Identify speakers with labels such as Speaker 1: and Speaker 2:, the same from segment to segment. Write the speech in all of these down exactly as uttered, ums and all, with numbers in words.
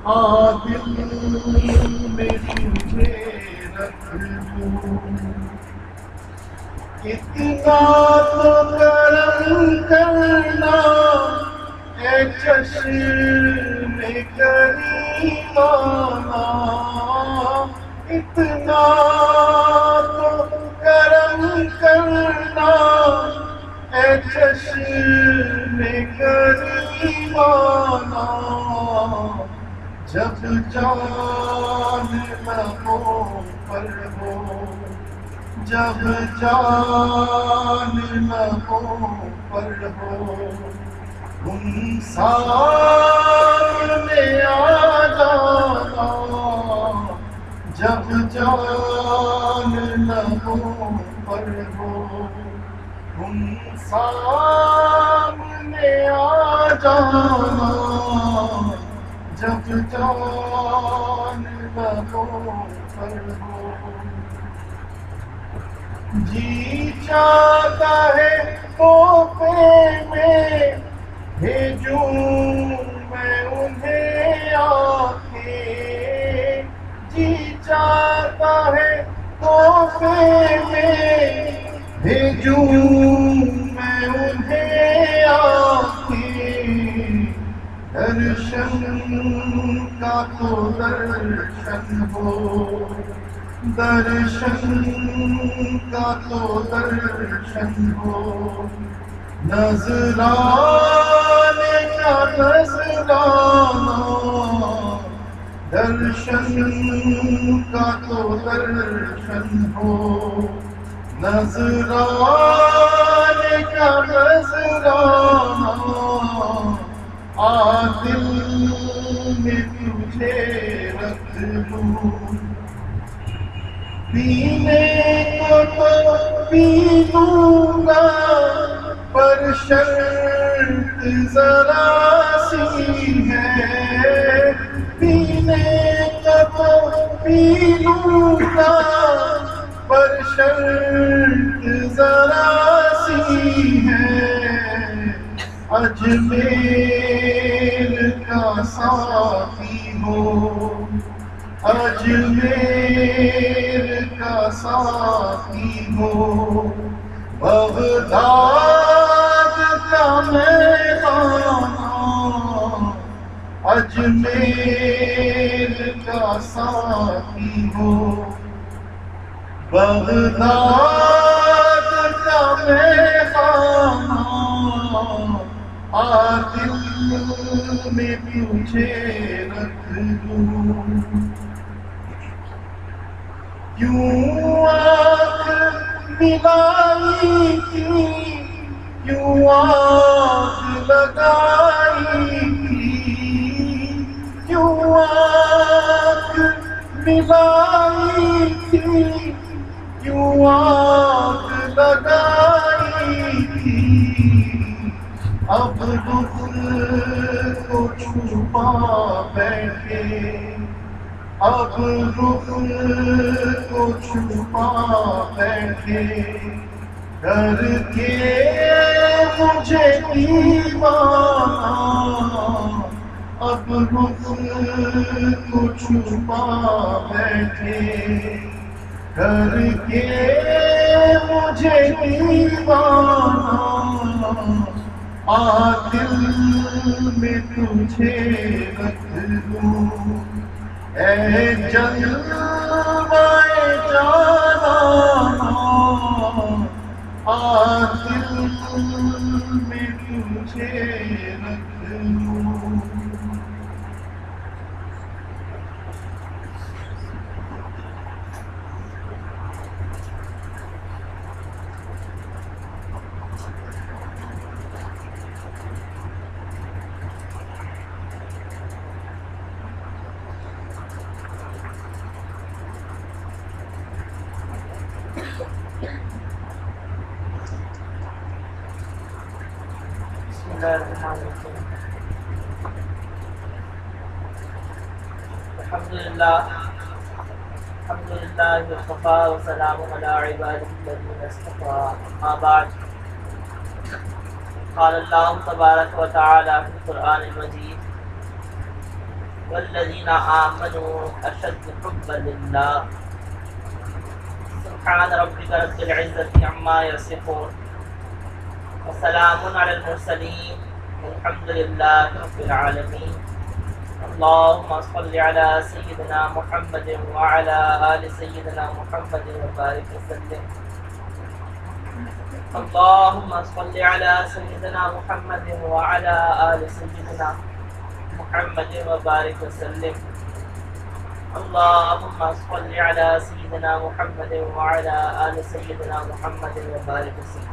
Speaker 1: عادل میں تجھے رکھ لوں، اتنا تو کرم کرنا اے چشم کریمانہ، اتنا تو کرم کرنا اے چشم کریمانہ، جب جان لبوں پر ہو، جب جان لبوں پر ہو، تم سامنے آ جانا، جب جان لبوں پر ہو، تم سامنے آ جانا، جب جان لبوں پر ہو۔ جی چاہتا ہے تحفے میں بھیجوں میں انہیں آ کے، جی چاہتا ہے تحفے میں بھیجوں میں انہیں آ کے، درشن کا تو درشن ہو، درشن کا تو درشن ہو، نذرانے کا نذرانہ، درشن کا تو درشن ہو، نذرانے کا نذرانہ، عادل میں تجھے رکھ لوں، پینے کو تو پی لوں گا پر شرط ذرا سی ہے، پینے کو تو پی لوں گا پر شرط ذرا سی ہے، اجمیر کا ساقی ہو، اجمیر کا ساقی ہو، بغداد کا میخانہ، اجمیر کا ساقی ہو، بغداد کا میخانہ، عادل میں تجھے رکھ لوں، یوں آنکھ ملائی تھی، یوں آنکھ لگائی تھی، یوں آنکھ ملائی تھی، یوں آنکھ لگائی تھی، اب رخ کو چھپا بیٹھے، اب رخ کو چھپا بیٹھے، کر کے مجھے دیوانہ، اب رخ کو چھپا بیٹھے، کر کے مجھے دیوانہ، عادل میں تجھے رکھ لوں، اے جلوۂ جانانہ، عادل میں تجھے رکھ لوں۔
Speaker 2: الحمد للہ الحمد للہ وصفا وسلام علی عبادہ الذین اصطفیٰ، اما بعد، قال اللہ تبارک و تعالی فی القرآن المجید والذین آمنوا اشد حبا للہ سبحان ربک رب العزة عما یصفون وسلام علی المرسلین والحمد للہ رب العالمین اللهم صل على سيدنا محمد وعلى آل سيدنا محمد وبارك وسلم اللهم صل على سيدنا محمد وعلى آل سيدنا محمد وبارك وسلم اللهم صل على سيدنا محمد وعلى آل سيدنا محمد وبارك وسلم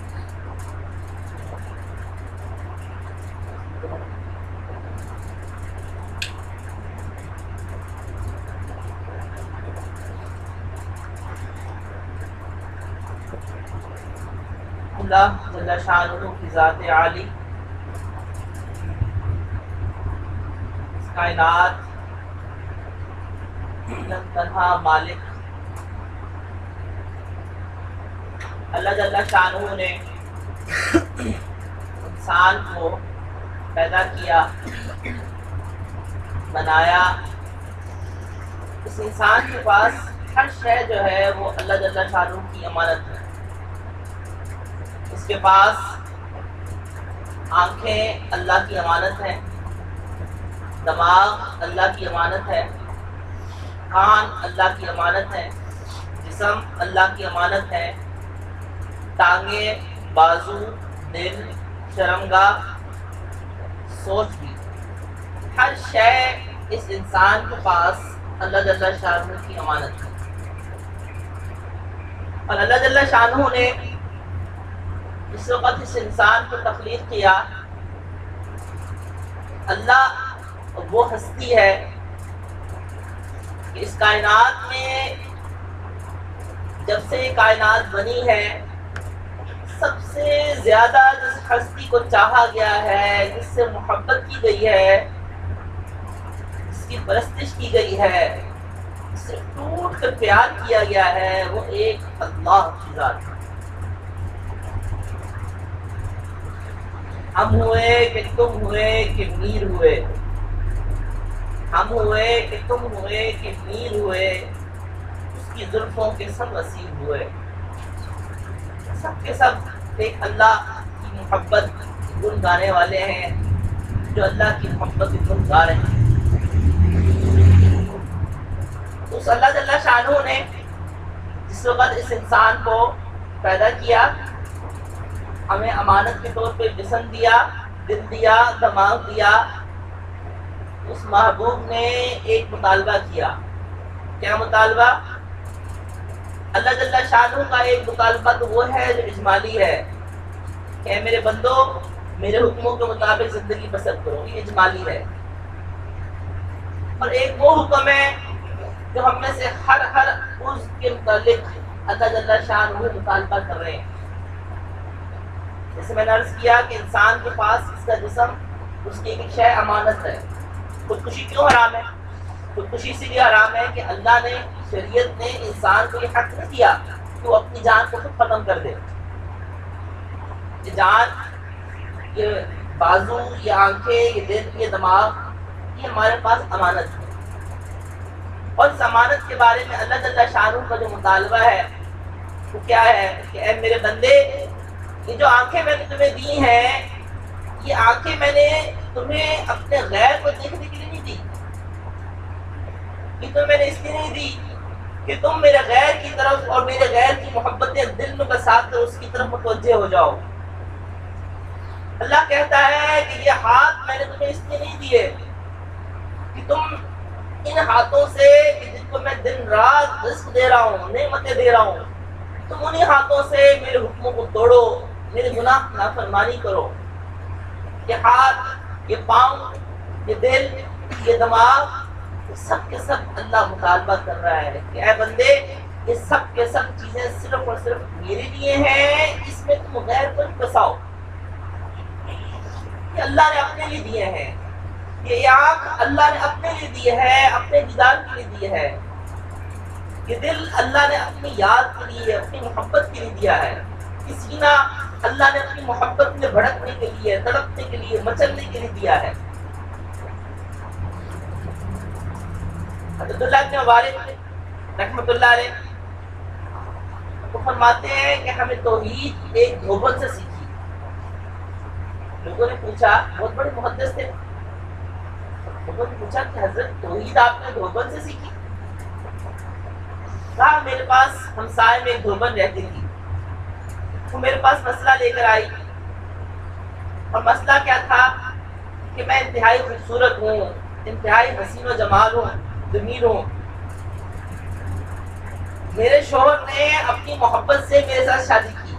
Speaker 2: اللہ جل شانہ کی ذات عالی اس کائنات تنہا مالک اللہ جل شانہ نے انسان کو پیدا کیا بنایا. اس انسان کے پاس ہر شے جو ہے وہ اللہ جل شانہ کی امانت ہے. اس کے پاس آنکھیں اللہ کی امانت ہیں، دماغ اللہ کی امانت ہے، کان اللہ کی امانت ہے، جسم اللہ کی امانت ہے، ٹانگیں، بازو، دل، شرمگاہ، سوچ بھی، ہر شے اس انسان کے پاس اللہ جل شانہ کی امانت ہے. اور اللہ جل شانہ نے اس وقت اس انسان کو تخلیق کیا. اللہ وہ ہستی ہے کہ اس کائنات میں جب سے یہ کائنات بنی ہے سب سے زیادہ جس ہستی کو چاہا گیا ہے، جس سے محبت کی گئی ہے، جس کی پرستش کی گئی ہے، جس سے ٹوٹ کر پیار کیا گیا ہے، وہ ایک اللہ کی ذات ہے. ہم ہوئے کہ تم ہوئے کہ میر ہوئے، ہم ہوئے کہ تم ہوئے کہ میر ہوئے، اس کی زلفوں کے سب نصیب ہوئے. سب کے سب ایک اللہ کی محبت گن گانے والے ہیں، جو اللہ کی محبت کی گن گا رہے ہیں. اس اللہ جل شانہ نے جس وقت اس انسان کو پیدا کیا، ہمیں امانت کے طور پہ جسم دیا، دل دیا، دماغ دیا. اس محبوب نے ایک مطالبہ کیا. کیا مطالبہ؟ اللہ جل شانہ کا ایک مطالبہ تو وہ ہے جو اجمالی ہے کہ اے میرے بندو میرے حکموں کے مطابق زندگی بسر کرو، یہ اجمالی ہے. اور ایک وہ حکم ہے جو ہم میں سے ہر ہر عضو کے متعلق اللہ جل شانہ مطالبہ کر رہے ہیں. جیسے میں نے عرض کیا کہ انسان کے پاس اس کا جسم، اس کی ایک شے امانت ہے. خودکشی کیوں حرام ہے؟ خودکشی اس لیے حرام ہے کہ اللہ نے، شریعت نے انسان کو یہ حق نہیں دیا کہ وہ اپنی جان کو خود ختم کر دے. یہ جان، یہ بازو، یہ آنکھیں، یہ دل، یہ دماغ، یہ ہمارے پاس امانت ہے. اور اس امانت کے بارے میں اللہ جل شانہ کا جو مطالبہ ہے وہ کیا ہے کہ اے میرے بندے، یہ جو آنکھیں میں نے تمہیں دی ہیں، یہ آنکھیں میں نے تمہیں اپنے غیر کو دیکھنے کے لیے نہیں دی. یہ تو میں نے اس لیے نہیں دی کہ تم میرے غیر کی طرف اور میرے غیر کی محبتیں دل میں بسا کر اس کی طرف متوجہ ہو جاؤ. اللہ کہتا ہے کہ یہ ہاتھ میں نے تمہیں اس لیے نہیں دیے کہ تم ان ہاتھوں سے، جن کو میں دن رات رزق دے رہا ہوں، نعمتیں دے رہا ہوں، تم انہی ہاتھوں سے میرے حکموں کو توڑو، میرے گناہ نافرمانی کرو. یہ ہاتھ، یہ پاؤں، یہ دل، یہ دماغ، یہ سب کے سب اللہ مطالبہ کر رہا ہے کہ اے بندے، یہ سب کے سب چیزیں صرف اور صرف میرے لیے ہیں، اس میں تم غیر کو نہیں بساؤ. یہ اللہ نے اپنے لیے دیے ہیں. یہ آنکھ اللہ نے اپنے لیے دی ہے، اپنے دیدار کے لیے دی ہے. یہ دل اللہ نے اپنی یاد کے لیے، اپنی محبت کے لیے دیا ہے. یہ سینہ اللہ نے اپنی محبت میں بھڑکنے کے لیے، تڑپنے کے لیے، مچلنے کے لیے دیا ہے. عبداللہ بن مبارک رحمۃ اللہ علیہ وہ فرماتے ہیں کہ ہمیں توحید ایک دیوبند سے سیکھی. لوگوں نے پوچھا، بہت بڑے محدث تھے، لوگوں نے پوچھا کہ حضرت توحید آپ نے دیوبند سے سیکھی؟ کہا میرے پاس ہمسائے میں ایک دیوبند رہتی تھی، وہ میرے پاس مسئلہ لے کر آئی، اور مسئلہ کیا تھا کہ میں انتہائی خوبصورت ہوں، انتہائی حسین و جمال ہوں، جمیل ہوں. میرے شوہر نے اپنی محبت سے میرے ساتھ شادی کی،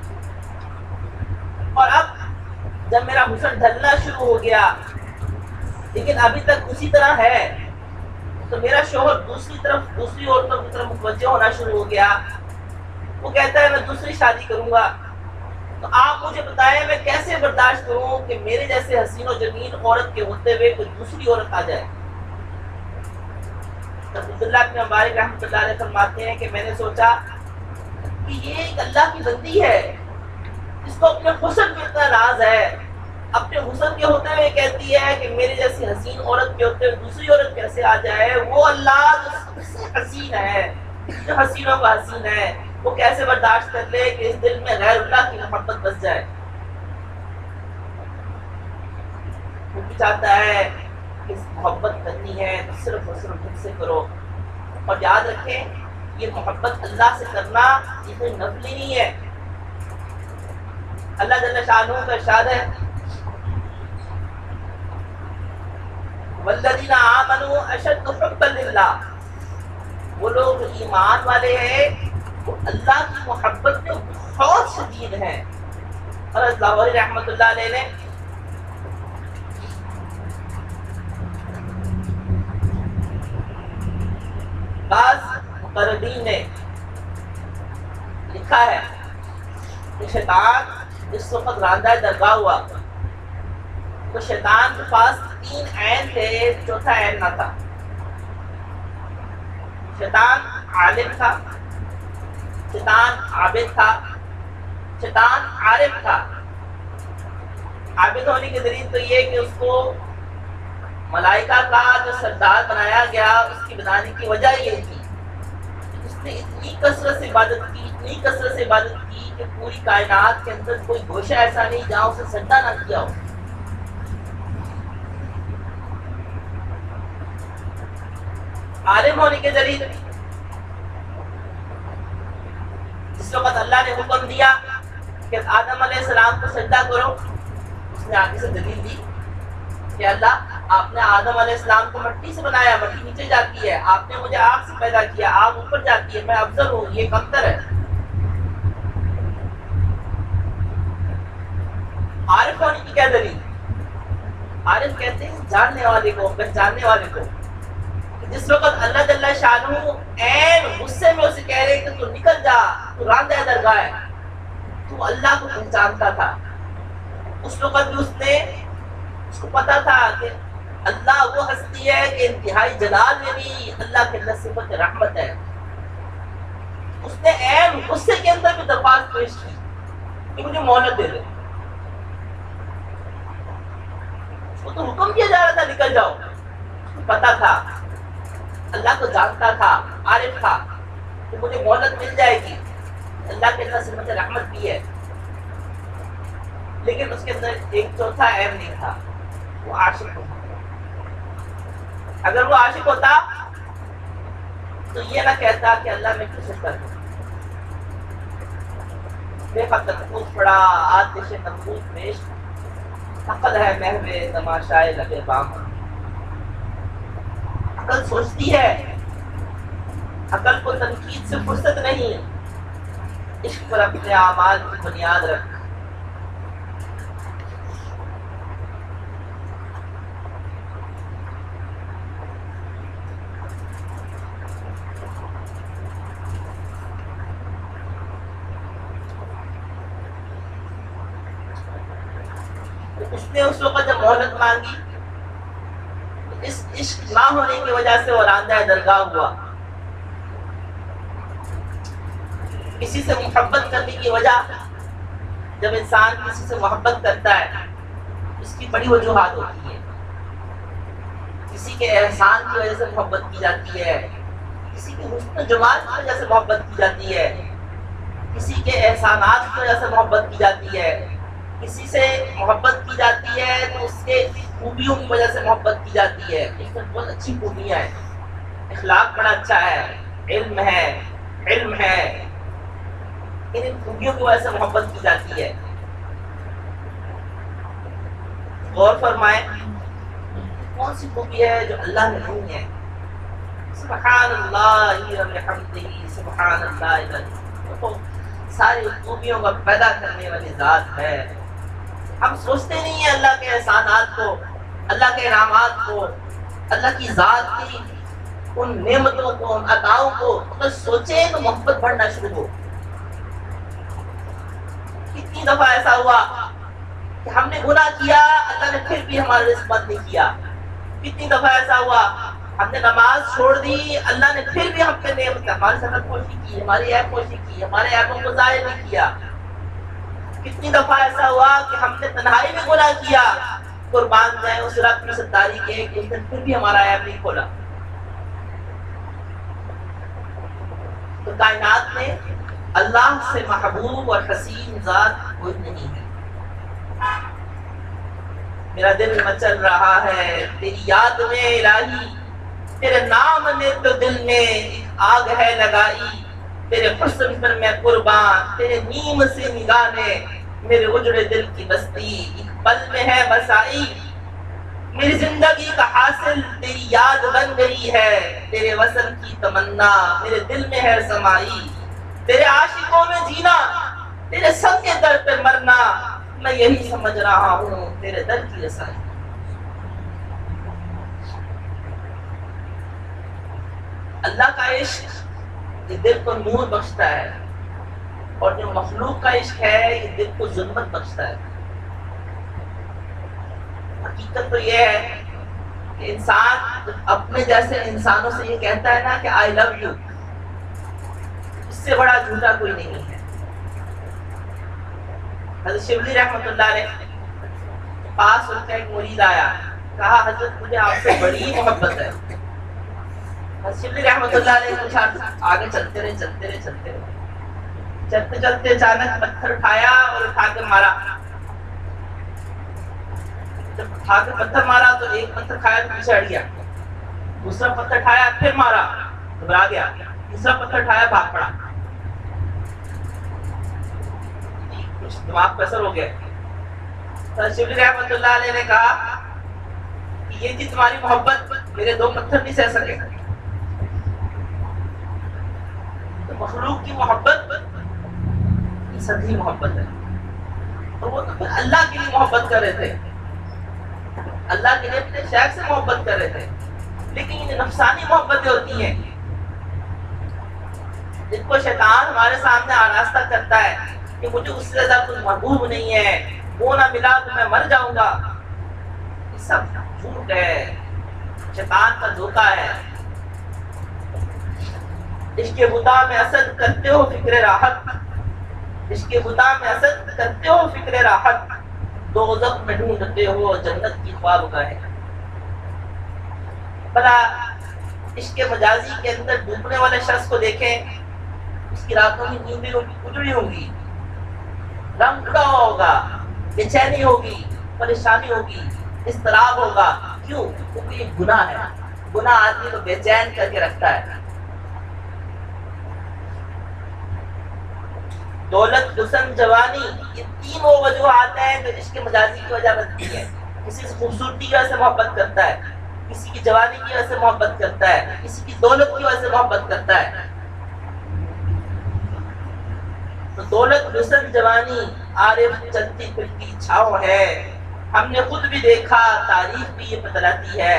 Speaker 2: اور اب جب میرا حسن ڈھلنا شروع ہو گیا لیکن ابھی تک اسی طرح ہے، تو میرا شوہر دوسری طرف دوسری عورتوں کی طرف متوجہ ہونا شروع ہو گیا. وہ کہتا ہے میں دوسری شادی کروں گا. تو آپ مجھے بتائیں میں کیسے برداشت کروں کہ میرے جیسے حسین و جمیل عورت کے ہوتے ہوئے کوئی دوسری عورت آ جائے. عبداللہ بن مبارک رحمۃ اللہ علیہ فرماتے ہیں کہ میں نے سوچا کہ یہ ایک اللہ کی بندی ہے، اس کو اپنے حسن میں اتنا راز ہے، اپنے حسن کے ہوتے ہوئے کہتی ہے کہ میرے جیسی حسین عورت کے ہوتے ہوئے دوسری عورت کیسے آ جائے. وہ اللہ جو سب سے حسین ہے، جو حسینوں کا حسین ہے، وہ کیسے برداشت کر لے کہ اس دل میں غیر اللہ کی محبت بس جائے. وہ بھی چاہتا ہے کہ محبت کرنی ہے تو صرف اور صرف مجھ سے کرو. اور یاد رکھیں یہ محبت اللہ سے کرنا یہ کوئی نفلی نہیں ہے. اللہ جل شانہ کا ارشاد ہے والذین آمنوا اشد حبا للہ، وہ لوگ جو ایمان والے ہیں وہ اللہ کی محبت میں بہت شدید ہیں. حضرت لاہوری رحمۃ اللہ علیہ نے بعض مقربین نے لکھا ہے کہ شیطان اس وقت راندہ درگاہ ہوا تو شیطان کے پاس تین عین تھے، چوتھا عین نہ تھا. شیطان عالم تھا، شیطان عابد تھا، شیطان عارف تھا. عابد ہونے کے ذریعے تو یہ کہ اس کو ملائکہ کا جو سردار بنایا گیا اس کی بنانے کی وجہ یہ تھی اس نے اتنی کثرت سے عبادت کی اتنی کثرت سے عبادت کی کہ پوری کائنات کے اندر کوئی گوشہ ایسا نہیں جہاں اسے سجدہ نہ کیا ہو. عالم ہونے کے ذریعے جس وقت اللہ نے حکم دیا کہ آدم علیہ السلام کو سجدہ کرو، اس نے آگے سے دلیل دی کہ اللہ آپ نے آدم علیہ السلام کو مٹی سے بنایا، مٹی نیچے جاتی ہے، آپ نے مجھے آگ سے پیدا کیا، آگ اوپر جاتی ہے، میں افضل ہوں، یہ کمتر ہے. عارف ہونے کی کیا دلیل؟ عارف کہتے ہیں جاننے والے کو، پہچاننے والے کو. جس وقت اللہ جل شانہ عین غصے میں اسے کہہ رہے کہ تو نکل جا، تو راندہ درگاہ ہے، تو اللہ کو پہچانتا تھا. اس وقت بھی اس نے اس کو پتا تھا کہ اللہ وہ ہستی ہے کہ انتہائی جلال میں بھی اللہ کے اللہ صفت رحمت ہے. اس نے عین غصے کے اندر بھی درخواست پیش کی کہ مجھے مہلت دے دے. اس کو تو حکم کیا جا رہا تھا نکل جاؤ. اس کو پتا تھا، اللہ کو جانتا تھا، عارف تھا کہ مجھے مہلت مل جائے گی، اللہ کے اللہ صفت رحمت بھی ہے. لیکن اس کے اندر ایک چوتھا عیب نہیں تھا، وہ عاشق ہوتا. اگر وہ عاشق ہوتا تو یہ نہ کہتا کہ اللہ میں کیوں سجدہ کروں. بے خط نفوس پڑا آتش نفوس پیش، عقل ہے محو تماشائے لبے بام. عقل سوچتی ہے، عقل کو تنقید سے فرصت نہیں. عشق پر اپنے اعمال کی بنیاد رکھ. اس نے اس وقت جب مہلت مانگی اس عشق نہ ہونے کی وجہ سے وہ راندہ درگاہ ہوا. کسی سے محبت کرنے کی وجہ، جب انسان کسی سے محبت کرتا ہے اس کی بڑی وجوہات ہوتی ہے. کسی کے احسان کی وجہ سے محبت کی جاتی ہے، کسی کے حسن جمال کی وجہ سے محبت کی جاتی ہے، کسی کے احسانات کی وجہ سے محبت کی جاتی ہے، کسی سے محبت کی جاتی ہے تو اس کے خوبیوں کی وجہ سے محبت کی جاتی ہے، اس میں بہت اچھی خوبیاں ہیں، اخلاق بڑا اچھا ہے، علم ہے، علم ہے، ان خوبیوں کی وجہ سے محبت کی جاتی ہے۔ غور فرمائیں کون سی خوبی ہے جو اللہ نے دی ہے؟ سبحان اللہ و بحمدہ سبحان اللہ، تو ساری خوبیوں کا پیدا کرنے والی ذات ہے۔ ہم سوچتے نہیں ہیں اللہ کے احسانات کو، اللہ کے انعامات کو، اللہ کی ذات کی ان نعمتوں کو، ان عطاؤں کو، اگر سوچیں تو محبت بڑھنا شروع ہو۔ کتنی دفعہ ایسا ہوا کہ ہم نے گناہ کیا، اللہ نے پھر بھی ہمارا رزق بند نہیں کیا۔ کتنی دفعہ ایسا ہوا ہم نے نماز چھوڑ دی، اللہ نے پھر بھی ہم پہ نعمت ہماری سطح پوشی کی، ہماری عیب پوشی کی، ہمارے عیبوں کو ظاہر نہیں کیا۔ کتنی دفعہ ایسا ہوا کہ ہم نے تنہائی میں گناہ کیا، قربان جائیں اس رات کی ستاری کے کہ اس نے پھر بھی ہمارا عیب نہیں کھولا۔ تو کائنات میں اللہ سے محبوب اور حسین ذات کوئی نہیں ہے۔ میرا دل مچل رہا ہے تیری یاد میں الہی، تیرے نام نے تو دل میں ایک آگ ہے لگائی، تیرے حسن پر میں قربان، تیرے نیم سے نگاہ نے میرے اجڑے دل کی بستی ایک پل میں ہے بسائی۔ میری زندگی کا حاصل تیری یاد بن گئی ہے، تیرے وصل کی تمنا میرے دل میں ہے سمائی۔ تیرے عاشقوں میں جینا، تیرے سنگ کے در پہ مرنا، میں یہی سمجھ رہا ہوں تیرے در کی رسائی۔ اللہ کا عشق یہ دل کو نور بخشتا ہے، اور جو مخلوق کا عشق ہے یہ دل کو ظلمت بخشتا ہے۔ حقیقت تو یہ ہے کہ انسان اپنے جیسے انسانوں سے یہ کہتا ہے نا کہ آئی لو یو، اس سے بڑا جھوٹا کوئی نہیں ہے۔ حضرت شبلی رحمۃ اللہ علیہ پاس ان کا ایک مرید آیا، کہا حضرت مجھے آپ سے بڑی محبت ہے۔ حضرت شبلی رحمۃ اللہ علیہ پوچھا، آگے چلتے رہے چلتے رہے چلتے رہے چلتے چلتے اچانک پتھر اٹھایا اور اٹھا کے مارا۔ جب اٹھا کے پتھر مارا تو ایک پتھر کھایا تو پیچھے ہٹ گیا، دوسرا پتھر اٹھایا پھر مارا گھبرا گیا، تیسرا پتھر اٹھایا بھاگ پڑا، کچھ دماغ پہ اثر ہو گیا۔ تو شبلی رحمۃ اللہ علیہ نے کہا کہ یہ جی تمہاری محبت میرے دو پتھر نہیں سہ سکے۔ تو مخلوق کی محبت یہ سچی محبت ہے، اور وہ تو پھر اللہ کے لیے محبت کر رہے تھے، اللہ کے لیے اپنے شیخ سے محبت کر رہے تھے۔ لیکن یہ نفسانی محبتیں ہوتی ہیں جن کو شیطان ہمارے سامنے آراستہ کرتا ہے کہ مجھے اس سے زیادہ کچھ محبوب نہیں ہے، وہ نہ ملا تو میں مر جاؤں گا۔ یہ سب جھوٹ ہے، شیطان کا دھوکہ ہے۔ عشق بتا میں اسد کرتے ہو فکر راحت، عشق بتا میں اسد کرتے ہو فکر راحت، دوزخ میں ڈھونڈتے ہو جنت کی خواب گاہیں۔ بھلا عشق مجازی کے اندر ڈوبنے والے شخص کو دیکھیں، اس کی راتوں کی نیندیں اجڑی ہوں گی، رنگ اڑا ہوگا، بے چینی ہوگی، پریشانی ہوگی، اضطراب ہوگا۔ کیوں؟ کیونکہ یہ گناہ ہے، گناہ آدمی کو بے چین کر کے رکھتا ہے۔ دولت، حسن، جوانی، یہ تین وہ وجوہات ہیں جو عشق مجازی کی وجہ بنتی ہے۔ کسی سے خوبصورتی کی وجہ سے محبت کرتا ہے، کسی کی جوانی کی وجہ سے محبت کرتا ہے، کسی کی دولت کی وجہ سے محبت کرتا ہے۔ تو دولت، حسن، جوانی عارف چلتی پھرتی چھاؤں ہے، ہم نے خود بھی دیکھا، تاریخ بھی یہ بتلاتی ہے۔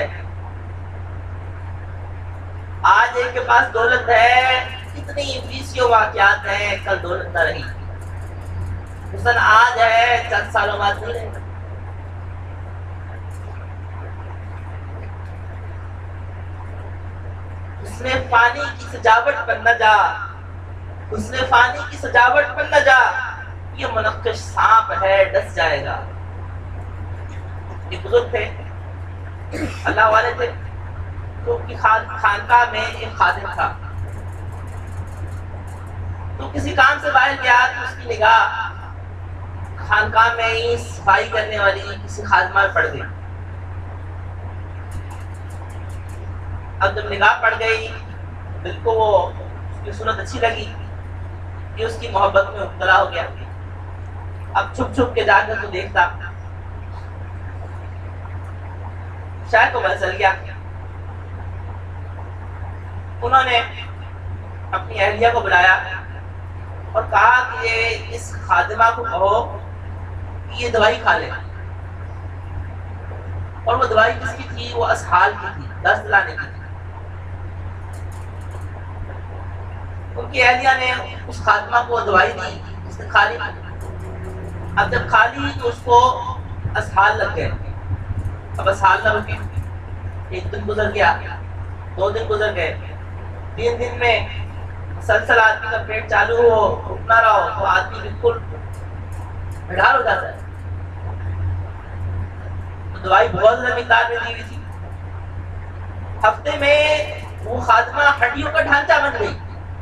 Speaker 2: آج ایک کے پاس دولت ہے، کتنی فیسیوں واقعات ہیں، کل دولت نہ رہی۔ حسن آج ہے، چند سالوں بعد نہیں رہے۔ حسن فانی کی سجاوٹ پر نہ جا، حسن فانی کی سجاوٹ پر نہ جا، یہ منقش سانپ ہے ڈس جائے گا۔ ایک بزرگ تھے، اللہ والے تھے، تو ان کی خانقاہ میں ایک خادم تھا، تو کسی کام سے باہر گیا تو اس کی نگاہ خانقاہ میں ہی صفائی کرنے والی کسی خادمہ میں پڑ گئی۔ اب جب نگاہ پڑ گئی، دل کو وہ اس کی صورت اچھی لگی کہ اس کی محبت میں مبتلا ہو گیا۔ اب چھپ چھپ کے جا کر تو دیکھتا، شاید کو پتہ چل گیا۔ انہوں نے اپنی اہلیہ کو بلایا اور کہا کہ یہ اس خادمہ کو کہو کہ یہ دوائی کھا لے، اور وہ دوائی کس کی تھی؟ وہ اسحال کی تھی، دست لانے کی تھی۔ ان کی اہلیہ نے اس خادمہ کو دوائی دی، اس نے کھا لی۔ اب جب کھا لی تو اس کو اسحال لگ گئے۔ اب اسحال نہ رکے، ایک دن گزر گیا، دو دن گزر گئے، تین دن میں مسلسل آدمی کا پیٹ چالو ہو، رک نہ رہا ہو تو آدمی بالکل بڑھار ہو جاتا ہے۔ تو دوائی بہت زیادہ مقدار میں دی ہوئی تھی۔ ہفتے میں وہ خادمہ ہڈیوں کا ڈھانچہ بن گئی۔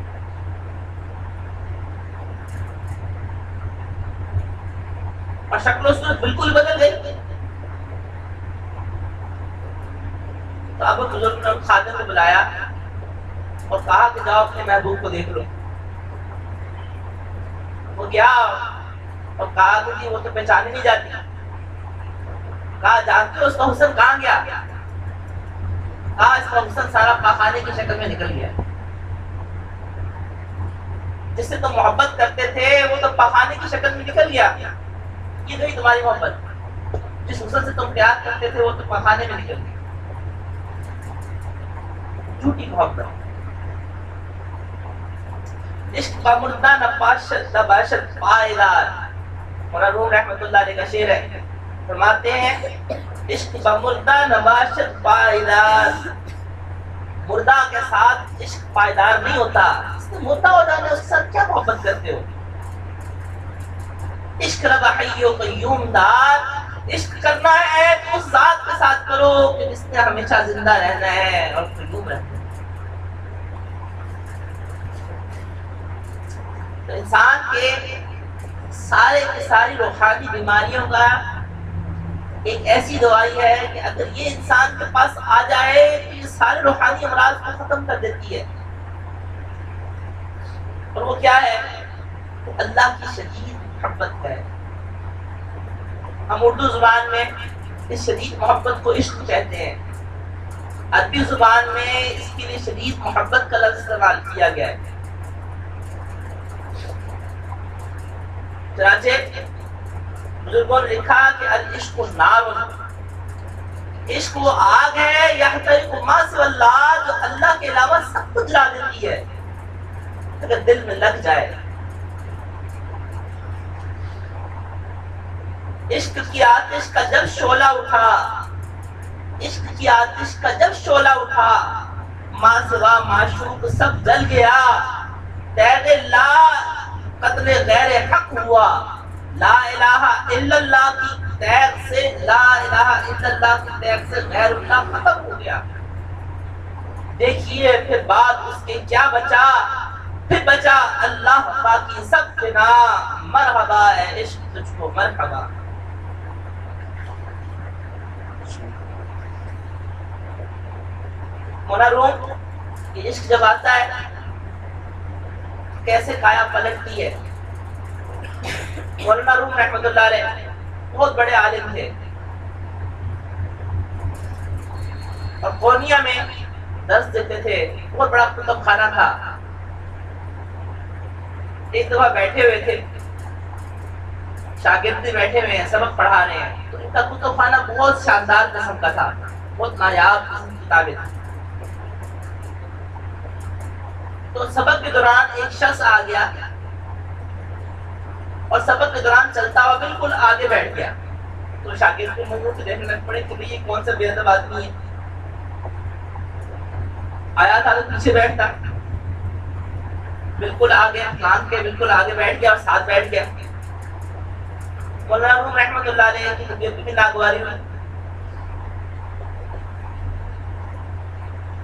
Speaker 2: اور شکل و صورت بالکل بدل گئی۔ تو اب بزرگ نے خادم کو بلایا اور کہا کہ جاؤ اپنے محبوب کو دیکھ لو۔ وہ گیا اور کہا کہ وہ تو پہچانی نہیں جاتی۔ کہا جانتے ہو اس کا حسن کہاں گیا؟ کہا اس کا حسن سارا پاخانے کی شکل میں نکل گیا۔ جس سے تم محبت کرتے تھے وہ تو پاخانے کی شکل میں نکل گیا۔ یہ نہیں تمہاری محبت، جس حسن سے تم پیار کرتے تھے وہ تو پاخانے میں نکل گیا۔ جھوٹی محبت۔ عشق کا مردہ نہ باشد نہ باشد پائیدار۔ مولانا روم رحمۃ اللہ علیہ کا شعر ہے، فرماتے ہیں عشق کا مردہ نہ باشد پائیدار۔ مردہ کے ساتھ عشق پائیدار نہیں ہوتا۔ اس نے مردہ ہو جانا ہے، اس کے ساتھ کیا محبت کرتے ہو؟ عشق رب حی و قیوم دار۔ عشق کرنا ہے تو اس ذات کے ساتھ کرو کہ جس نے ہمیشہ زندہ رہنا ہے اور قیوم رہنا ہے۔ تو انسان کے سارے کی ساری روحانی بیماریوں کا ایک ایسی دوائی ہے کہ اگر یہ انسان کے پاس آ جائے تو یہ سارے روحانی امراض کو ختم کر دیتی ہے۔ اور وہ کیا ہے؟ وہ اللہ کی شدید محبت ہے۔ ہم اردو زبان میں اس شدید محبت کو عشق کہتے ہیں، عربی زبان میں اس کے لیے شدید محبت کا لفظ استعمال کیا گیا ہے۔ چنانچہ بزرگوں نے لکھا کہ العشق نار، عشق وہ آگ ہے یحترق ما سوی اللہ، جو اللہ کے علاوہ سب کچھ جلا دیتی ہے اگر دل میں لگ جائے۔ عشق کی آتش کا جب شعلہ اٹھا، عشق کی آتش کا جب شعلہ اٹھا، ما سوا معشوق سب جل گیا۔ تیغ لا قتل غیر حق ہوا، لا الہ الا اللہ کی تیغ سے، لا الہ الا اللہ کی تیغ سے غیر اللہ ختم ہو گیا۔ دیکھیے پھر بات اس کے کیا بچا، پھر بچا اللہ باقی سب فنا۔ مرحبا اے عشق تجھ کو مرحبا۔ مولانا روم یہ عشق جب آتا ہے کیسے کایا پلٹتی ہے۔ مولانا روم رحمۃ اللہ علیہ بہت بڑے عالم تھے اور پورنیا میں درس دیتے تھے، بہت بڑا کتب خانہ تھا۔ ایک دفعہ بیٹھے ہوئے تھے، شاگرد بھی بیٹھے ہوئے ہیں، سبق پڑھا رہے ہیں، تو ان کا کتب خانہ بہت شاندار قسم کا تھا، بہت نایاب قسم کی کتابیں تھیں۔ تو سبق کے دوران ایک شخص آ گیا اور سبق کے دوران چلتا ہوا بالکل آگے بیٹھ گیا۔ تو شاگرد کو منہ سے دیکھنے لگ پڑے کہ یہ کون سا بے ادب آدمی ہے، آیا تھا تو پیچھے بیٹھتا، بالکل آگے کان کے بالکل آگے بیٹھ گیا اور ساتھ بیٹھ گیا۔ مولانا روم رحمۃ اللہ علیہ کی طبیعت بھی ناگواری ہوئی،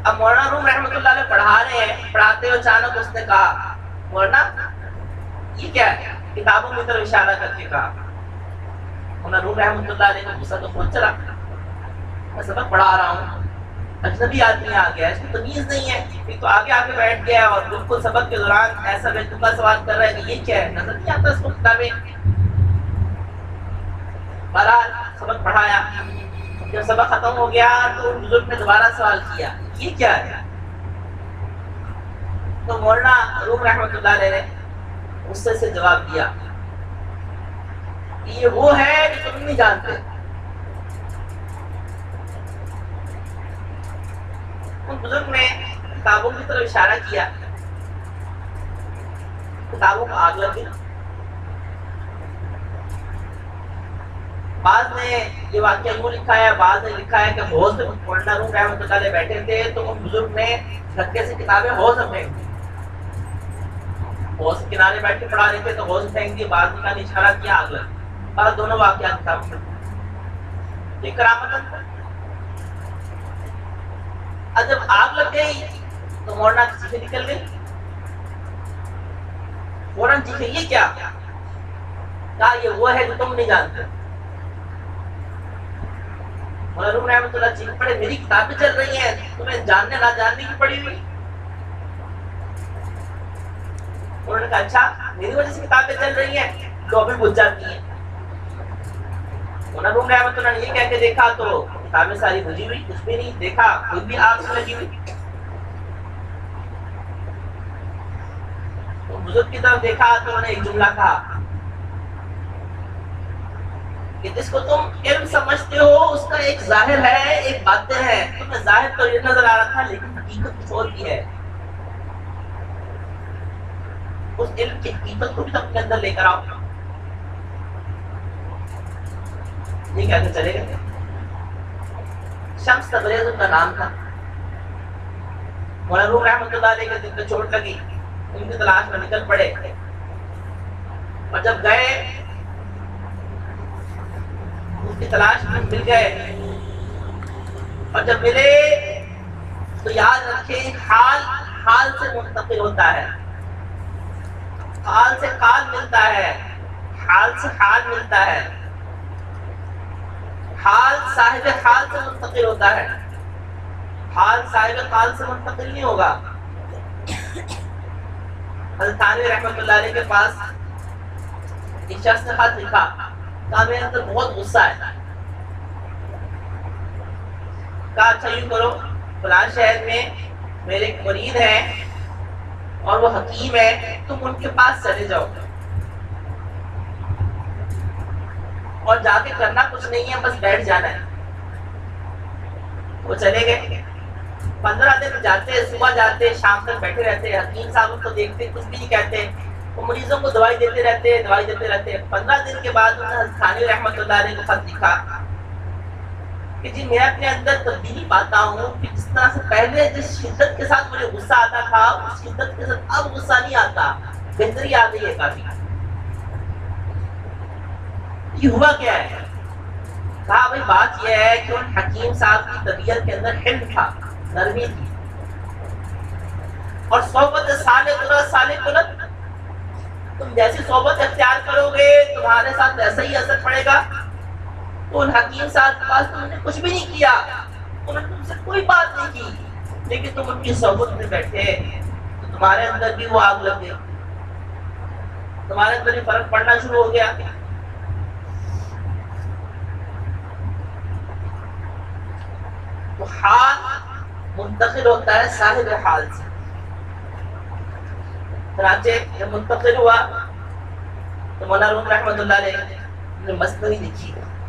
Speaker 2: اب مولانا روم رحمۃ اللہ علیہ پڑھا رہے ہیں، پڑھاتے ہوئے اچانک اس نے کہا مولانا یہ کیا ہے، کتابوں کی طرف اشارہ کر کے کہا۔ مولانا روم رحمۃ اللہ علیہ کا غصہ تو خود چلا، میں سبق پڑھا رہا ہوں، اجنبی آدمی آ گیا، اس کو تمیز نہیں ہے، پھر تو آگے آ کے بیٹھ گیا اور بالکل سبق کے دوران ایسا بیتوقع سوال کر رہا ہے کہ یہ کیا ہے، نظر نہیں آتا اس کو کتابیں۔ بہرحال سبق پڑھایا، جب سبق ختم ہو گیا تو بزرگ نے دوبارہ سوال کیا یہ کیا ہے، تو مولانا روم رحمۃ اللہ علیہ نے غصے سے جواب دیا یہ وہ ہے جو تم نہیں جانتے۔ ان بزرگ نے کتابوں کی طرف اشارہ کیا، کتابوں کو آگ لگ گئی۔ بعض نے یہ واقعہ یوں لکھا ہے، بعض نے لکھا ہے کہ حوض میں مولانا روم رحمۃ اللہ علیہ بیٹھے تھے تو ان بزرگ نے دھکے سے کتابیں حوض میں پھینک دی، حوض کے کنارے بیٹھ کے پڑھا رہے تھے تو حوض پھینک دی، بعض نے اشارہ کیا آگ لگ گئی۔ بعض دونوں واقعات کتابوں میں، یہ کرامت ہے۔ اب جب آگ لگ گئی تو مولانا کی چیخیں نکل گئی، فوراً چیخیں یہ کیا، کہا یہ وہ ہے جو تم نہیں جانتے۔ مولانا روم رحمۃ اللہ چیخ پڑے میری کتابیں چل رہی ہیں، تمہیں جاننے نہ جاننے کی پڑی ہوئی۔ انہوں نے کہا اچھا میری وجہ سے کتابیں چل رہی ہیں، تو بھی بجھ جاتی ہیں۔ مولانا روم رحمۃ اللہ نے یہ کہہ کے دیکھا تو کتابیں ساری بجھی ہوئی، کچھ بھی نہیں دیکھا، خود بھی آگ سے لگی ہوئی۔ تو بزرگ کی طرف دیکھا تو انہوں نے ایک جملہ کہا کہ جس کو تم علم سمجھتے ہو اس کا ایک ظاہر ہے ایک باطن ہے، تمہیں ظاہر تو یہ نظر آ رہا تھا لیکن حقیقت کچھ اور بھی ہے، اس علم کی حقیقت کو بھی اپنے اندر لے کر آؤ۔ یہ کہتے چلے گئے۔ شمس تبریز ان کا نام تھا۔ مولانا روم رحمۃ اللہ علیہ کے دل پہ چوٹ لگی، ان کی تلاش میں نکل پڑے، اور جب گئے ان کی تلاش میں مل گئے، اور جب ملے تو یاد رکھیں حال حال سے منتقل ہوتا ہے، حال سے قال ملتا ہے، حال سے حال ملتا ہے، حال صاحب حال سے منتقل ہوتا ہے، حال صاحب قال سے منتقل نہیں ہوگا۔ حضرت تھانوی رحمۃ اللہ علیہ کے پاس ایک شخص نے خط لکھا، کہا میرے اندر بہت غصہ ہے، کہا اچھا یوں کرو فلاں شہر میں میرے ایک مرید ہیں اور وہ حکیم ہے، تم ان کے پاس چلے جاؤ اور جا کے کرنا کچھ نہیں ہے، بس بیٹھ جانا ہے۔ وہ چلے گئے، پندرہ دن جاتے، صبح جاتے شام تک بیٹھے رہتے، حکیم صاحب کو دیکھتے کچھ بھی نہیں کہتے، وہ مریضوں کو دوائی دیتے رہتے دوائی دیتے رہتے۔ پندرہ دن کے بعد انہوں نے حضرت تھانوی رحمۃ اللہ علیہ کو خط لکھا کہ جی میں اپنے اندر تبدیلی پاتا ہوں کہ جس طرح سے پہلے جس شدت کے ساتھ مجھے غصہ آتا تھا اس شدت کے ساتھ اب غصہ نہیں آتا، بہتری آ گئی ہے کافی۔ یہ ہوا کیا ہے؟ کہا بھائی بات یہ ہے کہ ان حکیم صاحب کی طبیعت کے اندر حلم تھا، نرمی تھی، اور صحبت صالح قرۃ صالح قلت، تم جیسی صحبت اختیار کرو گے تمہارے ساتھ ایسا ہی اثر پڑے گا۔ تو ان حکیم صاحب کے پاس تم نے کچھ بھی نہیں کیا، انہوں نے تم سے کوئی بات نہیں کی، لیکن تم ان کی صحبت میں بیٹھے تو تمہارے اندر بھی وہ آگ لگ گئی، تمہارے اندر بھی فرق پڑنا شروع ہو گیا۔ تو حال منتقل ہوتا ہے صاحب حال سے۔ چنانچہ جب منتقل ہوا تو مولانا روم رحمۃ اللہ علیہ نے مثنوی لکھی،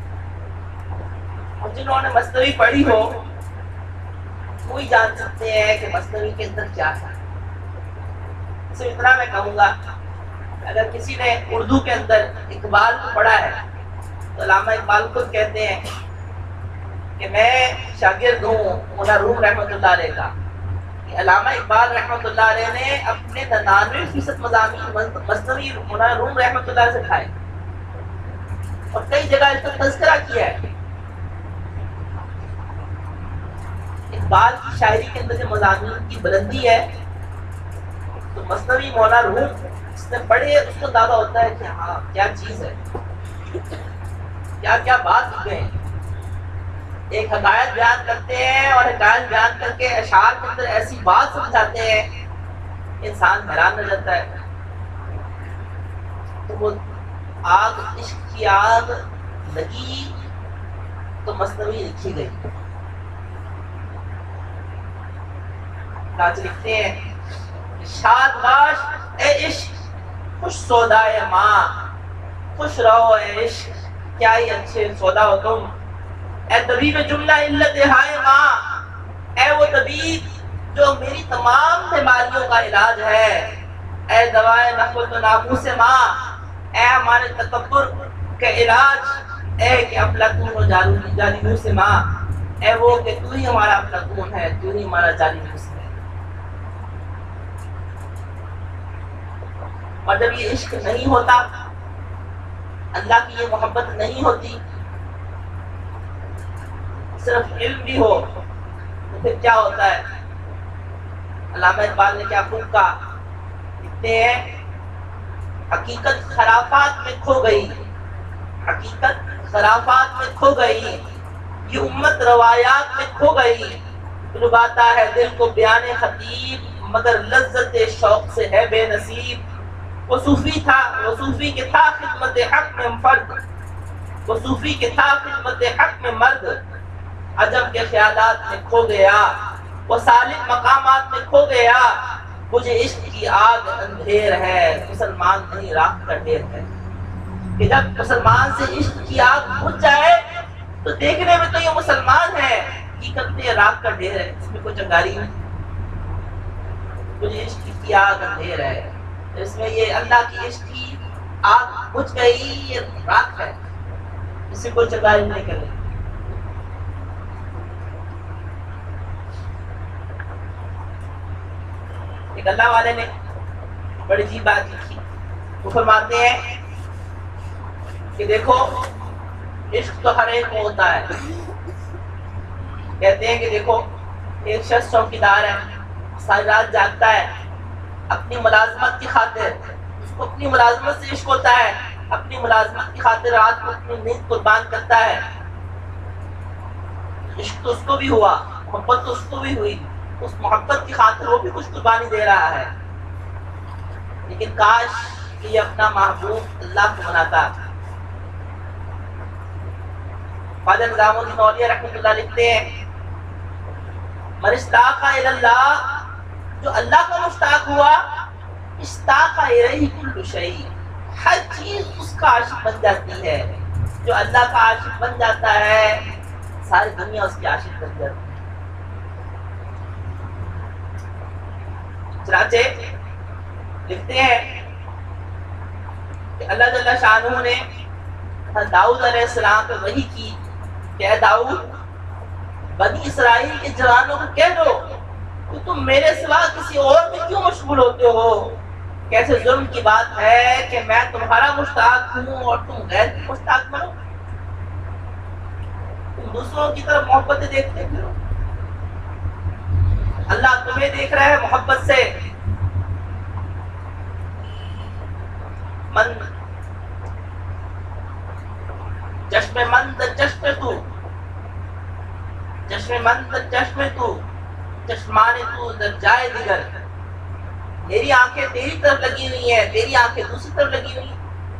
Speaker 2: اور جنہوں نے مثنوی پڑھی ہو وہی جان سکتے ہیں کہ مثنوی کے اندر کیا ہے۔ صرف اتنا میں کہوں گا، اگر کسی نے اردو کے اندر اقبال کو پڑھا ہے تو علامہ اقبال خود کہتے ہیں کہ میں شاگرد ہوں مولانا روم رحمۃ اللہ علیہ کا۔ علامہ اقبال رحمۃ اللہ علیہ نے اپنے ننانوے فیصد مضامین مثنوی مولانا روم رحمۃ اللہ سے کھائے، اور کئی جگہ اس کا تذکرہ کیا ہے۔ اقبال کی شاعری کے اندر جو مضامین کی بلندی ہے، تو مثنوی مولا روم اس نے پڑھے اس کو اندازہ ہوتا ہے کہ ہاں کیا چیز ہے، کیا کیا بات لکھ گئے ہیں۔ ایک حکایت بیان کرتے ہیں اور حکایت بیان کر کے اشعار کے اندر ایسی بات سمجھاتے ہیں، انسان حیران رہ جاتا ہے۔ تو وہ آگ، عشق کی آگ لگی تو مثنوی لکھی گئی۔ ناچ لکھتے ہیں شاد باش اے عشق خوش سودائے ماں، خوش رہو اے عشق کیا ہی اچھے سودا ہو تم، اے طبیب جملہ علت ہائے ماں، اے وہ طبیب جو میری تمام بیماریوں کا علاج ہے، اے دوائے نخوت و ناموس ماں، اے ہمارے تکبر کا علاج، اے کہ افلاطون و جالینوس ماں، اے وہ کہ تو ہی ہمارا افلاطون ہے، تو ہی ہمارا جالینوس ہے۔ اور جب یہ عشق نہیں ہوتا، اللہ کی یہ محبت نہیں ہوتی، صرف علم بھی ہو تو پھر کیا ہوتا ہے؟ علامہ اقبال نے کیا خوب کہا، کہتے ہیں حقیقت خرافات میں کھو گئی، حقیقت خرافات میں کھو گئی، یہ امت روایات میں کھو گئی، لباتا ہے دل کو بیان خطیب مگر لذت شوق سے ہے بے نصیب، وہ صوفی تھا، وہ صوفی کے تھا خدمت حق میں فرد، وہ صوفی کے تھا خدمت حق میں مرد، عجب کے خیالات میں کھو گیا، وہ سالک مقامات میں کھو گیا، مجھے عشق کی آگ اندھیر ہے، مسلمان نہیں راکھ کا ڈھیر ہے۔ کہ جب مسلمان سے عشق کی آگ بجھ جائے تو دیکھنے میں تو یہ مسلمان ہے، حقیقت میں یہ راکھ کا ڈھیر ہے، اس میں کوئی چنگاری نہیں۔ مجھے عشق کی آگ اندھیر ہے، اس میں یہ اللہ کی عشق کی آگ بجھ گئی، یہ راکھ ہے، اس سے کوئی چنگاری نہیں کرے۔ ایک اللہ والے نے بڑی عجیب بات لکھی، وہ فرماتے ہیں کہ دیکھو عشق تو ہر ایک کو ہوتا ہے، کہتے ہیں کہ دیکھو ایک شخص چوکیدار ہے، ساری رات جاگتا ہے، اپنی ملازمت کی خاطر، اس کو اپنی ملازمت سے عشق ہوتا ہے، اپنی ملازمت کی خاطر رات کو اپنی نیند قربان کرتا ہے۔ عشق تو اس کو بھی ہوا، محبت تو اس کو بھی ہوئی، اس محبت کی خاطر وہ بھی کچھ قربانی دے رہا ہے، لیکن کاش کہ یہ اپنا محبوب اللہ کو مناتا۔ خواجہ نظام الدین اولیاء رحمۃ اللہ لکھتے ہیں من اشتاق الی اللہ، جو اللہ کا مشتاق ہوا، اشتاق الیہ کل شیء، ہر چیز اس کا عاشق بن جاتی ہے۔ جو اللہ کا عاشق بن جاتا ہے ساری دنیا اس کی عاشق بن جاتی ہے۔ چنانچہ لکھتے ہیں کہ اللہ جل شانہ نے داؤد علیہ السلام پہ وحی کی کہ اے داؤد بنی اسرائیل کے جوانوں کو کہہ دو کہ تم میرے سوا کسی اور میں کیوں مشغول ہوتے ہو، کیسے ظلم کی بات ہے کہ میں تمہارا مشتاق ہوں اور تم غیر کی مشتاق بنو، تم دوسروں کی طرف محبت دیکھتے پھرو، اللہ تمہیں دیکھ رہا ہے محبت سے۔ من چشم مند چشم تو، چشم مند چشم تو، چشمان تو در جائے دیگر، میری آنکھیں تیری طرف لگی ہوئی ہیں، تیری آنکھیں دوسری طرف لگی ہوئی ہیں۔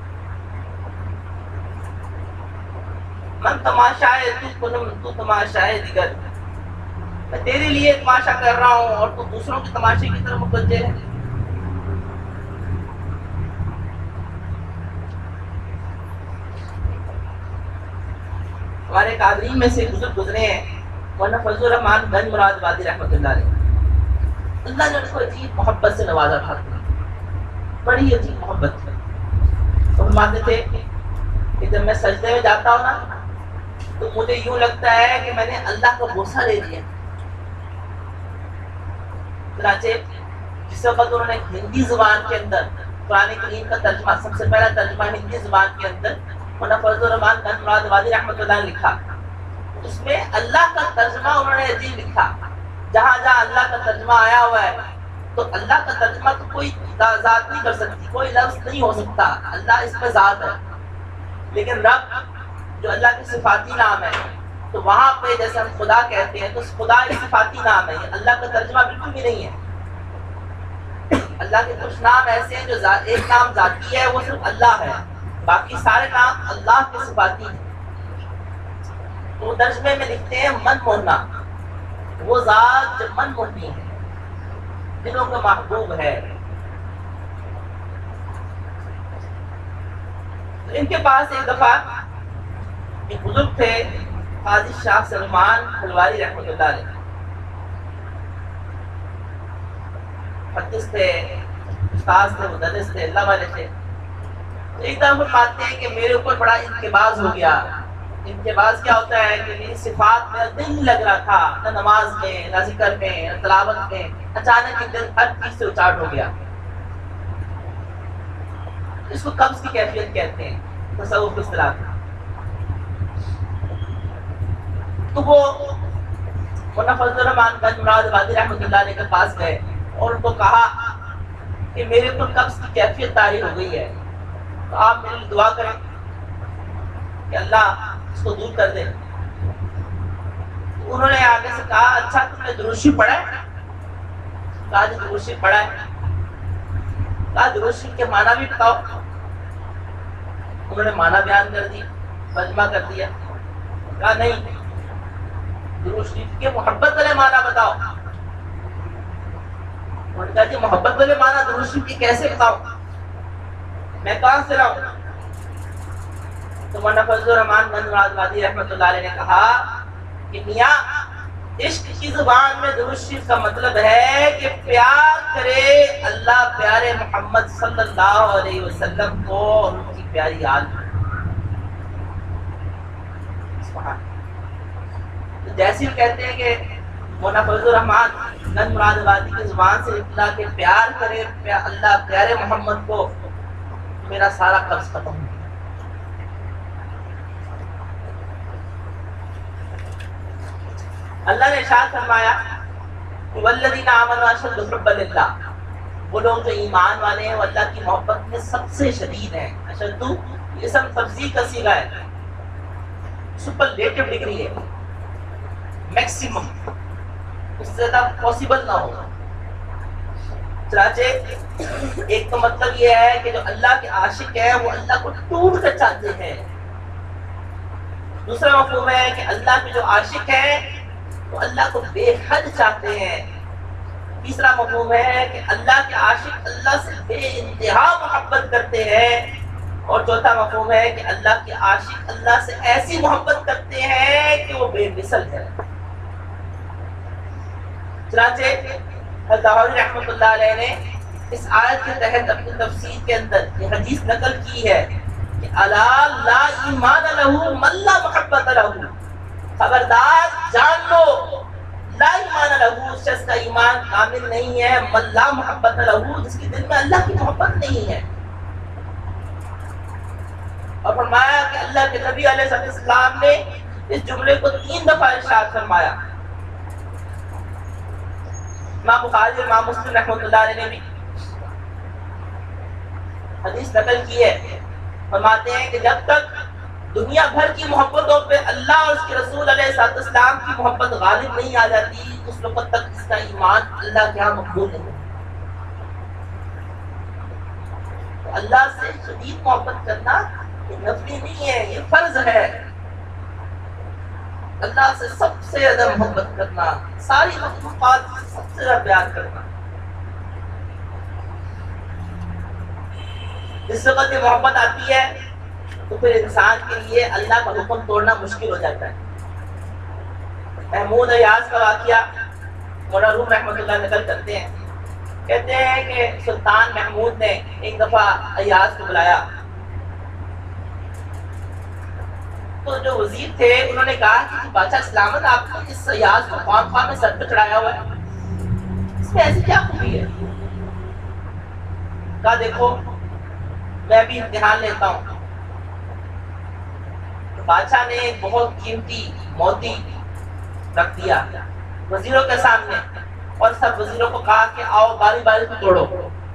Speaker 2: من تماشائے تو کنم تو تماشائے دیگر، میں تیرے لیے تماشا کر رہا ہوں اور تو دوسروں کے تماشے کی طرف متوجہ ہے۔ ہمارے قادرین میں سے بزرگ گزرے ہیں، مولانا فضل الرحمان گنج مراد آبادی رحمۃ اللہ علیہ، اللہ نے اس کو عجیب محبت سے نوازا تھا، بڑی عجیب محبت تھی۔ وہ فرماتے تھے کہ جب میں سجدے میں جاتا ہوں نا تو مجھے یوں لگتا ہے کہ میں نے اللہ کا بوسہ لے لیا۔ چنانچہ جس وقت انہوں نے ہندی زبان کے اندر قرآن کریم کا ترجمہ، سب سے پہلا ترجمہ ہندی زبان کے اندر مولانا فضل الرحمان گنج مراد آبادی رحمۃ اللہ نے لکھا، اس میں اللہ کا ترجمہ انہوں نے عجیب لکھا. جہاں جہاں اللہ کا ترجمہ آیا ہوا ہے تو اللہ کا ترجمہ تو کوئی ذات نہیں کر سکتی، کوئی لفظ نہیں ہو سکتا، اللہ اس میں ذات ہے. لیکن رب جو اللہ کے صفاتی نام ہے تو وہاں پہ جیسے ہم خدا کہتے ہیں تو خدا ایک صفاتی نام ہے، اللہ کا ترجمہ بالکل بھی نہیں ہے. اللہ کے کچھ نام ایسے ہیں جو ایک نام ذاتی ہے وہ صرف اللہ ہے، باقی سارے نام اللہ کے صفاتی ہیں. تو ترجمے میں لکھتے ہیں من موہنا، وہ ذات جو من موہنی ہے، دلوں کا محبوب ہے. تو ان کے پاس ایک دفعہ ایک بزرگ تھے قاضی شاہ سلمان حلواری رحمۃ اللہ علیہ، محدث تھے، استاذ تھے، مدرس تھے، اللہ والے تھے. تو ایک دم فرماتے ہیں کہ میرے اوپر بڑا انقباض ہو گیا. انقباض کیا ہوتا ہے کہ میری صفات میں دل نہیں لگ رہا تھا، نہ نماز میں، نہ ذکر میں، نہ تلاوت میں. اچانک ایک دن ہر چیز سے اچاٹ ہو گیا. اس کو قبض کی کیفیت کہتے ہیں تصوف کی اصطلاح میں. تو وہ مولانا فضل الرحمان گنج مراد آبادی رحمۃ اللہ علیہ کے پاس گئے اور ان کو کہا کہ میرے اوپر قبض کی کیفیت طاری ہو گئی ہے، تو آپ میرے لیے دعا کریں کہ اللہ اس کو دور کر دے. انہوں نے آگے سے کہا اچھا تم نے درود شریف پڑھا ہے؟ کہا جی درود شریف پڑھا ہے. کہا درود شریف کے معنی بھی بتاؤ. انہوں نے معنی بیان کر دی، ترجمہ کر دیا. کہا نہیں، درود شریف کے محبت والے معنی بتاؤ. انہوں نے کہا جی محبت والے معنی درود شریف کی کیسے بتاؤ، میں کہاں سے لاؤں؟ تو مولانا فضل الرحمان گنج مراد آبادی رحمۃ اللہ علیہ نے کہا کہ میاں عشق کی زبان میں درود شریف کا مطلب ہے کہ پیار کرے اللہ پیارے محمد صلی اللہ علیہ وسلم کو اور ان کی پیاری آل. جیسے کہتے ہیں کہ مولانا فضل الرحمان گنج مراد آبادی کی زبان سے نکلا کہ پیار کرے اللہ پیارے محمد کو، میرا سارا قبض ختم ہو. اللہ نے ارشاد فرمایا والذین آمنوا اشد حبا للہ، وہ لوگ جو ایمان والے ہیں وہ اللہ کی محبت میں سب سے شدید ہیں. اشد یہ اسم تفضیل کا صیغہ ہے، سپرلیٹو ڈگری ہے، میکسیمم، اس سے زیادہ پاسبل نہ ہو. چنانچہ ایک تو مطلب یہ ہے کہ جو اللہ کے عاشق ہیں وہ اللہ کو ٹوٹ کر چاہتے ہیں. دوسرا مفہوم ہے کہ اللہ کے جو عاشق ہیں وہ اللہ کو بے حد چاہتے ہیں. تیسرا مفہوم ہے کہ اللہ کے عاشق اللہ سے بے انتہا محبت کرتے ہیں. اور چوتھا مفہوم ہے کہ اللہ کے عاشق اللہ سے ایسی محبت کرتے ہیں کہ وہ بے مثل ہے. چنانچہ حضرت لاہوری رحمۃ اللہ علیہ نے اس آیت کے تحت اپنی تفسیر کے اندر یہ حدیث نقل کی ہے کہ الا لا ایمان لہ من لا محبت لہ، خبردار جان لو لا ایمان لہ، اس شخص کا ایمان کامل نہیں ہے، من لا محبت لہ، جس کے دل میں اللہ کی محبت نہیں ہے. اور فرمایا کہ اللہ کے نبی علیہ السلام نے اس جملے کو تین دفعہ ارشاد فرمایا. امام بخاری اور امام مسلم رحمۃ اللہ علیہ نے بھی حدیث نقل کی ہے. فرماتے ہیں کہ جب تک دنیا بھر کی محبتوں پہ اللہ اور اس کے رسول علیہ السلام کی محبت غالب نہیں آ جاتی اس وقت تک اس کا ایمان اللہ کے ہاں مقبول نہیں. تو اللہ سے شدید محبت کرنا یہ نفلی نہیں ہے، یہ فرض ہے. اللہ سے سب سے زیادہ محبت کرنا، ساری مخلوقات سے سب سے زیادہ پیار کرنا. جس وقت یہ محبت آتی ہے تو پھر انسان کے لیے اللہ کا حکم توڑنا مشکل ہو جاتا ہے. محمود ایاز کا واقعہ مولانا روم رحمۃ اللہ نقل کرتے ہیں. کہتے ہیں کہ سلطان محمود نے ایک دفعہ ایاز کو بلایا تو جو وزیر تھے انہوں نے کہا کہ بادشاہ سلامت آپ کو اس ایاز کو خواہ خواہ میں سر پہ چڑھایا ہوا ہے، اس میں ایسی کیا خوبی ہے؟ کہا دیکھو میں بھی امتحان لیتا ہوں. بادشاہ نے ایک بہت قیمتی موتی رکھ دیا وزیروں کے سامنے اور سب وزیروں کو کہا کہ آؤ باری باری کو توڑو.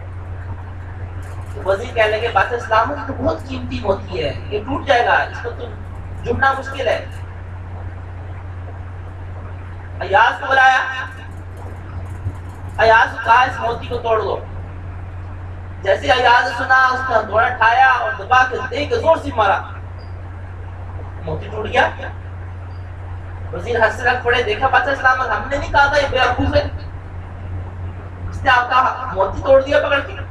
Speaker 2: تو وزیر کہنے لگے بادشاہ سلامت تو بہت قیمتی موتی ہے, یہ ٹوٹ جائے گا, اس کو تو جڑنا مشکل ہے. ایاز کو بلایا, ایاز کو کہا اس موتی کو توڑ دو. جیسے ایاز نے سنا اس نے ہتھوڑا اٹھایا اور دبا کے دے کے زور سے مارا, موتی ٹوٹ گیا. وزیر ہنس رکھ پڑے, دیکھا بادشاہ سلامت ہم نے نہیں کہا تھا یہ بیوقوف ہے, اس نے آپ کا موتی توڑ دیا پکڑ کے.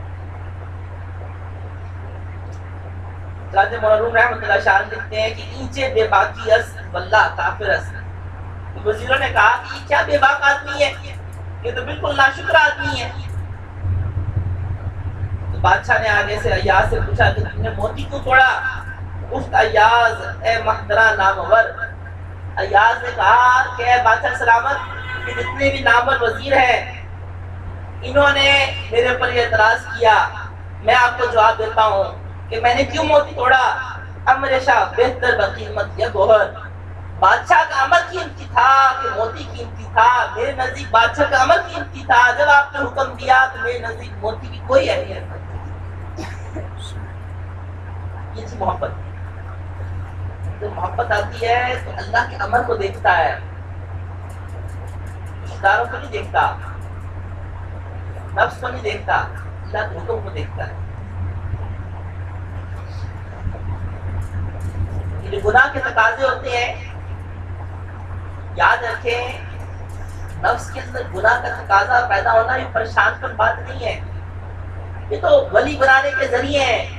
Speaker 2: راجہ مولانا رحمۃ اللہ شاہ لکھتے ہیں کہ اینچے بے باکی اس واللہ کافر اس. وزیروں نے کہا کہ یہ کیا بے باک آدمی ہے, یہ تو بالکل ناشکر آدمی ہے. تو بادشاہ نے آگے سے ایاز سے پوچھا کہ تم نے موتی کیوں توڑا؟ اس ایاز اے محترہ نامور, ایاز نے کہا کہ اے بادشاہ سلامت کہ جتنے بھی نامور وزیر ہیں انہوں نے میرے اوپر یہ اعتراض کیا, میں آپ کو جواب دیتا ہوں کہ میں نے کیوں موتی توڑا. امر شاہ بہتر بقیمت یا گوہر, بادشاہ کا عمل قیمتی تھا کہ موتی قیمتی تھا. میرے نزدیک بادشاہ کا عمل قیمتی تھا, جب آپ نے حکم دیا تو میرے نزدیک موتی کی کوئی اہمیت نہیں. یہ تھی محبت. جب محبت آتی ہے تو اللہ کے عمل کو دیکھتا ہے, اشاروں کو نہیں دیکھتا, نفس کو نہیں دیکھتا, اللہ کے حکم کو دیکھتا ہے. جو گناہ کے تقاضے ہوتے ہیں, یاد رکھیں نفس کے اندر گناہ کا تقاضا پیدا ہونا یہ پریشان کن بات نہیں ہے, یہ تو ولی بنانے کے ذریعے ہیں.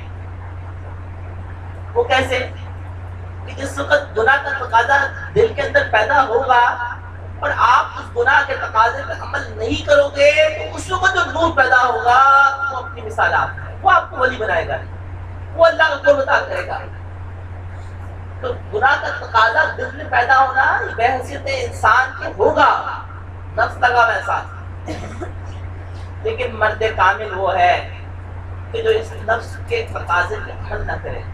Speaker 2: وہ کیسے کہ جس وقت گناہ کا تقاضا دل کے اندر پیدا ہوگا اور آپ اس گناہ کے تقاضے پر عمل نہیں کرو گے تو اس وقت جو نور پیدا ہوگا وہ اپنی مثال آپ ہے, وہ آپ کو ولی بنائے گا, وہ اللہ کا قرب عطا کرے گا. تو گناہ کا تقاضا دل میں پیدا ہونا یہ بحیثیت انسان کے ہوگا, نفس لگا ویسا. لیکن مرد کامل وہ ہے کہ جو اس نفس کے تقاضے پہ عمل نہ کرے.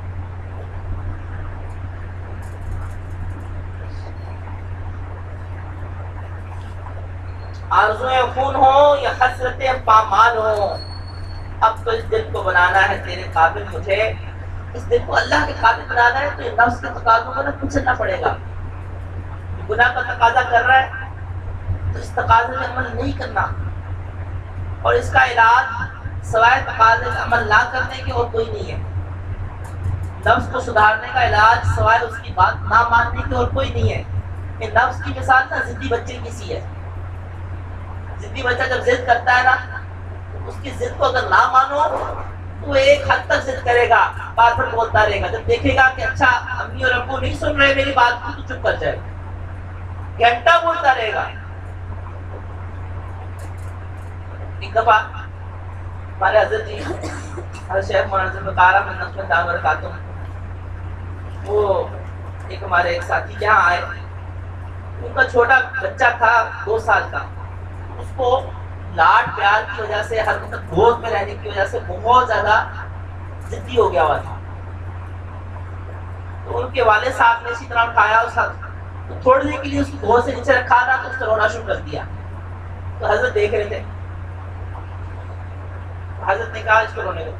Speaker 2: آرزویں خون ہو یا حسرتیں پامال ہوں, اب تو اس دل کو بنانا ہے تیرے قابل مجھے, اس دل کو اللہ کے قابل بنانا ہے تو یہ نفس کے تقاضوں کو نہ کچلنا پڑے گا. گناہ کا تقاضا کر رہا ہے تو اس تقاضے میں عمل نہیں کرنا, اور اس کا علاج سوائے تقاضے میں عمل نہ کرنے کے اور کوئی نہیں ہے. نفس کو سدھارنے کا علاج سوائے اس کی بات نہ ماننے کے اور کوئی نہیں ہے. کہ نفس کی مثال نہ ضدی بچے کی سی ہے. ضدی بچہ جب ضد کرتا ہے نا اس کی ضد کو اگر نہ مانو تو وہ ایک حد تک ضد کرے گا, بار بار بولتا رہے گا. جب دیکھے گا کہ اچھا امی اور ابو نہیں سن رہے میری بات کو تو چپ کر جائے گا, گھنٹہ بولتا رہے گا. ایک دفعہ ہمارے حضرت جی حضرت شیخ مولانا ذوالفقار منت میں دامر خاتون, وہ ایک ہمارے ایک ساتھی کے یہاں آئے. ان کا چھوٹا بچہ تھا دو سال کا, اس کو لاڈ پیار کی وجہ سے ہر وقت گود میں رہنے کی وجہ سے بہت زیادہ ضدی ہو گیا ہوا تھا. تو ان کے والد صاحب نے اسی طرح اٹھایا اس حد تو تھوڑی دیر کے لیے اس کو گود سے نیچے رکھا تھا تو اس نے رونا شروع کر دیا. تو حضرت دیکھ رہے تھے, حضرت نے کہا اس کو رونے دو.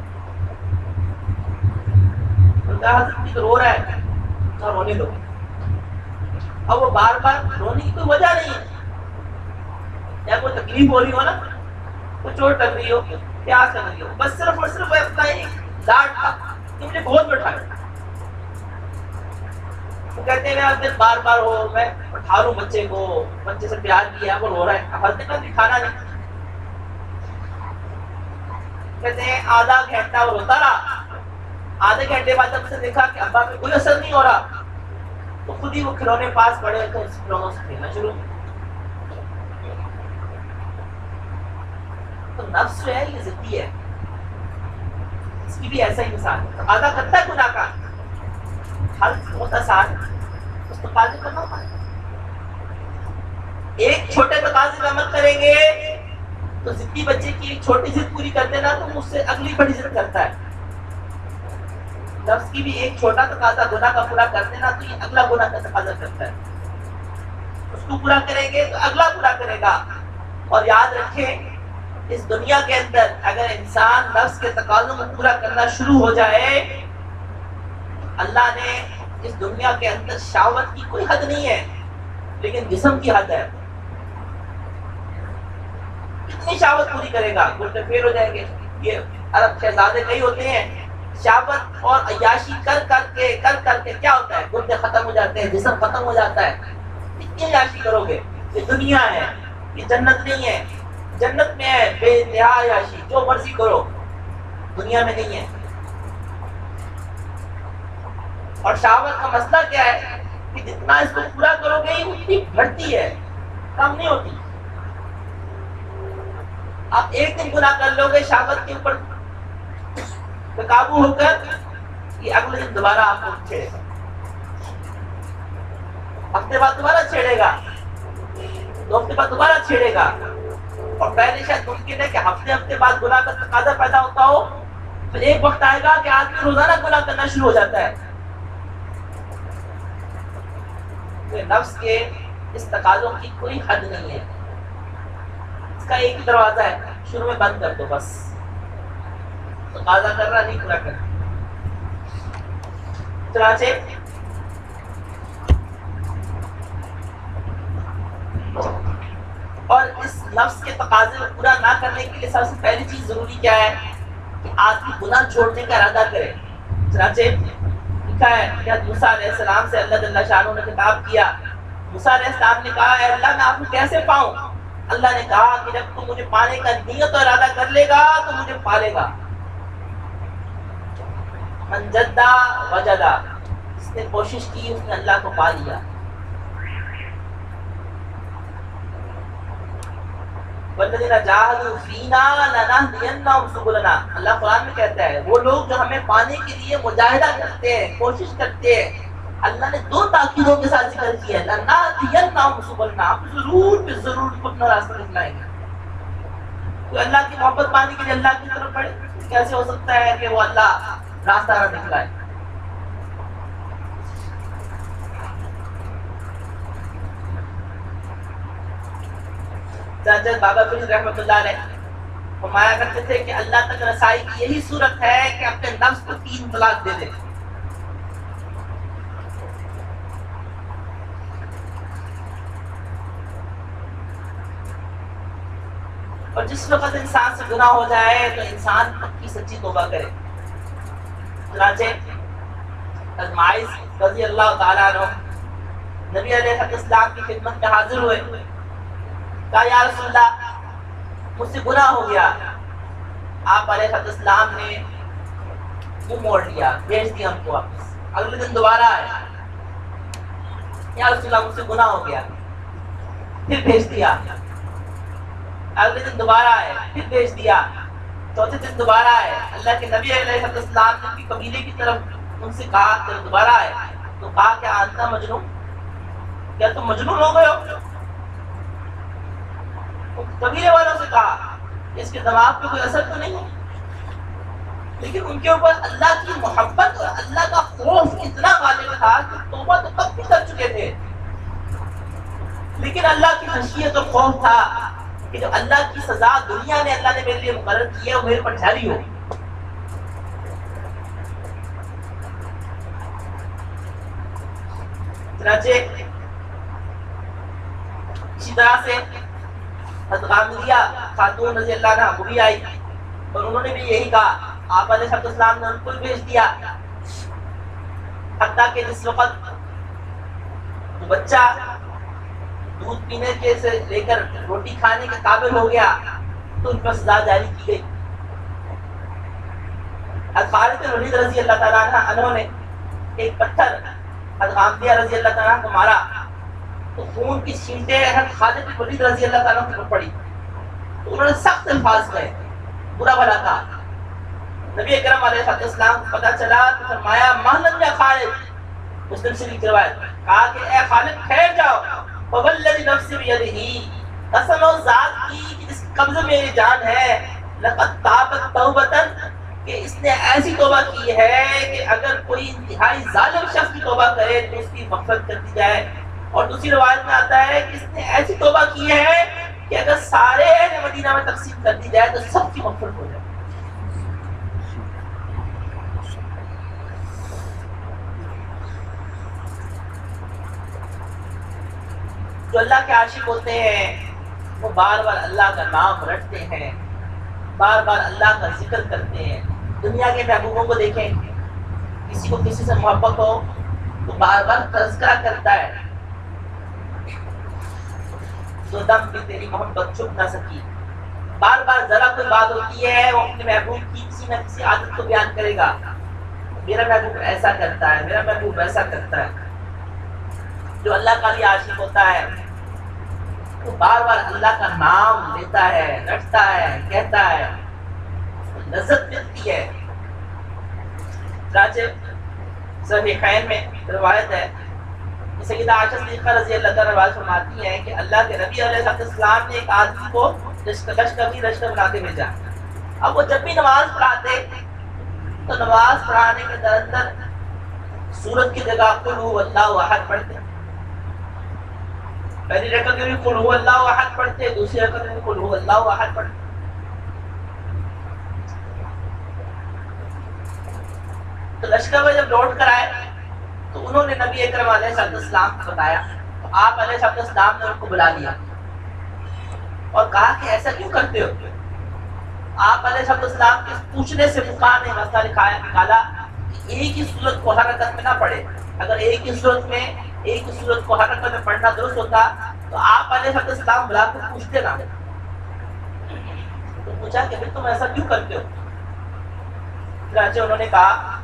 Speaker 2: کہا حضرت جی تو رو رہا ہے, کہا رونے دو. اب وہ بار بار رونے کی کوئی وجہ نہیں ہے, یا کوئی تکلیف ہو رہی ہو نا, کوئی چوٹ لگ رہی ہو, پیاس لگ رہی ہو, بس صرف اور صرف اپنا ایک ڈانٹ تھا کہ مجھے بہت بٹھایا. وہ کہتے ہیں میں دن بار بار ہو میں اٹھا لوں بچے کو, بچے سے پیار کیا وہ رو رہا ہے, ہر دن کا دکھانا نہیں. کہتے ہیں آدھا گھنٹہ وہ روتا رہا, آدھے گھنٹے بعد جب سے دیکھا کہ ابا پہ کوئی اثر نہیں ہو رہا تو خود ہی وہ کھلونے پاس پڑے تو اس کھلونوں سے کھیلنا شروع. تو نفس جو ہے یہ ضدی ہے, اس کی بھی ایسا ہی مثال ہے. آدھا کرتا ہے گناہ کا, حل بہت آسان, اس تقاضے پر نہ مانے. ایک چھوٹے تقاضے پہ عمل کریں گے تو ضدی بچے کی ایک چھوٹی ضد پوری کرتے نا تو اس سے اگلی بڑی ضد کرتا ہے. نفس کی بھی ایک چھوٹا تقاضا گناہ کا پورا کر دینا تو یہ اگلا گناہ کا تقاضا کرتا ہے، اس کو پورا کریں گے تو اگلا پورا کرے گا۔ اور یاد رکھیں اس دنیا کے اندر اگر انسان نفس کے تقاضوں کو پورا کرنا شروع ہو جائے، اللہ نے اس دنیا کے اندر شہوت کی کوئی حد نہیں ہے لیکن جسم کی حد ہے۔ کتنی شہوت پوری کرے گا؟ گردے پھیر ہو جائیں گے۔ یہ عرب شہزادے کئی ہوتے ہیں، شہوت اور عیاشی کر کر کے کر کر کے کیا ہوتا ہے؟ گردے ختم ہو جاتے ہیں، جسم ختم ہو جاتا ہے۔ کتنی عیاشی کرو گے؟ یہ دنیا ہے، یہ جنت نہیں ہے۔ جنت میں ہے بے انتہا عیاشی، جو مرضی کرو، دنیا میں نہیں ہے۔ اور شہوت کا مسئلہ کیا ہے کہ جتنا اس کو پورا کرو گے یہ اتنی بڑھتی ہے، کم نہیں ہوتی۔ آپ ایک دن گناہ کر لو گے شہوت کے اوپر بے قابو ہو کر، یہ اگلے دن دوبارہ آپ کو چھیڑے گا، ہفتے بعد دوبارہ چھیڑے گا، دو ہفتے بعد دوبارہ چھیڑے گا۔ اور پہلے شاید ممکن ہے کہ ہفتے ہفتے بعد گناہ کا تقاضا پیدا ہوتا ہو، پھر ایک وقت آئے گا کہ آدمی روزانہ گناہ کرنا شروع ہو جاتا ہے۔ نفس کے اس تقاضوں کی کوئی حد نہیں ہے، اس کا ایک ہی دروازہ ہے، شروع میں بند کر دو بس، تقاضا کر رہا نہیں پورا کرنا۔ چنانچہ اور اس نفس کے تقاضے کو پورا نہ کرنے کے لیے سب سے پہلی چیز ضروری کیا ہے کہ آدمی گناہ چھوڑنے کا ارادہ کرے۔ چنانچہ لکھا ہے کہ موسیٰ علیہ السلام سے اللہ جل شانہ نے خطاب کیا۔ موسیٰ علیہ السلام نے کہا اے اللہ میں آپ کو کیسے پاؤں؟ اللہ نے کہا کہ جب تو مجھے پانے کا نیت اور ارادہ کر لے گا تو مجھے پالے گا۔ من جدہ وجدہ، جس نے کوشش کی اس نے اللہ کو پا لیا۔ والذین جاہدوا فینا لنہدینہم سبلنا، اللہ قرآن میں کہتا ہے وہ لوگ جو ہمیں پانے کے لیے مجاہدہ کرتے ہیں، کوشش کرتے ہیں، اللہ نے دو تاکیدوں کے ساتھ ذکر کیا ہے، لنہدینہم سبلنا، ہم ضرور پہ ضرور اپنا راستہ دکھلائیں گے۔ تو اللہ کی محبت پانے کے لیے اللہ کی طرف پڑھے، کیسے ہو سکتا ہے کہ وہ اللہ راستہ نہ دکھلائے؟ حضرت بابا فرید رحمۃ اللہ علیہ فرمایا کرتے تھے کہ اللہ تک رسائی کی یہی صورت ہے کہ اپنے نفس کو تین طلاق دے دے۔ اور جس وقت انسان سے گناہ ہو جائے تو انسان پکی سچی توبہ کرے۔ چنانچہ حضرت معاذ رضی اللہ تعالیٰ عنہ نبی علیہ السلام کی خدمت میں حاضر ہوئے، کہا یا رسول اللہ مجھ سے گناہ ہو گیا۔ آپ علیہ السلام نے منہ موڑ لیا، بھیج دیا ہم کو واپس۔ اگلے دن دوبارہ آئے، یا رسول اللہ مجھ سے گناہ ہو گیا، پھر بھیج دیا۔ اگلے دن دوبارہ آئے، پھر بھیج دیا۔ چوتھے دن دوبارہ آئے، اللہ کے نبی علیہ السلام نے اپنی قبیلے کی طرف ان سے کہا جب دوبارہ آئے تو کہا کہ انت مجنون، کیا تم مجنون ہو گئے ہو؟ قبیلے والوں سے کہا اس کے دماغ پہ کوئی اثر تو نہیں ہے، لیکن ان کے اوپر اللہ کی محبت اور اللہ کا خوف اتنا غالب تھا کہ توبہ تو کب بھی کر چکے تھے، لیکن اللہ کی خشیت اور خوف تھا کہ جو اللہ کی سزا دنیا نے اللہ نے میرے لیے مقرر کی ہے وہ میرے پر جاری ہو۔ چنانچہ اسی طرح سے حضرت غامدیہ خاتون رضی اللہ عنہ وہ بھی آئی اور انہوں نے بھی یہی کہا، آپ علیہ السلام نے ان کو بھیج دیا، حتیٰ کہ جس وقت وہ بچہ دودھ پینے کے سے لے کر روٹی کھانے کے قابل ہو گیا تو ان پر سزا جاری کی گئی۔ حضرت خالد بن ولید رضی اللہ تعالیٰ عنہ نے ایک پتھر حضرت غامدیہ رضی اللہ تعالیٰ عنہ کو مارا تو خون کی چھینٹیں حضرت خالد بن ولید رضی اللہ تعالیٰ عنہ پر پڑی، تو انہوں نے سخت الفاظ کہے، برا بھلا کہا۔ نبی اکرم علیہ السلام کو پتہ چلا تو فرمایا مہلن یا خالد، مسلم شریف کی روایت، کہا کہ اے خالد ٹھہر جاؤ، فوالذی نفسی بیدہ، قسم اس ذات کی کہ جس قبضے میں میری جان ہے، لقد تابت توبۃ کہ اس نے ایسی توبہ کی ہے کہ اگر کوئی انتہائی ظالم شخص کی توبہ کرے تو اس کی مغفرت کر دی جائے. اور دوسری روایت میں آتا ہے کہ اس نے ایسی توبہ کی ہے کہ اگر سارے اہل مدینہ میں تقسیم کر دی جائے تو سب کی مغفرت ہو جائے. جو اللہ کے عاشق ہوتے ہیں وہ بار بار اللہ کا نام رٹتے ہیں, بار بار اللہ کا ذکر کرتے ہیں. دنیا کے محبوبوں کو دیکھیں, کسی کو کسی سے محبت ہو تو بار بار تذکرہ کرتا ہے, دو دم بھی تیری محبت چھپ نہ سکی. بار بار ذرا کوئی بات ہوتی ہے وہ اپنے محبوب کی کسی نہ کسی عادت کو بیان کرے گا, میرا محبوب ایسا کرتا ہے, میرا محبوب ایسا کرتا ہے. جو اللہ کا بھی عاشق ہوتا ہے تو بار بار اللہ کا نام لیتا ہے, رٹتا ہے, کہتا ہے, لذت ملتی ہے. چنانچہ صحیحین میں روایت ہے, سیدہ عائشہ صدیقہ رضی اللہ تعالیٰ روایت فرماتی ہیں کہ اللہ کے نبی علیہ السلام نے ایک آدمی کو لشکر لشکر بنا کے بھیجا. اب وہ جب بھی نماز پڑھاتے تو نماز پڑھانے کے اندر سورت کی جگہ قل هو اللہ احد پڑھتے. پہلی رکعت میں بھی قل هو اللہ احد پڑھتے, دوسری رکعت میں بھی قل هو اللہ احد پڑھتے. تو لشکر میں جب لوٹ کر آئے تو انہوں نے نبی اکرم علیہ السلام کو بتایا, تو آپ علیہ السلام نے ان کو بلا لیا اور کہا کہ ایسا کیوں کرتے ہو. آپ علیہ السلام کے پوچھنے سے فقہاء نے مسئلہ لکھایا نکالا کہ ایک ہی صورت کو ہر رکعت میں نہ پڑھے. اگر ایک ہی صورت میں ایک ہی صورت کو ہر رکعت میں پڑھنا درست ہوتا تو آپ علیہ السلام بلا کر پوچھتے نہ. تو پوچھا کہ پھر تم ایسا کیوں کرتے ہو. چنانچہ انہوں نے کہا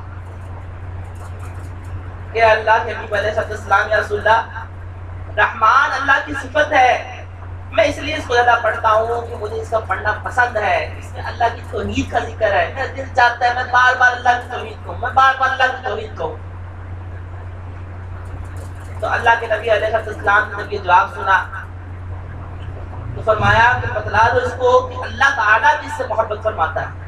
Speaker 2: کہ اللہ کے نبی علیہ السلام یا رسول اللہ, رحمان اللہ کی صفت ہے, میں اس لیے اس کو زیادہ پڑھتا ہوں کہ مجھے اس کا پڑھنا پسند ہے, اس میں اللہ کی توحید کا ذکر ہے, میرا دل چاہتا ہے میں بار بار اللہ کی توحید کہوں, میں بار بار اللہ کی توحید کہوں. تو اللہ کے نبی علیہ السلام نے جب یہ جواب سنا تو فرمایا کہ بتلا دو اس کو کہ اللہ تعالیٰ بھی اس سے محبت فرماتا ہے.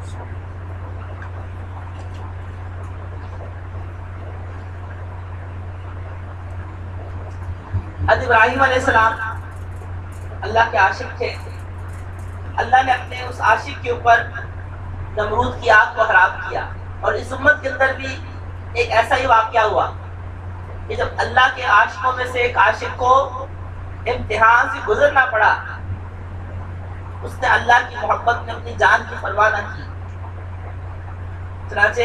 Speaker 2: حضرت ابراہیم علیہ السلام اللہ کے عاشق تھے. اللہ نے اپنے اس عاشق کے اوپر نمرود کی آگ کو خراب کیا, اور اس امت کے اندر بھی ایک ایسا ہی واقعہ ہوا کہ جب اللہ کے عاشقوں میں سے ایک عاشق کو امتحان سے گزرنا پڑا, اس نے اللہ کی محبت میں اپنی جان کی پرواہ نہ کی. چنانچہ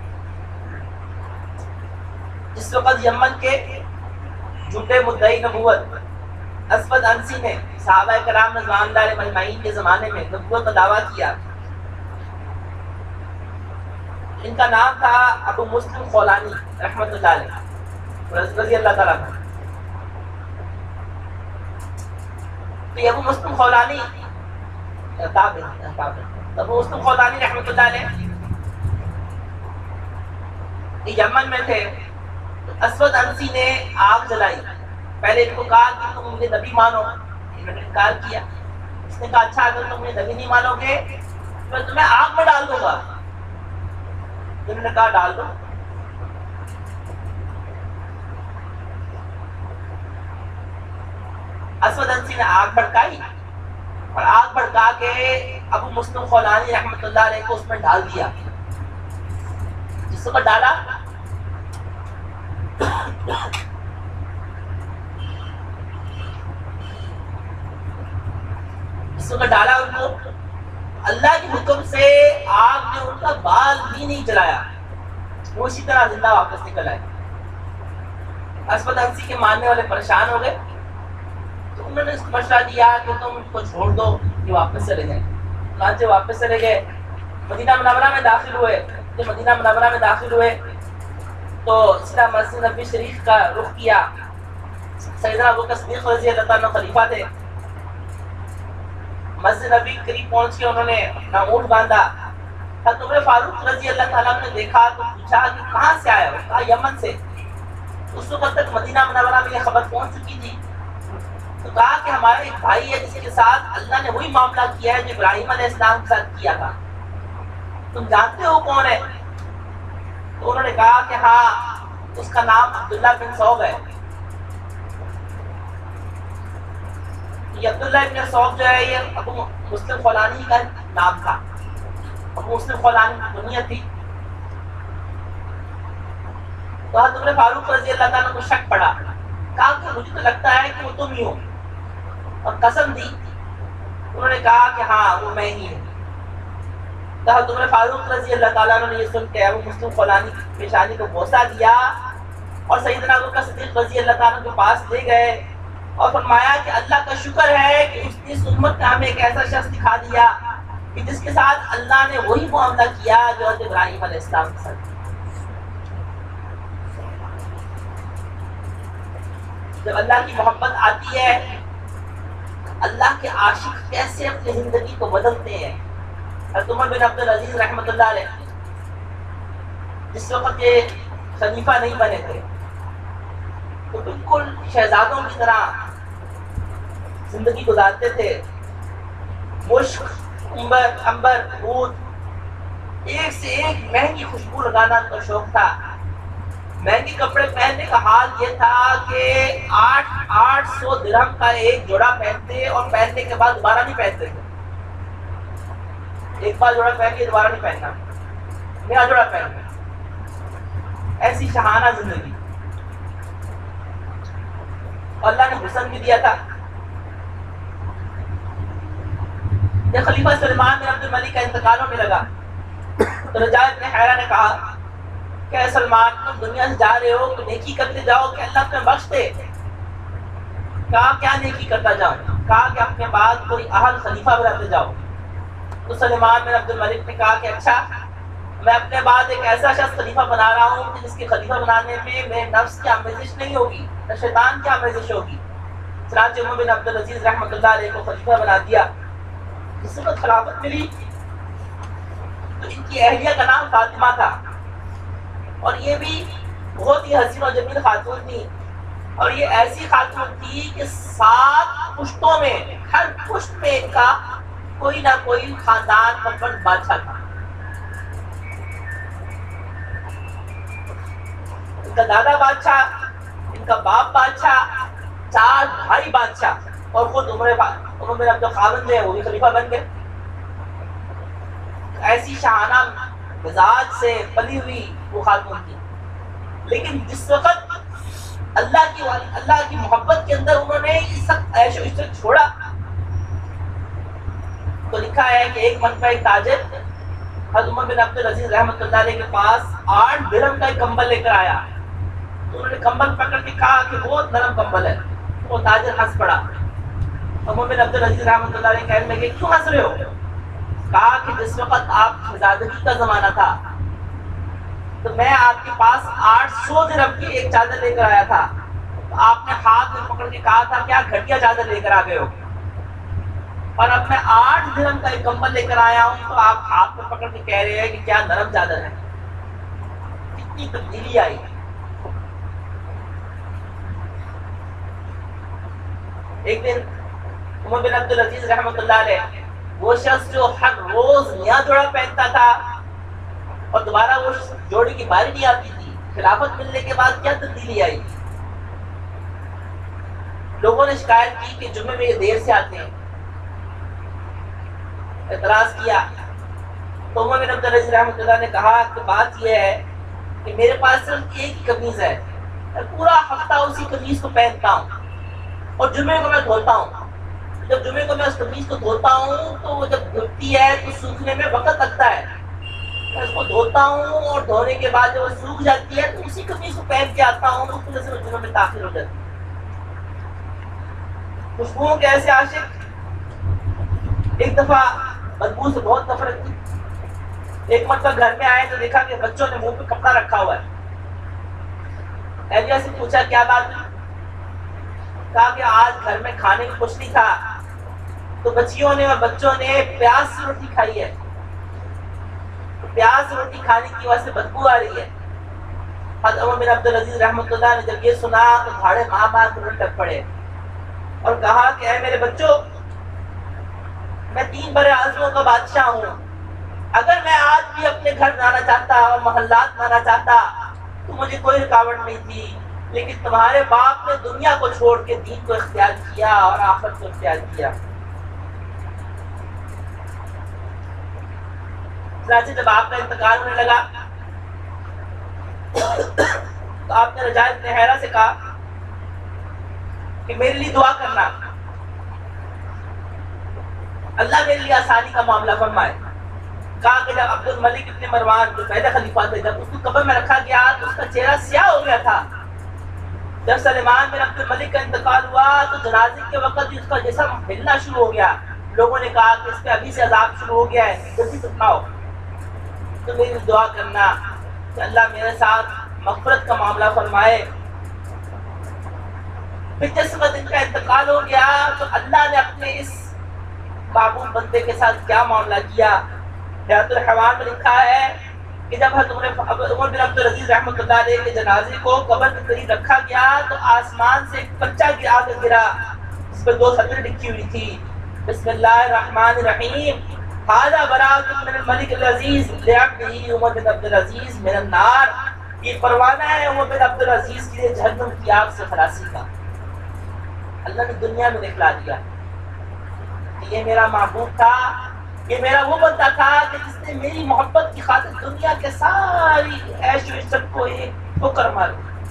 Speaker 2: اس وقت یمن کے جھوٹے مدعی نبوت اسود انسی نے صحابہ کرام رضوان اللہ علیہ مجمعین کے زمانے میں نبوت کا دعویٰ کیا. ان کا نام تھا ابو مسلم خولانی رحمۃ اللہ علیہ رضی اللہ تعالیٰ عنہ. تو یہ ابو مسلم خولانی ابو مسلم خولانی رحمۃ اللہ علیہ یمن میں تھے. اسود انسی نے آگ جلائی. پہلے ان کو کہا کہ تم مجھے نبی مانو, انہوں نے انکار کیا. اس نے کہا اچھا اگر تم مجھے نبی نہیں مانو گے تو میں تمہیں آگ میں ڈال دوں گا. انہوں نے کہا ڈال دو. اسود انسی نے آگ بھڑکائی اور آگ بھڑکا کے ابو مسلم خولانی رحمۃ اللہ علیہ کو اس میں ڈال دیا. جس کو ڈالا اس کو ڈالا ان کو اللہ کے حکم سے آگ نے ان کا بال بھی نہیں جلایا, وہ اسی طرح زندہ واپس نکل آئے. اسود انسی کے ماننے والے پریشان ہو گئے تو انہوں نے اس کو مشورہ دیا کہ تم ان کو چھوڑ دو, یہ واپس چلے جائیں. چنانچہ واپس چلے گئے, مدینہ منورہ میں داخل ہوئے. جب مدینہ منورہ میں داخل ہوئے تو سیدھا مسجد نبی شریف کا رخ کیا. سیدنا ابوبکر صدیق رضی اللہ تعالیٰ خلیفہ تھے. مسجد نبی قریب پہنچ کے انہوں نے اپنا اونٹ باندھا. حضرت عمر فاروق رضی اللہ تعالیٰ نے دیکھا تو پوچھا کہ کہاں سے آیا ہو؟ کہا یمن سے. اس وقت تک مدینہ منورہ میں یہ خبر پہنچ چکی تھی. تو کہا کہ ہمارا ایک بھائی ہے جس کے ساتھ اللہ نے وہی معاملہ کیا ہے جو ابراہیم علیہ السلام کے ساتھ کیا تھا. تم جانتے ہو کون ہے؟ تو انہوں نے کہا کہ ہاں اس کا نام عبداللہ بن سوگ ہے. یہ عبداللہ بن سوگ جو ہے یہ ابو مسلم خولانی کا نام تھا. ابو مسلم خولانی کی بنیت تھی. تو حضرت عمر فاروق رضی اللہ تعالیٰ کو شک پڑا. کہا کہ مجھے تو لگتا ہے کہ وہ تم ہی ہو، اور قسم دی. انہوں نے کہا کہ ہاں وہ میں ہی ہوں. تو حضرت عمر فاروق رضی اللہ تعالیٰ نے یہ سن کے ابو مسلم خولانی کی پیشانی کو بوسہ دیا اور سیدنا ابوبکر صدیق رضی اللہ تعالیٰ کے پاس لے گئے اور فرمایا کہ اللہ کا شکر ہے کہ اس نے اس امت کا ہمیں ایک ایسا شخص دکھا دیا کہ جس کے ساتھ اللہ نے وہی معاملہ کیا جو حضرت ابراہیم علیہ السلام کے ساتھ. جب اللہ کی محبت آتی ہے، اللہ کے عاشق کیسے اپنی زندگی کو بدلتے ہیں. حضرت عمر بن عبد العزیز رحمۃ اللہ علیہ جس وقت یہ خلیفہ نہیں بنے تھے تو بالکل شہزادوں کی طرح زندگی گزارتے تھے. مشک، عنبر، عنبر، عود، ایک سے ایک مہنگی خوشبو لگانا ان کا شوق تھا. مہنگے کپڑے پہننے کا حال یہ تھا کہ آٹھ آٹھ سو درہم کا ایک جوڑا پہنتے اور پہننے کے بعد دوبارہ نہیں پہنتے تھے. ایک بار جوڑا پہن کے دوبارہ نہیں پہننا، نیا جوڑا پہننا. ایسی شہانہ زندگی. اللہ نے حسن بھی دیا تھا. جب خلیفہ سلمان بن عبد الملک کا انتقال ہونے لگا تو رجاء بن حیرہ نے کہا کہ اے سلمان، تم دنیا سے جا رہے ہو تو نیکی کرتے جاؤ کہ اللہ تمہیں بخش دے. کہا کیا نیکی کرتا جاؤں؟ کہا کہ اپنے بعد کوئی اہل خلیفہ بناتے جاؤ. تو سلمان بن عبد الملک نے کہا کہ اچھا، میں اپنے بعد ایک ایسا شخص خلیفہ بنا رہا ہوں کہ جس کے خلیفہ بنانے میں میرے نفس کی آمیزش نہیں ہوگی، نہ شیطان کی آمیزش ہوگی. چنانچہ عمر بن عبد العزیز رحمۃ اللہ علیہ کو خلیفہ بنا دیا. جس وقت خلافت ملی تو ان کی اہلیہ کا نام فاطمہ تھا، اور یہ بھی بہت ہی حسین و جمیل خاتون تھی. اور یہ ایسی خاتون تھی کہ سات پشتوں میں، ہر پشت میں ان کا کوئی نہ کوئی خاندان کا فرد بادشاہ تھا. ان کا دادا بادشاہ، ان کا باپ بادشاہ، چار بھائی بادشاہ، اور خود عمر عمر بن عبد الخاوند جو ہے وہ بھی خلیفہ بن گئے. ایسی شاہانہ مزاج سے پلی ہوئی وہ خاتون تھی. لیکن جس وقت اللہ کی اللہ کی محبت کے اندر انہوں نے یہ سب عیش و عشرت چھوڑا تو لکھا ہے کہ ایک مرتبہ ایک تاجر حضرت عمر بن عبد العزیز رحمۃ اللہ علیہ کے پاس آٹھ درہم کا ایک کمبل لے کر آیا. تو انہوں نے کمبل پکڑ کے کہا کہ بہت نرم کمبل ہے. وہ تاجر ہنس پڑا. عمر بن عبد العزیز رحمۃ اللہ علیہ کہنے لگے کیوں ہنس رہے ہو؟ کہا کہ جس وقت آپ شہزادگی کا زمانہ تھا تو میں آپ کے پاس آٹھ سو درہم کی ایک چادر لے کر آیا تھا. تو آپ نے ہاتھ میں پکڑ کے کہا تھا کیا گھٹیا چادر لے کر آ گئے ہو، اور اب میں آٹھ درہم کا ایک کمبل لے کر آیا ہوں تو آپ ہاتھ میں پکڑ کے کہہ رہے ہیں کہ کیا نرم چادر ہے. کتنی تبدیلی آئی. ایک دن عمر بن عبد العزیز رحمۃ اللہ علیہ وہ شخص جو ہر روز نیا جوڑا پہنتا تھا اور دوبارہ وہ جوڑے کی باری نہیں آتی تھی، خلافت ملنے کے بعد کیا تبدیلی آئی. لوگوں نے شکایت کی کہ جمعے میں یہ دیر سے آتے ہیں. اعتراض کیا تو عمر بن عبد العزیز رحمۃ اللہ نے کہا کہ بات یہ ہے کہ میرے پاس صرف ایک ہی قمیض ہے، میں پورا ہفتہ اسی قمیض کو پہنتا ہوں اور جمعے کو میں دھوتا ہوں. جب جمعے کو میں اس قمیض کو دھوتا ہوں تو وہ جب دھلتی ہے تو سوکھنے میں وقت لگتا ہے. میں اس کو دھوتا ہوں اور دھونے کے بعد جب وہ سوکھ جاتی ہے تو اسی قمیض کو پہن کے آتا ہوں، اس وجہ سے وہ جمعے میں تاخیر ہو جاتی ہے. خوشبوؤں کے ایسے عاشق. ایک دفعہ بدبو سے بہت نفرت تھی. ایک مرتبہ گھر میں آئے تو دیکھا کہ بچوں نے منہ پہ کپڑا رکھا ہوا ہے. اہلیہ سے پوچھا کیا بات ہے؟ کہا کہ آج گھر میں کھانے کو کچھ نہیں تھا تو بچیوں نے اور بچوں نے پیاز سے روٹی کھائی ہے. پیاز سے روٹی کھانے کی وجہ سے بدبو آ رہی ہے. حضرت عمر بن عبد العزیز رحمۃ اللہ نے جب یہ سنا تو دھاڑے ماں ماں کر ٹک پڑے اور کہا کہ اے میرے بچوں، میں تین برے اعظموں کا بادشاہ ہوں. اگر میں آج بھی اپنے گھر جانا چاہتا اور محلات جانا چاہتا تو مجھے کوئی رکاوٹ نہیں تھی، لیکن تمہارے باپ نے دنیا کو چھوڑ کے دین کو اختیار کیا اور آخرت کو اختیار کیا۔ چنانچہ جب آپ کا انتقال ہونے لگا تو آپ نے رجاء ابن حیرہ سے کہا کہ میرے لیے دعا کرنا، اللہ میرے لیے آسانی کا معاملہ فرمائے۔ کہا کہ جب عبد الملک ابن مروان جو پہلے خلیفہ تھے، جب اس کو قبر میں رکھا گیا تو اس کا چہرہ سیاہ ہو گیا تھا۔ جب سلیمان بن عبد الملک کا انتقال ہوا تو جنازے کے وقت اس کا جسم ہلنا شروع ہو گیا۔ لوگوں نے کہا کہ اس پہ ابھی سے عذاب شروع ہو گیا ہے، جلدی دفناؤ۔ تو میری دعا کرنا کہ اللہ میرے ساتھ مغفرت کا معاملہ فرمائے۔ پھر جس وقت ان کا انتقال ہو گیا تو اللہ نے اپنے اس معبود بندے کے ساتھ کیا معاملہ کیا۔ حیات الحیوان میں لکھا ہے کہ جب حضرت عمر بن عبد العزیز رحمۃ اللہ علیہ کے جنازے کو قبر کے قریب رکھا گیا تو آسمان سے ایک پرچہ گرا کر گرا، اس پر دو سطریں لکھی ہوئی تھی، بسم اللہ الرحمن الرحیم، ھذا براۃ من الملک العزیز لعبدہ عمر بن عبد العزیز من النار۔ یہ پروانہ ہے عمر بن عبد العزیز کے لیے جہنم کی آگ سے خلاصی کا۔ اللہ نے دنیا میں دکھلا دیا کہ یہ میرا معبود تھا، یہ میرا وہ بندہ تھا کہ جس نے میری محبت کی خاطر دنیا کے ساری عیش و عشرت کو ایک ٹھوکر ماری۔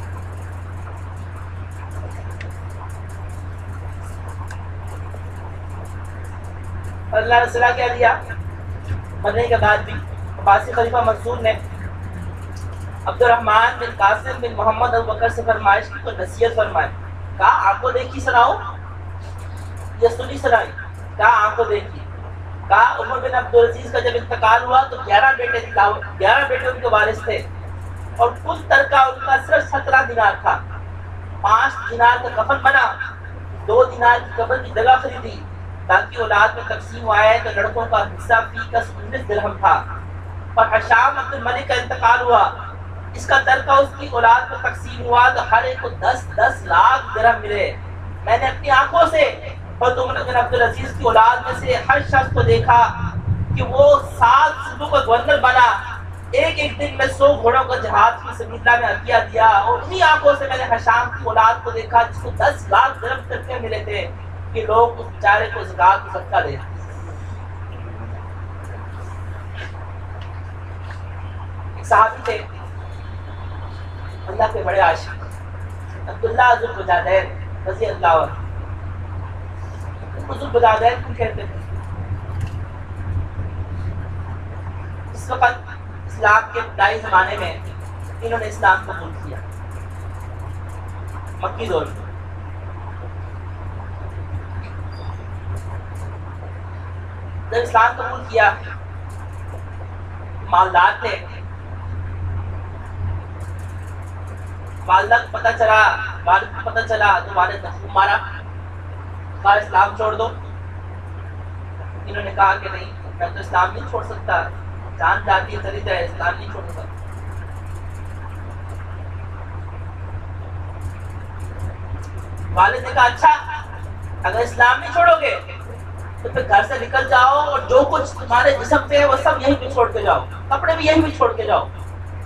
Speaker 2: اللہ نے صلاح کیا دیا، مرنے کے بعد بھی عباسی خلیفہ منصور نے عبد الرحمن بن قاسم بن محمد ابو بکر سے فرمائش کی، کوئی نصیحت فرمائے۔ کہا آپ کو دیکھی سناؤ یا سنی سنائی؟ کہا آپ کو دیکھی۔ کہا عمر بن عبد العزیز کا جب انتقال ہوا تو گیارہ بیٹے گیارہ بیٹے ان کے وارث تھے اور کل ترکہ ان کا صرف سترہ دینار تھا۔ پانچ دینار کا کفن بنا، دو دینار کی قبر کی جگہ خریدی تاکہ اولاد میں تقسیم آئے تو لڑکوں کا حصہ فی کس انیس درہم تھا۔ اور حشام عبد الملک کا انتقال ہوا، اس کا ترکہ اس کی اولاد میں تقسیم ہوا تو ہر ایک کو دس دس لاکھ درہم ملے۔ میں نے اپنی آنکھوں سے حضرت عمر بن عبد العزیز کی اولاد میں سے ہر شخص کو دیکھا کہ وہ سات صوبوں کا گورنر بنا، ایک ایک دن میں سو گھوڑوں کا جہاد کی سبیل اللہ میں عطیہ دیا، اور انہی آنکھوں سے میں نے حشام کی اولاد کو دیکھا جس کو دس لاکھ درہم ترکے ملے تھے کہ لوگ اس بیچارے کو زکات و صدقہ دے۔ ایک صحابی تھے اللہ کے بڑے عاشق، عبداللہ ذوالفضیلین رضی اللہ عنہ۔ ذوالفضیلین کیوں کہتے تھے؟ اس وقت اسلام کے ابتدائی زمانے میں انہوں نے اسلام قبول کیا، مکی دور میں۔ جب اسلام قبول کیا مالدار تھے، والدہ کو پتہ چلا، والد کو پتہ چلا تو والد نے خوب مارا، کہا اسلام چھوڑ دو۔ انہوں نے کہا کہ نہیں، میں تو اسلام نہیں چھوڑ سکتا، جان جاتی ہے چلی جائے، اسلام نہیں چھوڑ سکتا۔ والد نے کہا اچھا اگر اسلام نہیں چھوڑو گے تو پھر گھر سے نکل جاؤ اور جو کچھ تمہارے جسم پہ ہے وہ سب یہیں پہ چھوڑ کے جاؤ، کپڑے بھی یہیں پہ چھوڑ کے جاؤ۔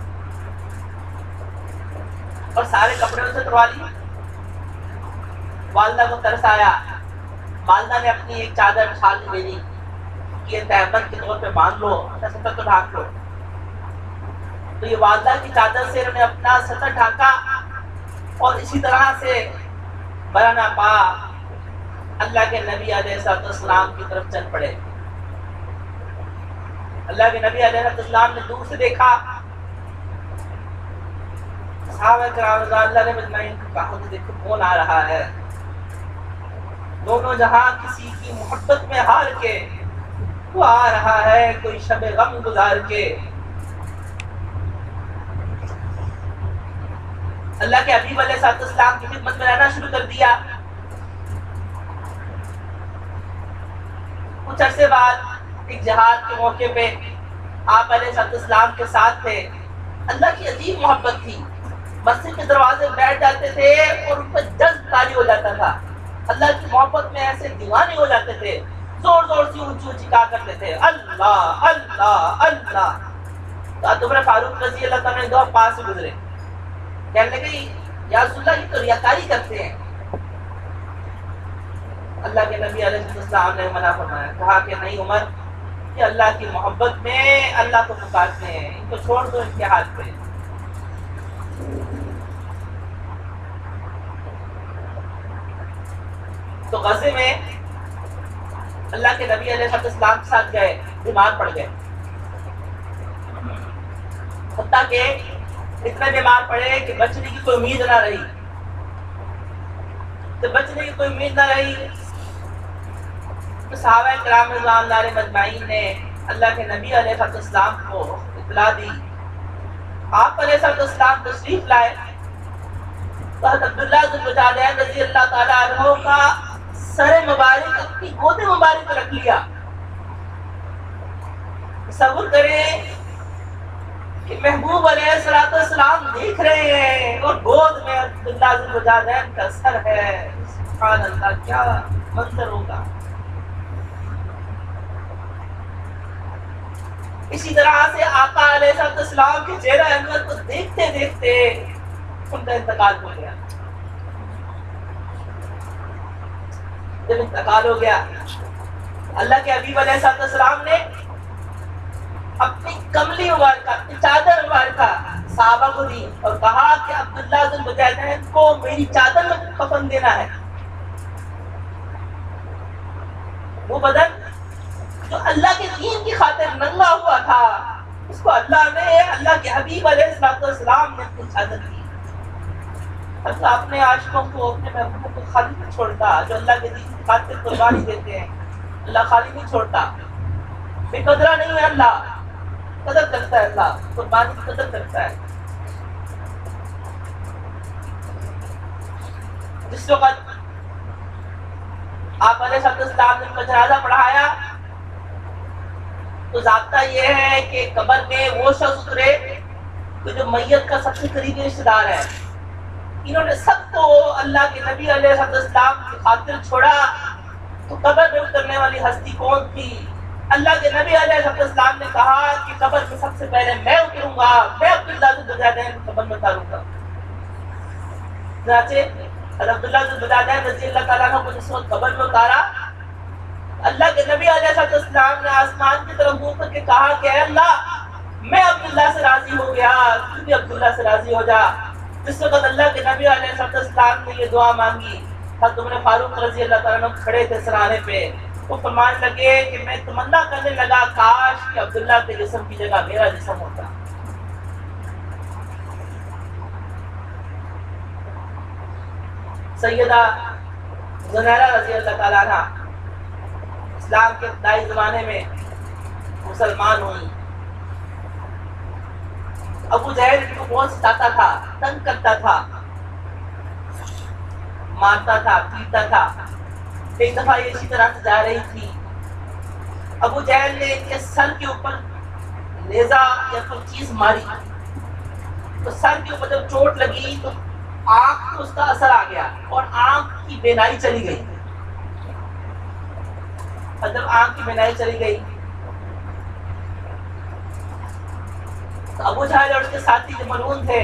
Speaker 2: اور سارے کپڑے اسے اتروا لیے۔ والدہ کو ترس آیا، والدہ نے اپنی ایک چادر چھال لی میری کہ یہ تہمت کے طور پہ باندھ لو، اپنا سطر تو ڈھانک لو۔ تو یہ والدہ کی چادر سے انہوں نے اپنا سطر ڈھانکا اور اسی طرح سے برانا پا اللہ کے نبی علیہ السلام کی طرف چل پڑے۔ اللہ کے نبی علیہ السلام نے دور سے دیکھا، صحابہ کرام رضی اللہ عنہم اجمعین کو کہا کہ دیکھو کون آ رہا ہے۔ دونوں جہاں کسی کی محبت میں ہار کے وہ آ رہا ہے کوئی شب غم گزار کے۔ اللہ کے حبیب علیہ السلام کی خدمت میں رہنا شروع کر دیا۔ کچھ عرصے بعد ایک جہاد کے موقع پہ آپ علیہ السلام کے ساتھ تھے، اللہ کی عجیب محبت تھی، مسجد کے دروازے بیٹھ جاتے تھے اور ان پر جذب تاری ہو جاتا تھا، اللہ کی محبت میں ایسے دیوانے ہو جاتے تھے زور زور سے اونچی اونچی کہا کرتے تھے اللہ اللہ اللہ. تو عمر فاروق رضی اللہ تعالیٰ نے دو پاس سے گزرے, کہنے لگے یا رسول اللہ یہ تو ریاکاری کرتے ہیں. اللہ کے نبی علیہ السلام نے منع فرمایا, کہا کہ نہیں عمر, کہ اللہ کی محبت میں اللہ کو پکارتے ہیں, ان کو چھوڑ دو ان کے ہاتھ پہ. تو غزے میں اللہ کے نبی علیہ السلام کے ساتھ گئے, بیمار پڑ گئے, حتیٰ کہ اتنے بیمار پڑے کہ بچنے کی کوئی امید نہ رہی. تو بچنے کی کوئی امید نہ رہی تو صحابہ کرام رضوان اللہ علیہم اجمعین نے اللہ کے نبی علیہ السلام کو اطلاع دی. آپ علیہ السلام تشریف لائے تو حضرت عبداللہ بن مجاہد رضی اللہ تعالیٰ عنہ کا سر مبارک اپنی گود مبارک رکھ لیا. تصور کریں کہ محبوب علیہ السلام دیکھ رہے ہیں اور گود میں عبداللہ بن مجاہد کا سر ہے. سبحان اللہ, کیا منظر ہوگا. اسی طرح سے آقا علیہ السلام کے چہرہ انور کو دیکھتے دیکھتے ان کا انتقال ہو گیا. جب انتقال ہو گیا, اللہ کے حبیب علیہ السلام نے اپنی کملی مبارکہ, اپنی چادر مبارکہ صحابہ کو دی اور کہا کہ عبداللہ بن مجاہد کو میری چادر میں کفن دینا ہے. وہ بدن جو اللہ کے دین کی خاطر ننگا ہوا تھا, اس کو اللہ نے, اللہ کے حبیب علیہ السلام نے اپنی چادر دی. اللہ اپنے عاشقوں کو, اپنے محبوبوں کو خالی نہیں چھوڑتا. جو اللہ کے دین کی خاطر قربانی دیتے ہیں اللہ خالی نہیں چھوڑتا. بے قدرہ نہیں ہے, اللہ قدر کرتا ہے, اللہ قربانی کی قدر کرتا ہے. جس وقت آپ علیہ السلام نے ان کا جنازہ پڑھایا تو ضابطہ یہ ہے کہ قبر میں وہ شخص اترے کہ جو میت کا سب سے قریبی رشتہ دار ہے. انہوں نے سب کو اللہ کے نبی علیہ السلام کی خاطر چھوڑا. تو قبر میں اترنے والی ہستی کون تھی؟ اللہ کے نبی علیہ السلام نے کہا کہ قبر میں سب سے پہلے میں اتروں گا, میں عبداللہ بن مجاہد قبر میں اتاروں گا. چنانچہ عبداللہ بن مجاہد رضی اللہ تعالیٰ عنہ کو جس وقت قبر میں اتارا, اللہ کے نبی علیہ السلام نے آسمان کی طرف منہ کر کے کہا کہ اے اللہ, میں عبداللہ سے راضی ہو گیا, تو بھی عبداللہ سے راضی ہو جا. جس وقت اللہ کے نبی علیہ السلام نے یہ دعا مانگی, حضرت عمر فاروق رضی اللہ تعالیٰ عنہ کھڑے تھے سرانے پہ. وہ فرمانے لگے کہ میں تمنا کرنے لگا کاش کہ عبداللہ کے جسم کی جگہ میرا جسم ہوتا. سیدہ زنیرہ رضی اللہ تعالیٰ عنہ اسلام کے ابتدائی زمانے میں مسلمان ہوئی. ابو جہل کو بہت ستاتا تھا, تنگ کرتا تھا, مارتا تھا, پیٹتا تھا. ایک دفعہ یہ اسی طرح سے جا رہی تھی, ابو جہل نے ان کے سر کے اوپر نیزہ یا کوئی چیز ماری. تو سر کے اوپر جب چوٹ لگی تو آنکھ کو اس کا اثر آ گیا اور آنکھ کی بینائی چلی گئی. اور جب آنکھ کی بینائی چلی گئی تو ابو جہل اور اس کے ساتھی جو ملعون تھے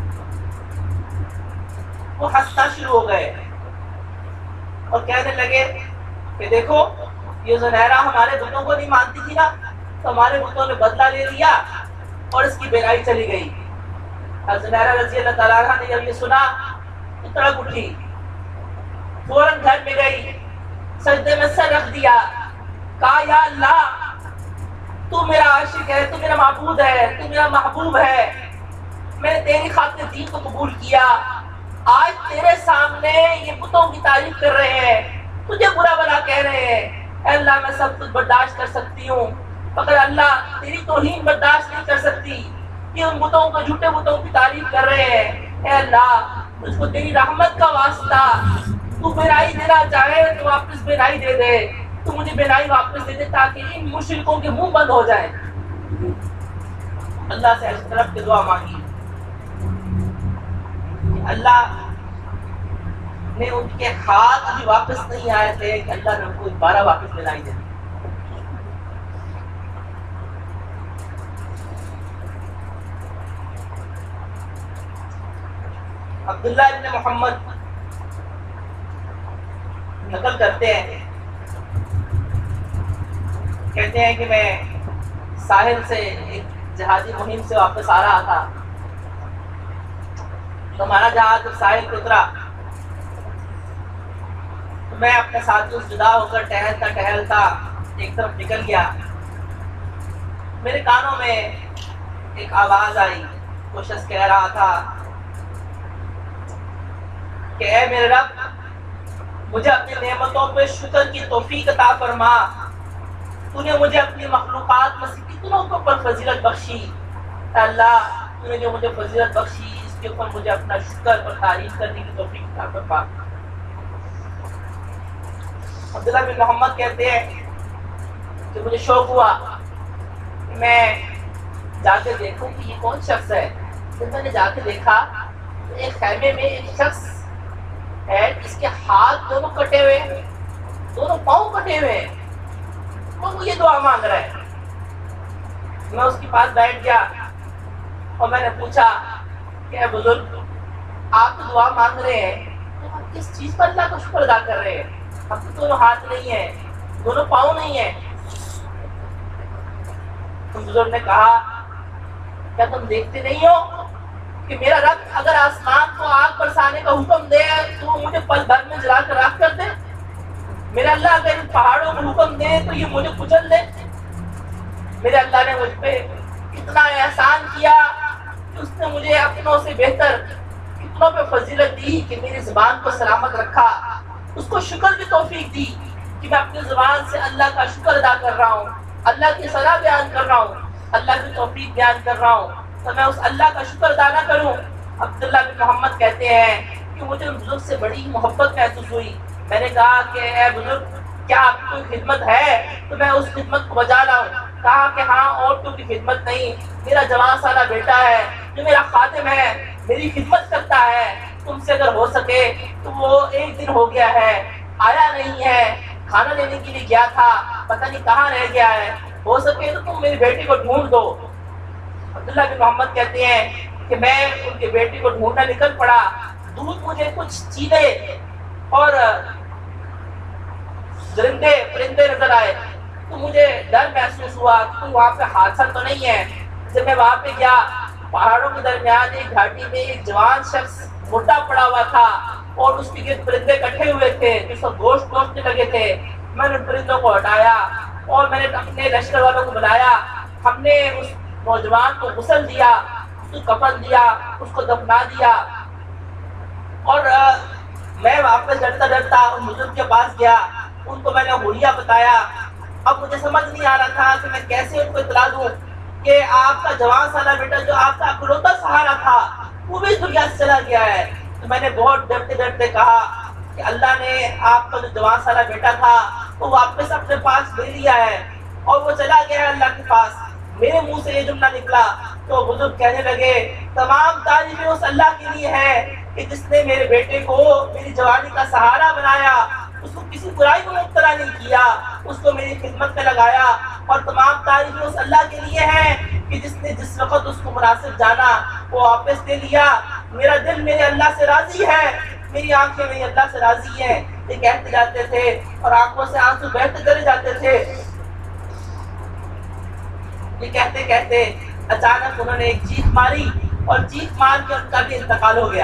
Speaker 2: وہ ہنسنا شروع ہو گئے اور کہنے لگے کہ دیکھو یہ زنیرہ ہمارے بتوں کو نہیں مانتی تھی نا, تو ہمارے بتوں نے بدلہ لے لیا اور اس کی بینائی چلی گئی. زنیرہ رضی اللہ تعالیٰ عنہ نے جب یہ سنا تو تڑپ اٹھی, فوراً گھر میں گئی, سجدے میں سر رکھ دیا, کہا یا اللہ تو میرا عاشق ہے, تو میرا معبود ہے, تو میرا محبوب ہے, میں نے تیری خاطر دین کو قبول کیا. آج تیرے سامنے یہ بتوں کی تعریف کر رہے ہیں, تجھے برا بھلا کہہ رہے ہیں. اے اللہ میں سب کچھ برداشت کر سکتی ہوں, مگر اللہ تیری توہین برداشت نہیں کر سکتی. یہ ان بتوں کو, جھوٹے بتوں کی تعریف کر رہے ہیں. اے اللہ مجھ کو تیری رحمت کا واسطہ, تو بینائی دینا چاہے تو واپس بینائی دے دے, تو مجھے بینائی واپس دے دے تاکہ ان مشرکوں کے منہ بند ہو جائیں. اللہ سے اس طرف کی دعا مانگی, اللہ نے ان کے ہاتھ بھی واپس نہیں آئے تھے کہ اللہ نے ان کو دوبارہ واپس ملائی دے. عبداللہ ابن محمد نقل کرتے ہیں، کہتے ہیں کہ میں ساحل سے ایک جہادی مہم سے واپس آ رہا تھا، تو ہمارا جہاز جب ساحل پہ اترا تو میں اپنے ساتھیوں سے جدا ہو کر ٹہلتا ٹہلتا ایک طرف نکل گیا. میرے کانوں میں ایک آواز آئی، وہ شخص کہہ رہا تھا کہ اے میرے رب، مجھے اپنی نعمتوں پہ شکر کی توفیق عطا فرما. تو نے مجھے اپنی مخلوقات میں سے کتنوں کے اوپر فضیلت بخشی. اے اللہ، تو نے جو مجھے فضیلت بخشی اس کے اوپر مجھے اپنا شکر اور تعریف کرنے کی توفیق عطا فرما. عبداللہ بن محمد کہتے ہیں کہ مجھے شوق ہوا کہ میں جا کے دیکھوں کہ یہ کون شخص ہے. جب میں نے جا کے دیکھا تو ایک خیمے میں ایک شخص ہے، اس کے ہاتھ دونوں کٹے ہوئے ہیں، دونوں پاؤں کٹے ہوئے ہیں، وہ یہ دعا مانگ رہا ہے. میں اس کے پاس بیٹھ گیا اور میں نے پوچھا کہ اے بزرگ، آپ تو دعا مانگ رہے ہیں تو آپ کس چیز پر اللہ کا شکر ادا کر رہے ہیں؟ اب تو دونوں ہاتھ نہیں ہیں، دونوں پاؤں نہیں ہیں. تو بزرگ نے کہا کیا تم دیکھتے نہیں ہو کہ میرا رب اگر آسمان کو آگ برسانے کا حکم دے تو وہ مجھے پل بھر میں جلا کر راکھ کر دے؟ میرا اللہ اگر ان پہاڑوں کو حکم دے تو یہ مجھے کچل دے؟ میرے اللہ نے مجھ پہ اتنا احسان کیا کہ اس نے مجھے اپنوں سے بہتر کتنوں پہ فضیلت دی کہ میری زبان کو سلامت رکھا. اس کو شکر کی توفیق دی کہ میں اپنی زبان سے اللہ کا شکر ادا کر رہا ہوں، اللہ کی صلاح بیان کر رہا ہوں، اللہ کی توفیق بیان کر رہا ہوں، تو میں اس اللہ کا شکر ادا نہ کروں. عبداللہ بن محمد کہتے ہیں کہ مجھے ان بزرگ سے بڑی محبت محسوس ہوئی. میں نے کہا کہ اے بزرگ، کیا آپ کی کوئی خدمت ہے تو میں اس خدمت کو بجا لاؤں؟ کہا کہ ہاں، عورتوں کی خدمت نہیں، میرا جوان سالہ بیٹا ہے جو میرا خادم ہے، میری خدمت کرتا ہے. تم سے اگر ہو سکے تو وہ ایک دن ہو گیا ہے، آیا نہیں ہے، کھانا لینے کے لیے گیا تھا، پتہ نہیں کہاں رہ گیا ہے، ہو سکے تو تم میری بیٹی کو ڈھونڈ دو. عبداللہ بن محمد کہتے ہیں کہ میں ان کے بیٹی کو ڈھونڈنا نکل پڑا. دودھ مجھے کچھ چیلے اور درندے پرندے نظر آئے تو مجھے ڈر محسوس ہوا کہ کوئی وہاں پہ حادثہ تو نہیں ہے. جب میں وہاں پہ گیا، پہاڑوں کے درمیان ایک گھاٹی میں ایک جوان شخص مردہ پڑا ہوا تھا اور اس کے گرد پرندے کٹھے ہوئے تھے جس کو گوشت گوشت لگے تھے. میں نے ان پرندوں کو ہٹایا اور میں نے اپنے لشکر والوں کو بلایا. ہم نے اس نوجوان کو غسل دیا، اس کو کفن دیا، اس کو دفنا دیا. اور میں واپس ڈرتا ڈرتا ان بزرگ کے پاس گیا، ان کو میں نے حلیہ بتایا. اب مجھے سمجھ نہیں آ رہا تھا کہ میں کیسے ان کو اطلاع دوں کہ آپ کا جوان سالہ بیٹا جو آپ کا اکلوتا سہارا تھا وہ بھی دنیا سے چلا گیا ہے. تو میں نے بہت ڈرتے ڈرتے کہا کہ اللہ نے آپ کا جو جوان سالہ بیٹا تھا وہ واپس اپنے پاس لے لیا ہے اور وہ چلا گیا ہے اللہ کے پاس. میرے منہ سے یہ جملہ نکلا تو بزرگ کہنے لگے تمام تعریفیں اس اللہ کے لیے ہے کہ جس نے میرے بیٹے کو میری جوانی کا سہارا بنایا، اس کو کسی برائی میں مبتلا نہیں کیا، اس کو میری خدمت میں لگایا. اور تمام تعریفیں اس اللہ کے لیے ہیں کہ جس نے جس وقت اس کو مناسب جانا وہ واپس دے لیا. میرا دل میرے اللہ سے راضی ہے، میری آنکھیں میری اللہ سے راضی ہیں. یہ کہتے جاتے تھے اور آنکھوں سے آنسو بہتے چلے جاتے تھے. یہ کہتے کہتے اچانک انہوں نے ایک چیخ ماری اور چیخ مار کے ان کا بھی انتقال ہو گیا.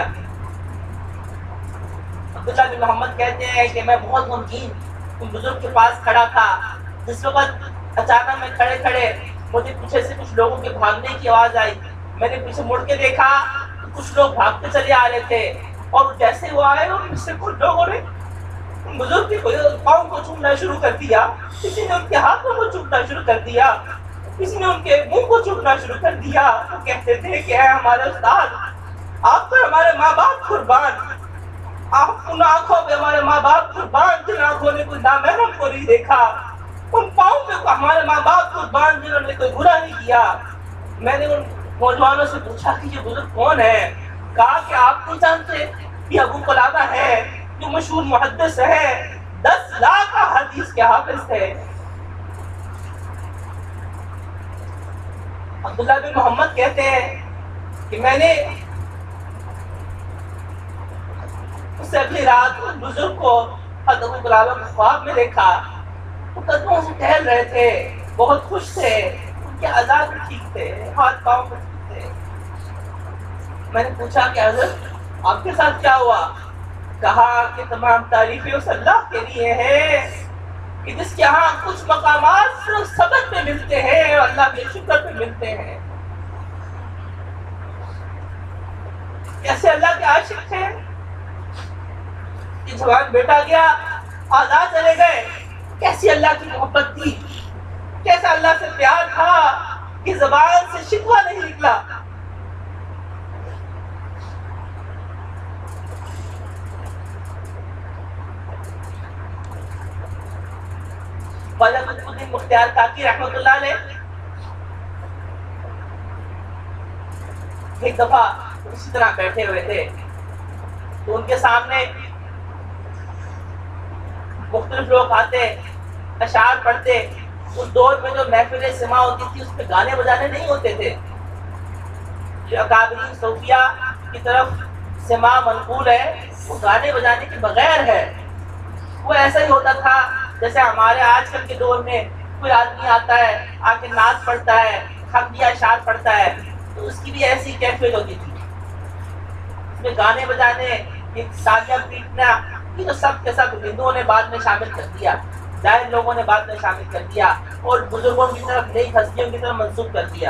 Speaker 2: عبداللہ بن محمد کہتے ہیں کہ میں بہت غمگین ان بزرگ کے پاس کھڑا تھا. جس وقت اچانک میں کھڑے کھڑے مجھے پیچھے سے کچھ لوگوں کے بھاگنے کی آواز آئی. میں نے پیچھے مڑ کے دیکھا تو کچھ لوگ بھاگتے چلے آ رہے تھے اور جیسے وہ آئے اور مجھ سے کچھ لوگوں نے ان بزرگ کے پاؤں کو چومنا شروع کر دیا. کسی نے ان کے ہاتھوں کو چومنا شروع کر دیا، کسی نے ان کے منہ کو چومنا شروع کر دیا. وہ کہتے تھے کہ اے ہمارے استاد، آپ پر ہمارے ماں باپ قربان، آپ ان آنکھوں پہ ہمارے ماں باپ قربان جن آنکھوں نے کوئی نامحرم کو نہیں دیکھا، ان پاؤں پہ ہمارے ماں باپ قربان جنہوں نے کوئی برا نہیں کیا. میں نے ان نوجوانوں سے پوچھا کہ یہ بزرگ کون ہے؟ کہا کہ آپ نہیں جانتے، یہ ابو قلابہ ہے، جو مشہور محدث ہے، دس لاکھ حدیث کے حافظ تھے. عبداللہ بن محمد کہتے ہیں کہ میں نے اس سے اگلی رات اس بزرگ کو حضرت ابو قلابہ کو خواب میں دیکھا. وہ قدموں سے ٹہل رہے تھے، بہت خوش تھے، ان کے اعضاء بھی ٹھیک تھے، ہاتھ پاؤں بھی ٹھیک تھے. میں نے پوچھا کہ حضرت آپ کے ساتھ کیا ہوا؟ کہا کہ تمام تعریفیں اس اللہ کے لیے ہیں کہ جس کے ہاں کچھ مقامات صرف صبر پہ ملتے ہیں اور اللہ کے شکر پہ ملتے ہیں. کیسے اللہ کے عاشق تھے کہ جوان بیٹا گیا، آزاد چلے گئے. کیسی اللہ کی محبت تھی، کیسا اللہ سے پیار تھا کہ زبان سے شکوہ نہیں نکلا. خواجہ قطب الدین مختار کاکی رحمۃ اللہ علیہ ایک دفعہ اسی طرح بیٹھے ہوئے تھے تو ان کے سامنے مختلف لوگ آتے، اشعار پڑھتے. اس دور میں جو محفل سماع ہوتی تھی اس میں گانے بجانے نہیں ہوتے تھے. جو اکابرین صوفیہ کی طرف سماع منقول ہے وہ گانے بجانے کے بغیر ہے. وہ ایسا ہی ہوتا تھا جیسے ہمارے آج کل کے دور میں کوئی آدمی آتا ہے، آ کے نعت پڑھتا ہے، خطیہ اشعار پڑھتا ہے، تو اس کی بھی ایسی کیفیت ہوتی تھی. اس میں گانے بجانے، تالیاں پیٹنا، یہ تو سب کے سب ہندوؤں نے بعد میں شامل کر دیا، جاہل لوگوں نے بعد میں شامل کر دیا اور بزرگوں کی طرف، نئی ہستیوں کی طرف منسوخ کر دیا.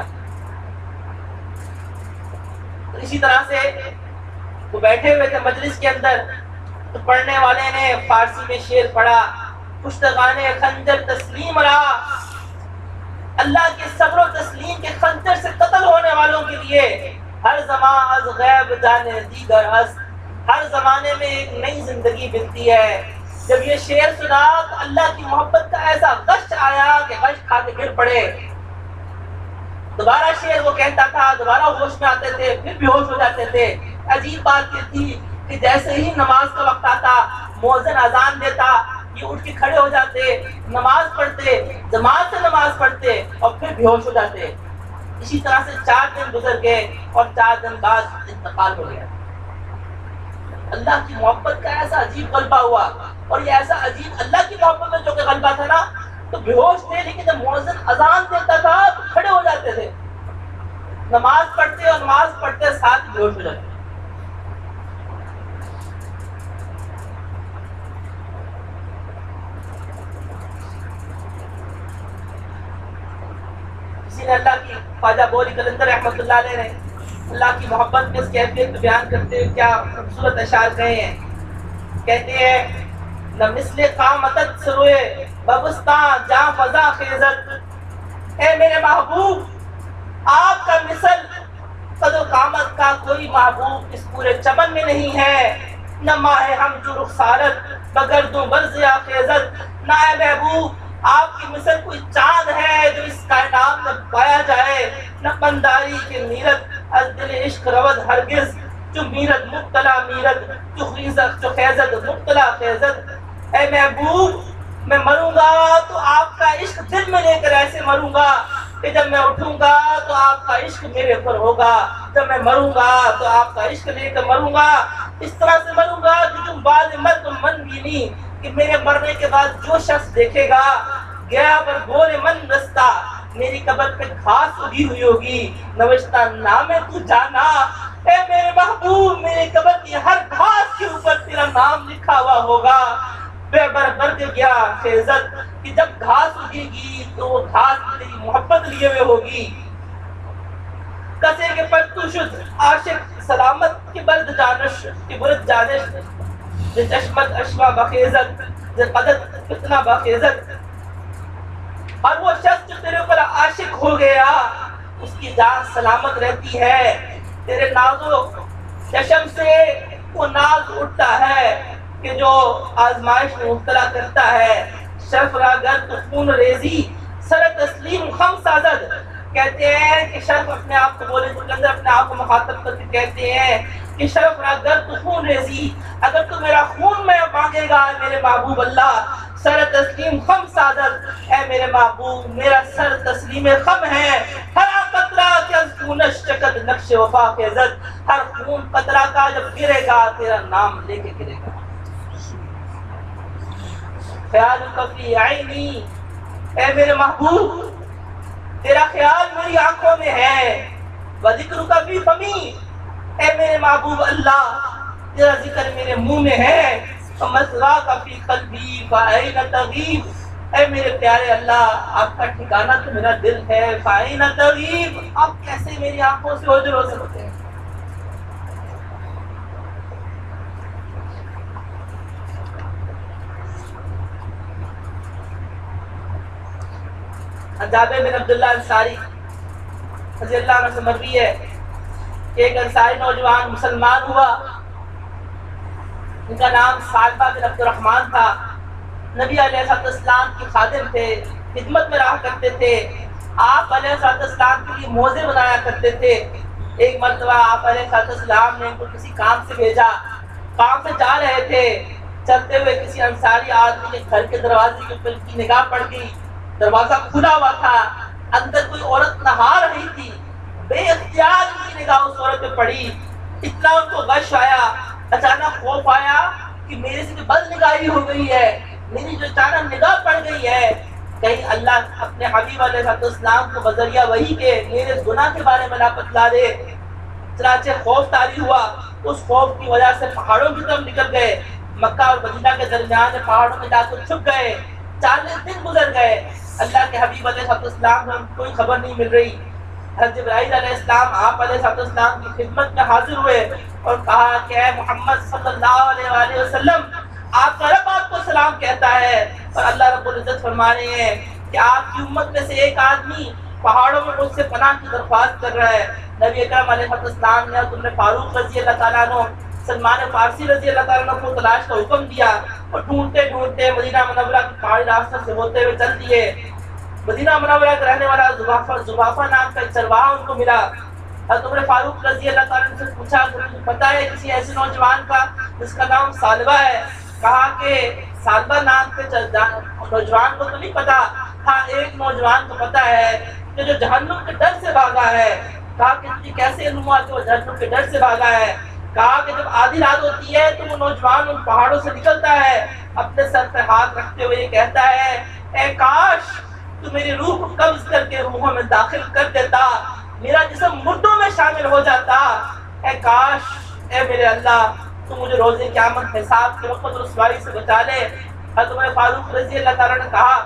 Speaker 2: تو اسی طرح سے وہ بیٹھے ہوئے تھے مجلس کے اندر، تو پڑھنے والے نے فارسی میں شعر پڑھا، پشتگان خنجر تسلیم را، اللہ کے صبر و تسلیم کے خنجر سے قتل ہونے والوں کے لیے ہر زمان از غیب جانے دیگر است. ہر زمانے میں ایک نئی زندگی ملتی ہے. جب یہ شعر سنا تو اللہ کی محبت کا ایسا غش آیا کہ غش کھا کے گر پڑے. دوبارہ شعر وہ کہتا تھا، دوبارہ ہوش میں آتے تھے، پھر بھی ہوش ہو جاتے تھے. عجیب بات یہ تھی کہ جیسے ہی نماز کا وقت آتا، مؤذن اذان دیتا، یہ اٹھ کے کھڑے ہو جاتے، نماز پڑھتے، جماعت سے نماز پڑھتے اور پھر بے ہوش ہو جاتے. اسی طرح سے چار دن گزر گئے اور چار دن بعد انتقال ہو گیا. اللہ کی محبت کا ایسا عجیب غلبہ ہوا. اور یہ ایسا عجیب اللہ کی محبت میں جو کہ غلبہ تھا نا، تو بے ہوش تھے، لیکن جب مؤذن اذان دیتا تھا تو کھڑے ہو جاتے تھے، نماز پڑھتے اور نماز پڑھتے ساتھ بے ہوش ہو جاتے. اسی نے اللہ کی، خواجہ بولی قلندر رحمۃ اللہ علیہ نے اللہ کی محبت میں اس کیفیت کو بیان کرتے ہوئے کیا خوبصورت اشعار کہے ہیں. کہتے ہیں نہ مثل قامتت سروے ببستان جاں فضا خیزت. اے میرے محبوب، آپ کا مثل قد و قامت کا کوئی محبوب اس پورے چمن میں نہیں ہے. نہ ماہ ہم جو رخسارت بگردوں برزیا خیزت. نہ اے محبوب آپ کی مثل کوئی چاند ہے جو اس کائنات میں پایا جائے. نہ پنداری کے میرت از دل عشق رود ہرگز، جو میرت مبتلا میرت، جو خیزت جو خیزت مبتلا خیزت. اے محبوب میں مروں گا تو آپ کا عشق دل میں لے کر ایسے مروں گا کہ جب میں اٹھوں گا تو آپ کا عشق میرے پر ہوگا، جب میں مروں گا تو آپ کا عشق لے کر مروں گا. اس طرح سے مروں گا کہ تم بعد مرد من بینی، کہ میرے مرنے کے بعد جو شخص دیکھے گا گیا پر گور من رستہ، میری قبر پہ گھاس اگی ہوئی ہوگی، نوشتہ نام تو جانا. اے میرے محبوب، میرے قبر کی ہر گھاس کے اوپر تیرا نام لکھا ہوا ہوگا. بے بر برگ گیا خیزت، کہ جب گھاس اگے گی تو وہ گھاس تیری محبت لیے ہوئے ہوگی. کسے کے پر تو شد عاشق سلامت کی برد جانش کی برد جانش، جے چشمت اشوا بخیزت، جے قدت فتنہ بخیزت. اور وہ شخص جو تیرے اوپر عاشق ہو گیا اس کی جان سلامت رہتی ہے. تیرے نازو چشم سے وہ ناز اٹھتا ہے کہ جو آزمائش میں مبتلا کرتا ہے. شرف راگر تو خون ریزی سر تسلیم خم سازد. کہتے ہیں کہ شرف اپنے آپ کو بولے تو اندر اپنے آپ کو مخاطب کر کے کہتے ہیں کہ شرف اگر تو خون ریزی، اگر تو میرا خون میں مانگے گا میرے محبوب اللہ، سر تسلیم خم سعادت، اے میرے محبوب میرا سر تسلیم خم ہے، ہر قطرہ کے از خونش چکت نقش وفا کے عزت، ہر خون قطرہ کا جب گرے گا تیرا نام لے کے گرے گا۔ خیال فی عینی، اے میرے محبوب تیرا خیال میری آنکھوں میں ہے، وذکر کا فی فمی، اے میرے محبوب اللہ تیرا ذکر میرے منہ میں ہے، ومثوا کا فی قلبی فأین تغیب، اے میرے پیارے اللہ آپ کا ٹھکانہ تو میرا دل ہے، فأین تغیب، آپ کیسے میری آنکھوں سے اوجھل ہو سکتے ہیں؟ جابر بن عبداللہ انصاری رضی اللہ عنہ سے مروی ہے کہ ایک انصاری نوجوان مسلمان ہوا، ان کا نام سالبہ بن عبد الرحمن تھا، نبی علیہ السلام کی خادم تھے، خدمت میں رہا کرتے تھے، آپ علیہ السلام کے لیے موزے بنایا کرتے تھے۔ ایک مرتبہ آپ علیہ السلام نے ان کو کسی کام سے بھیجا، کام سے جا رہے تھے، چلتے ہوئے کسی انصاری آدمی کے گھر کے دروازے کے اوپر ان کی نگاہ پڑ گئی، دروازہ کھلا ہوا تھا، اندر کوئی عورت نہا رہی تھی، بے اختیار ان کی نگاہ اس عورت پہ پڑی، اتنا ان کو غش آیا، اچانک خوف آیا کہ میرے سے بد نگاہی ہو گئی ہے، میری جو اچانک نگاہ پڑ گئی ہے، کہیں اللہ اپنے حبیب علیہ السلام کو بذریعہ وحی کے میرے گناہ کے بارے میں نہ بتلا دے۔ چنانچہ خوف طاری ہوا، اس خوف کی وجہ سے پہاڑوں کی طرف نکل گئے، مکہ اور مدینہ کے درمیان پہاڑوں میں جا کر چھپ گئے، چالیس دن گزر گئے، اللہ کے حبیب علیہ السلام سے کوئی خبر نہیں مل رہی۔ حضرت جبرائیل علیہ السلام آپ علیہ السلام کی خدمت میں حاضر ہوئے اور کہا کہ اے محمد صلی اللہ علیہ وآلہ وسلم، آپ کا رب آپ کو سلام کہتا ہے، اور اللہ رب العزت فرما رہے ہیں کہ آپ کی امت میں سے ایک آدمی پہاڑوں میں مجھ سے پناہ کی درخواست کر رہا ہے۔ نبی اکرم علیہ السلام نے تم نے فاروق رضی اللہ تعالیٰ عنہ، سلمان فارسی رضی اللہ تعالیٰ عنہ کو تلاش کا حکم دیا، اور ڈھونڈتے ڈھونڈتے مدینہ منورہ کی پہاڑی راستوں سے ہوتے ہوئے چل دیے۔ مدینہ منورہ کا رہنے والا زبافہ زبافہ نام کا ایک چرواہا ان کو ملا، حضرت عمر فاروق رضی اللہ تعالیٰ عنہ سے پوچھا کہ تمہیں پتہ ہے کسی ایسے نوجوان کا جس کا نام سالبہ ہے؟ کہا کہ سالبہ نام کے نوجوان کو تو نہیں پتا، ہاں ایک نوجوان کو پتا ہے کہ جو جہنم کے ڈر سے بھاگا ہے۔ کہا کہ تجھے کیسے علم ہوا کہ وہ جہنم کے ڈر سے بھاگا ہے؟ کہا کہ جب آدھی رات ہوتی ہے تو وہ نوجوان ان پہاڑوں سے نکلتا ہے، اپنے سر پہ ہاتھ رکھتے ہوئے یہ کہتا ہے اے کاش تو میری روح کو قبض کر کے روحوں میں داخل کر دیتا، میرا جسم مردوں میں شامل ہو جاتا، اے کاش اے میرے اللہ تو مجھے روز قیامت حساب کے وقت رسوائی سے بچا لے۔ حضرت عمر فاروق رضی اللہ تعالیٰ نے کہا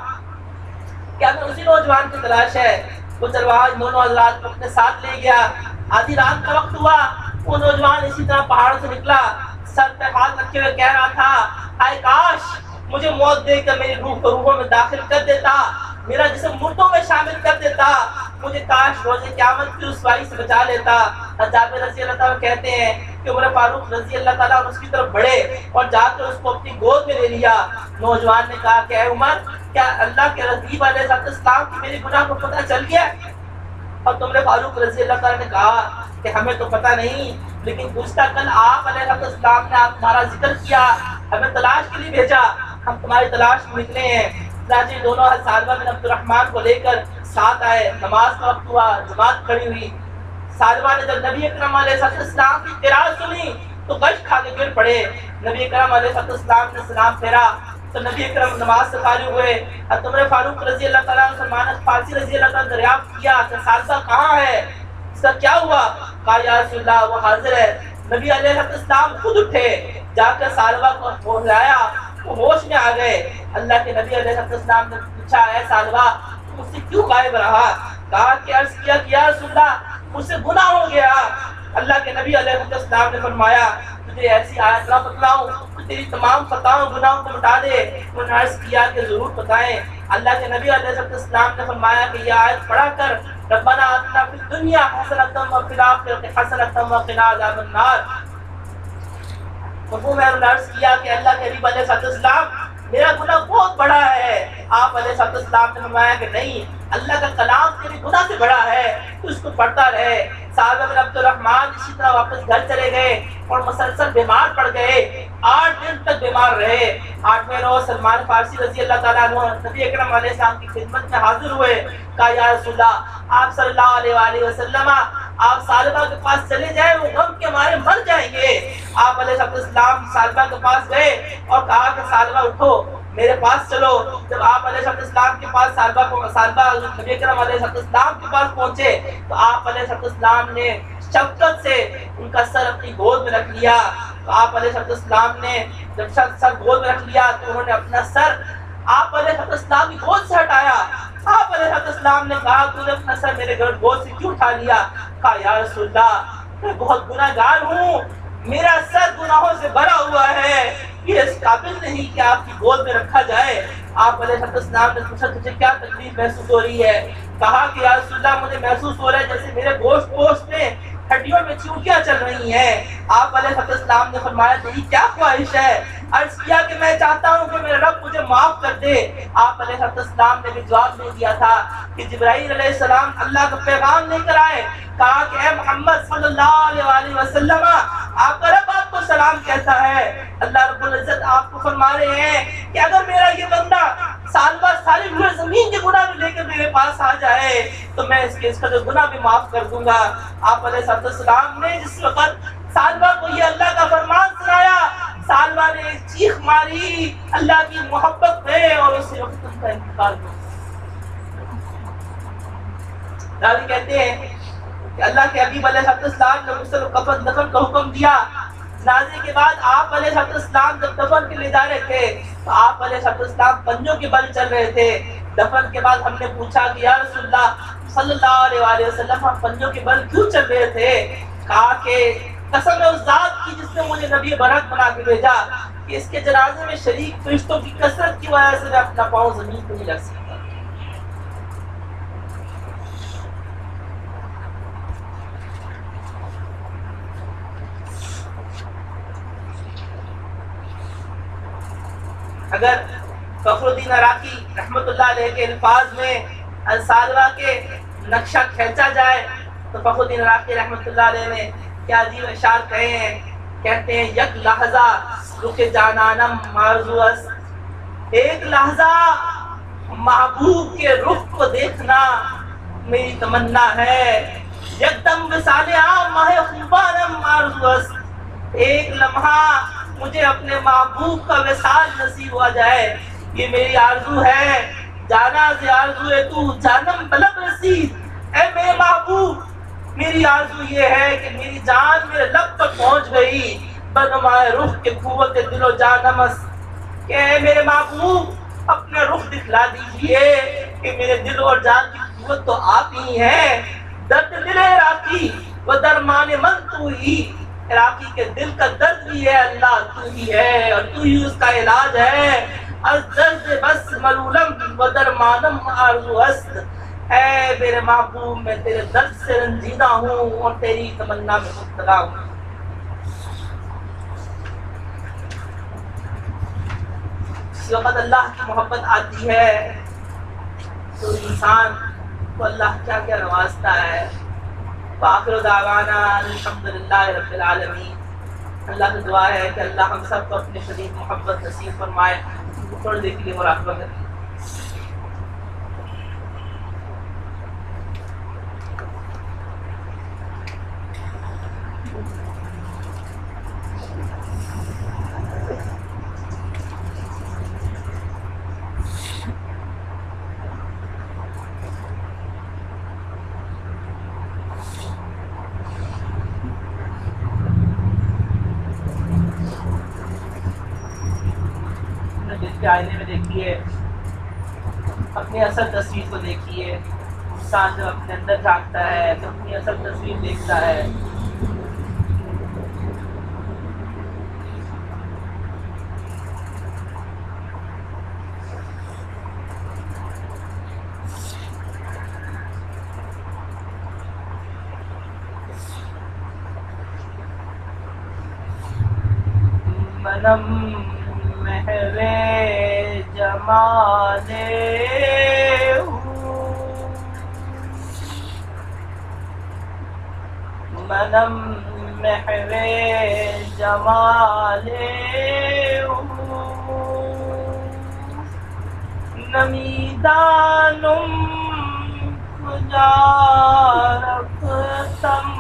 Speaker 2: کہ ہمیں اسی نوجوان کی تلاش ہے۔ وہ چرواہا دونوں حضرات کو اپنے ساتھ لے گیا، آدھی رات کا وقت ہوا، وہ نوجوان اسی طرح پہاڑوں سے نکلا، سر پہ ہاتھ رکھے ہوئے کہہ رہا تھا اے کاش مجھے موت دے کر میری روح کو روحوں میں داخل کر دیتا، میرا جسم مردوں میں شامل کر دیتا، مجھے کاش روز قیامت کی رسوائی سے بچا لیتا۔ جابر رضی اللہ تعالیٰ کہتے ہیں کہ عمر فاروق رضی اللہ تعالیٰ اس کی طرف بڑھے اور جا کر اس کو اپنی گود میں لے لیا۔ نوجوان نے کہا کہ اے عمر کیا اللہ کے رسول علیہ السلام کی میری گناہ کو پتہ چل گیا؟ اور عمر فاروق رضی اللہ تعالیٰ نے کہا کہ ہمیں تو پتہ نہیں، لیکن گزشتہ کل آپ علیہ السلام نے آپ تمہارا ذکر کیا، ہمیں تلاش کے لیے بھیجا، ہم تمہاری تلاش میں نکلے ہیں۔ چنانچہ دونوں سالبہ بن عبد الرحمن کو لے کر ساتھ آئے، نماز کا وقت ہوا، جماعت کھڑی ہوئی۔ سالبہ نے جب نبی اکرم علیہ السلام کی قرات سنی تو غش کھا کے گر پڑے۔ نبی اکرم علیہ السلام نے سلام پھیرا تو نبی اکرم نماز سے فارغ ہوئے۔ حضرت عمر فاروق رضی اللہ تعالیٰ عنہ سلمان فارسی رضی اللہ تعالیٰ دریافت کیا کہ سالبہ کہاں ہے، اس کا کیا ہوا؟ کہا یا رسول اللہ وہ حاضر ہے۔ نبی علیہ السلام خود اٹھے، جا کر سالبہ کو بلایا، وہ ہوش میں آ گئے۔ اللہ کے نبی علیہ السلام نے پوچھا اے سالبہ تم مجھ سے کیوں غائب رہا؟ کہا کہ عرض کیا کہ یا رسول اللہ مجھ سے گناہ ہو گیا۔ اللہ کے نبی علیہ السلام نے فرمایا تجھے ایسی آیت نہ بتلاؤں کہ تیری تمام خطاؤں گناہوں کو مٹا دے؟ انہوں نے عرض کیا کہ ضرور بتائیں۔ اللہ کے نبی علیہ السلام نے فرمایا کہ یہ آیت پڑھا کر ربنا آتنا فی الدنیا حسنۃ وفی الآخرۃ حسنۃ وقنا عذاب النار۔ مفہوم ہے، انہوں نے عرض کیا کہ اللہ کے حبیب علیہ السلام میرا گناہ بہت بڑا ہے۔ آپ علیہ السلام نے فرمایا کہ نہیں، اللہ کا کلام تیرے گناہ سے بڑا ہے، تو اس کو پڑھتا رہے۔ صاحب بن عبد الرحمن اسی طرح واپس گھر چلے گئے اور مسلسل بیمار پڑ گئے، آٹھ دن تک بیمار رہے۔ آٹھویں روز سلمان فارسی رضی اللہ تعالیٰ عنہ نبی اکرم علیہ السلام کی خدمت میں حاضر ہوئے، کہا یا رسول اللہ آپ صلی اللہ علیہ وآلہ وسلم آپ سالبہ کے پاس چلے جائیں، وہ غم کے مارے مر جائیں گے۔ آپ علیہ السلام سالبہ کے پاس گئے اور کہا کہ سالبہ اٹھو میرے پاس چلو۔ جب آپ علیہ السلام کے پاس سالبہ کو سالبہ نبی اکرم علیہ السلام کے پاس پہنچے تو آپ علیہ السلام نے شفقت سے ان کا سر اپنی گود میں رکھ لیا۔ تو آپ علیہ السلام نے جب سر گود میں رکھ لیا تو انہوں نے اپنا سر آپ علیہ السلام کی گود سے ہٹایا۔ آپ علیہ السلام نے کہا تو نے اپنا سر میرے گود سے کیوں اٹھا لیا؟ کہا یا رسول اللہ میں بہت گناہ گار ہوں، میرا سر گناہوں سے بھرا ہوا ہے، یہ اس قابل نہیں کہ آپ کی گود میں رکھا جائے۔ آپ علیہ السلام نے پوچھا تجھے کیا تکلیف محسوس ہو رہی ہے؟ کہا کہ یا رسول اللہ مجھے محسوس ہو رہا ہے جیسے میرے گوشت پوشت میں ہڈیوں میں چونٹیاں چل رہی ہیں۔ آپ علیہ السلام نے فرمایا تیری کیا خواہش ہے؟ عرض کیا کہ میں چاہتا ہوں کہ میرا رب مجھے معاف کر دے۔ آپ علیہ السلام نے بھی جواب نہیں دیا تھا کہ جبرائیل علیہ السلام اللہ کا پیغام لے کر آئے، کہا کہ اے محمد صلی اللہ علیہ وآلہ وسلم آپ کا رب آپ کو سلام کہتا ہے۔ اللہ رب العزت آپ کو فرما رہے ہیں کہ اگر میرا یہ بندہ سال بعد ساری روئے زمین کے گناہ بھی لے کر میرے پاس آ جائے تو میں اس کے اس کا جو گناہ بھی معاف کر دوں گا۔ آپ علیہ السلام نے جس وقت سالبہ کو یہ اللہ کا فرمان سنایا، سالبہ نے ایک چیخ ماری اللہ کی محبت میں اور اسی وقت ان کا انتقال ہوا۔ راوی کہتے ہیں کہ اللہ کے حبیب علیہ السلام نے غسل و کفن دفن کا حکم دیا۔ جنازے کے بعد آپ علیہ السلام جب دفن کے لیے جا رہے تھے تو آپ علیہ السلام پنجوں کے بل چل رہے تھے۔ دفن کے بعد ہم نے پوچھا کہ یا رسول اللہ صلی اللہ علیہ وآلہ وسلم ہم پنجوں کے بل کیوں چل رہے تھے؟ کہا کہ قسم ہے اس ذات کی جس نے مجھے نبی برحق بنا کے بھیجا کہ اس کے جنازے میں شریک فرشتوں کی کثرت کی وجہ سے میں اپنا پاؤں زمین پہ نہیں رکھ سکتا۔ اگر فخر الدین عراقی رحمت اللہ علیہ کے الفاظ میں السالبہ کے نقشہ کھینچا جائے تو فخر الدین عراقی رحمت اللہ علیہ نے کیا عجیب اشعار کہے ہیں۔ کہتے ہیں یک لحظہ رخ جانانم معرضو است، ایک لحظہ محبوب کے رخ کو دیکھنا میری تمنا ہے۔ یک دم وصال عام ماہ خوبانم معرضو است، ایک لمحہ مجھے اپنے محبوب کا وصال نصیب ہو جائے، یہ میری آرزو ہے۔ جانا سے آرزو ہے تو جانم بلب رسید، اے میرے محبوب میری آرزو یہ ہے کہ میری جان میرے لب پر پہنچ گئی۔ بدمائے رخ کے قوت دل و جانم است، کہ اے میرے محبوب اپنا رخ دکھلا دیجئے کہ میرے دل اور جان کی قوت تو آپ ہی ہیں۔ درد دل عراقی و درمان من تو ہی، عراقی کے دل کا درد بھی ہے اللہ تو ہی ہے اور تو ہی اس کا علاج ہے۔ از درد بس ملولم و درمانم آرزو است، اے میرے محبوب میں تیرے درد سے رنجیدہ ہوں اور تیری تمنا میں مبتلا ہوں۔ اس وقت اللہ کی محبت آتی ہے تو انسان کو اللہ کیا کیا نوازتا ہے۔ وآخر دعوانا الحمدللہ رب العالمین۔ اللہ کی دعا ہے کہ اللہ ہم سب کو اپنے شدید محبت نصیب فرمائے۔ تھوڑی دیر کے لیے مراقبہ کریں۔ آئینے میں دیکھیے، اپنی اصل تصویر کو دیکھیے۔ انسان جب اپنے اندر جھانکتا ہے تو اپنی اصل تصویر دیکھتا ہے۔ منم محو جمال ہوں منم محو جمال او نمیدانم کجا رفتم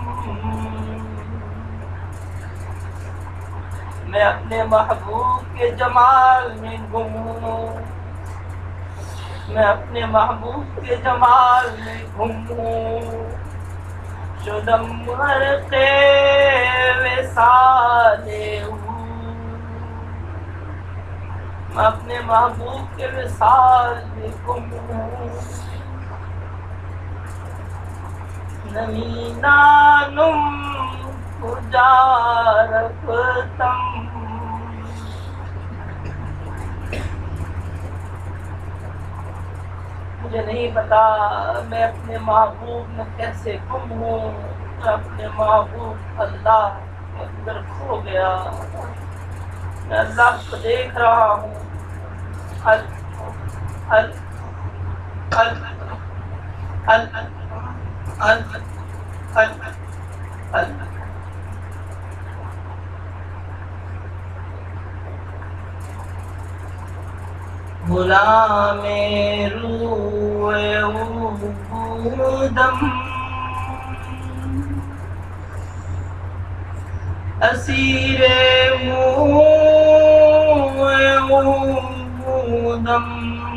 Speaker 2: میں اپنے محبوب کے جمال میں گم ہوں میں اپنے محبوب کے جمال میں گم ہوں شدم غرق وصال او میں اپنے محبوب کے وصال میں گم ہوں نمیدانم کجا رفتم مجھے نہیں پتا میں اپنے محبوب میں کیسے گم ہوں میں اپنے محبوب اللہ کے اندر کھو گیا میں اللہ کو دیکھ رہا ہوں ال ال ال ال ال ال ال غلام روح بودم اسیر موہ بودم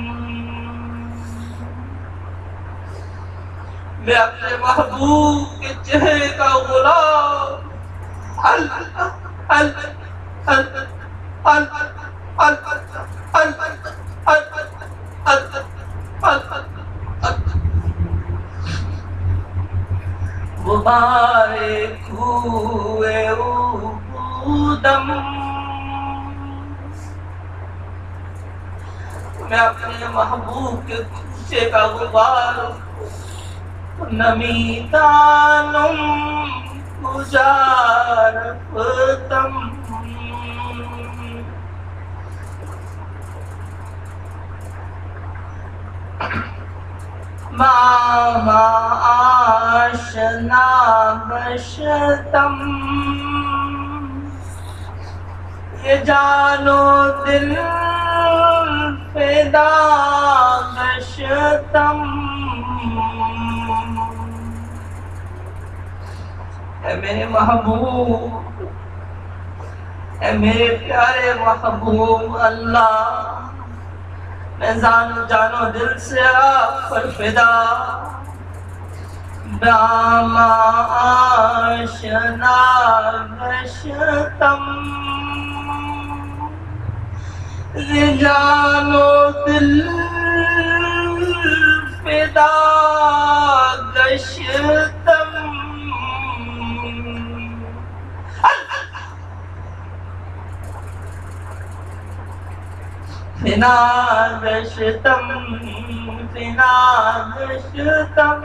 Speaker 2: میں اپنے محبوب کے چہرے کا غلام ال ال ال ال ال غبار کوہ عبودم میں اپنے محبوب کے کوچے کا غبار نمیدانم کجا رفتم ماما آشنا بشتم یہ جانو دل فدا بشتم اے میرے محبوب اے میرے پیارے محبوب اللہ میں جانو جانو دل سے آپ پر فدا باما آشنا بشتم جانو دل فدا گشتم فنا گشتم فنا گشتم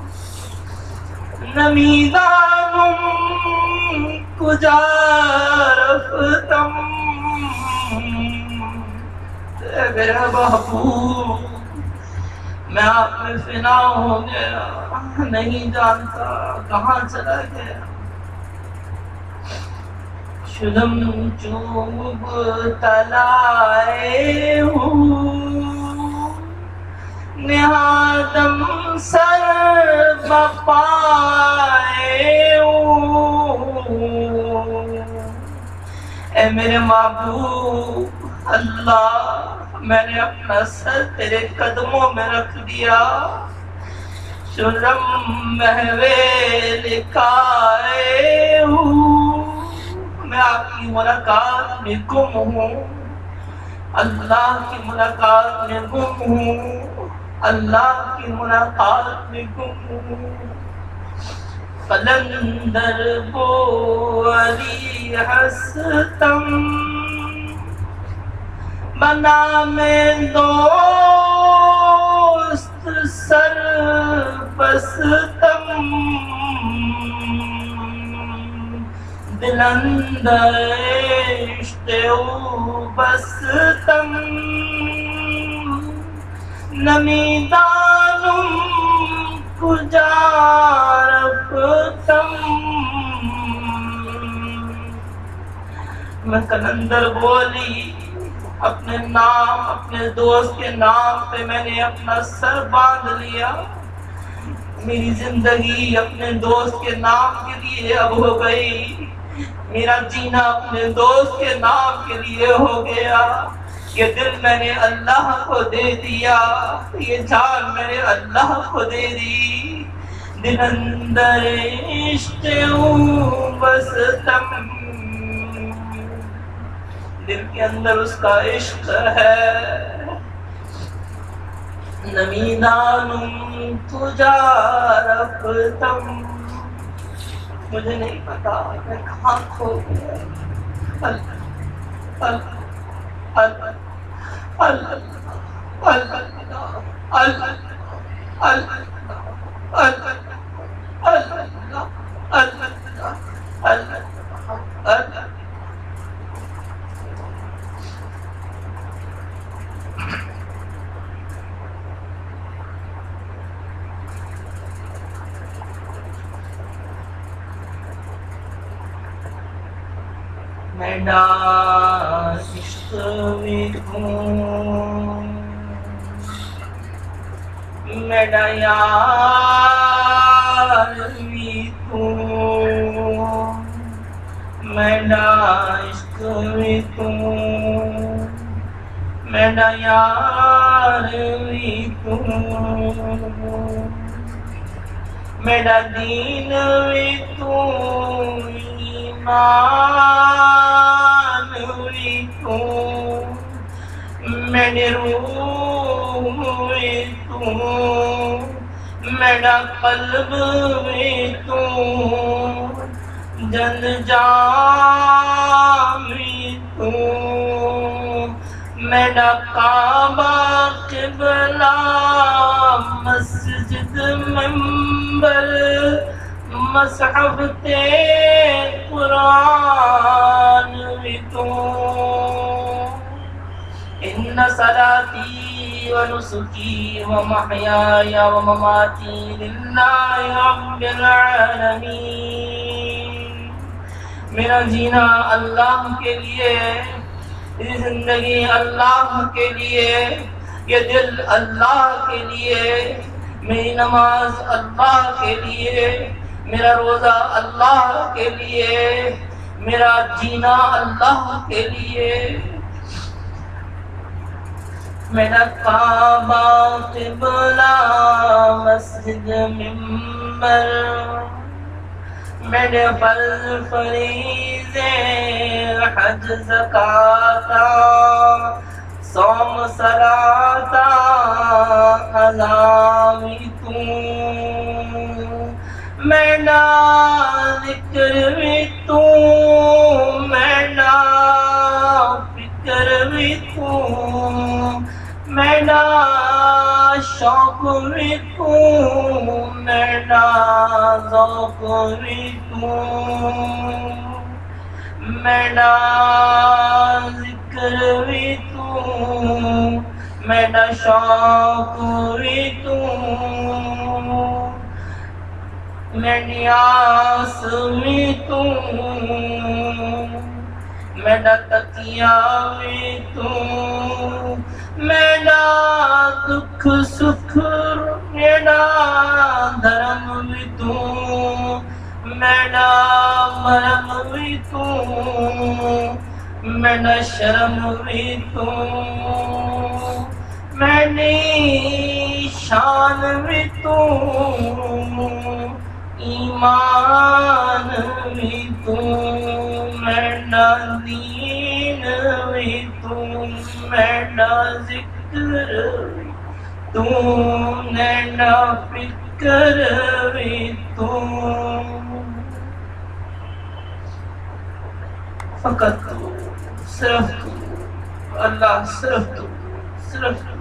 Speaker 2: نمیدانم کجا رفتم اے میرا محبوب میں آپ میں فنا ہو گیا نہیں جانتا کہاں چلا گیا شدم چوب تلائے ہوں نہادم سر بپائے ہوں اے میرے محبوب اللہ میں نے اپنا سر تیرے قدموں میں رکھ دیا شرم محوے لکھائے ہوں میں آپ کی ملاقات میں گم ہوں اللہ کی ملاقات میں گم ہوں اللہ کی ملاقات میں گم ہوں قلندر بو علی ہستم بنا میں دوست سر بستم دل اندر عشق او بستم نمیدانم کجا رفتم میں کلندر بولی، اپنے نام اپنے دوست کے نام پہ میں نے اپنا سر باندھ لیا، میری زندگی اپنے دوست کے نام کے لیے اب ہو گئی، میرا جینا اپنے دوست کے نام کے لیے ہو گیا، یہ دل میں نے اللہ کو دے دیا، یہ جان میں نے اللہ کو دے دی، دل اندر عشق ہوں بس تم، دل کے اندر اس کا عشق ہے، نمیدانم تجا رفتم، مجھے نہیں پتا میں کہاں کھو گیا، اللہ اللہ اللہ اللہ اللہ اللہ اللہ اللہ۔ میرا عشق بھی تم، میرا یار بھی تم، میرا عشق بھی تم، میرا یار بھی تم، میرا دین بھی تم، ایمان بھی تم، میری روح بھی تم، میرا قلب بھی تم، جن جان بھی تم، میرا کعبہ قبلہ مسجد منبر مصحف تے قرآن بھی تم، ان صلاتی و نسکی و محیای و مماتی للہ رب العالمین، میرا جینا اللہ کے لیے، میری زندگی اللہ کے لیے، یہ دل اللہ کے لیے، میری نماز اللہ کے لیے، میرا روزہ اللہ کے لیے، میرا جینا اللہ کے لیے، میرا کعبہ قبلہ مسجد منبر، میرے فرض فریضے حج زکاة صوم صلاة ادا بھی تم، میرا ذکر بھی تم، میرا فکر بھی تم، میرا شوق بھی تم، میرا ذوق بھی تم، میرا ذکر بھی تم، میرا شوق بھی تم، میری آس بھی تم، میرا تکیہ بھی تم، میرا دکھ سکھ میرا دھرم بھی تم، میرا مرم بھی تم، میرا شرم بھی تم، میری شان بھی تم، ایمان بھی تم، میرا دین بھی تم، میرا ذکر بھی تم، میرا فکر بھی تم، فقط تو، صرف تو، اللہ صرف تو، صرف تو۔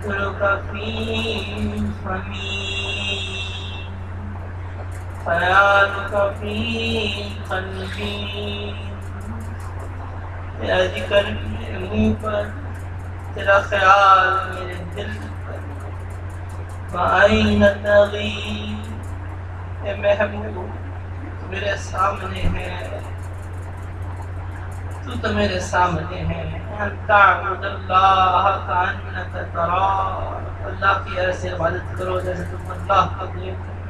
Speaker 2: ذكرك في فمي خيالك في قلبي تیرا ذکر میرے منہ پر تیرا خیال میرے دل پر وَأَيْنَ تَغِي اے محبوب میرے سامنے ہے تو تو میرے سامنے ہے ان تعبد اللہ کأنک تراہ اللہ کی ایسے عبادت کرو جیسے تم اللہ کو دیکھ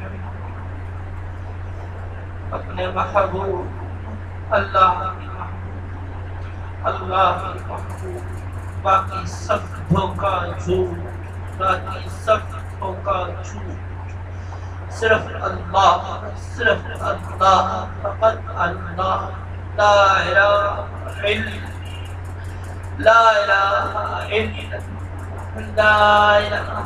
Speaker 2: اپنے محبوب اللہ کی محبوب اللہ کی محبوب باقی سب دھوکہ جھوٹ باقی سب دھوکہ جھوٹ صرف اللہ صرف اللہ فقط اللہ لا الہ الا لا الہ الا لا الہ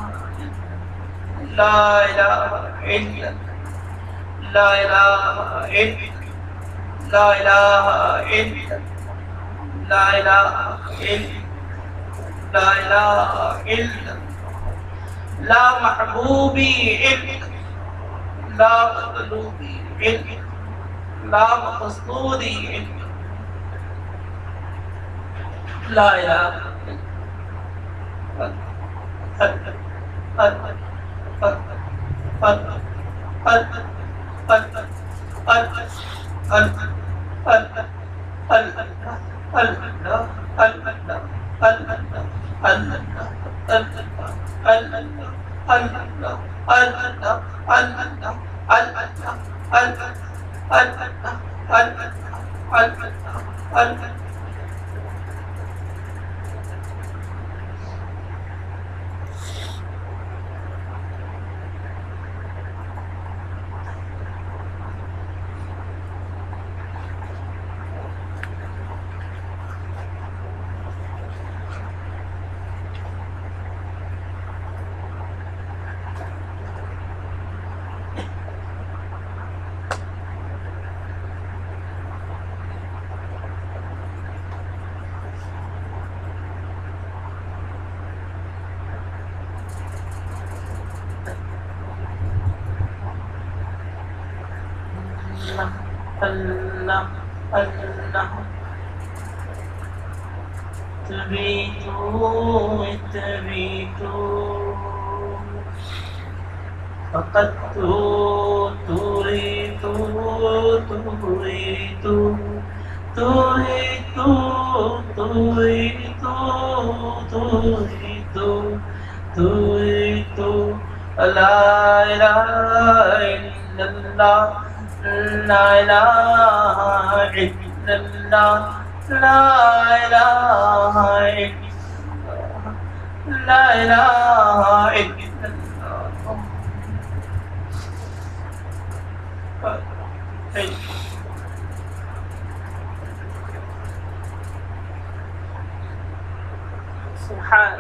Speaker 2: لا الہ الا لا الہ الا لا الہ الا لا الہ الا لا الہ الا لا محبوبی الا لا مطلوبی الا لا مقصودی الا لا الہ اللہ اللہ تبیت تبیت فقط تو تريد تريد تريد تريد تريد تريد لا إله إلا الله لا إله إلا الله لا إله إلا لا إله إلا الله. سبحان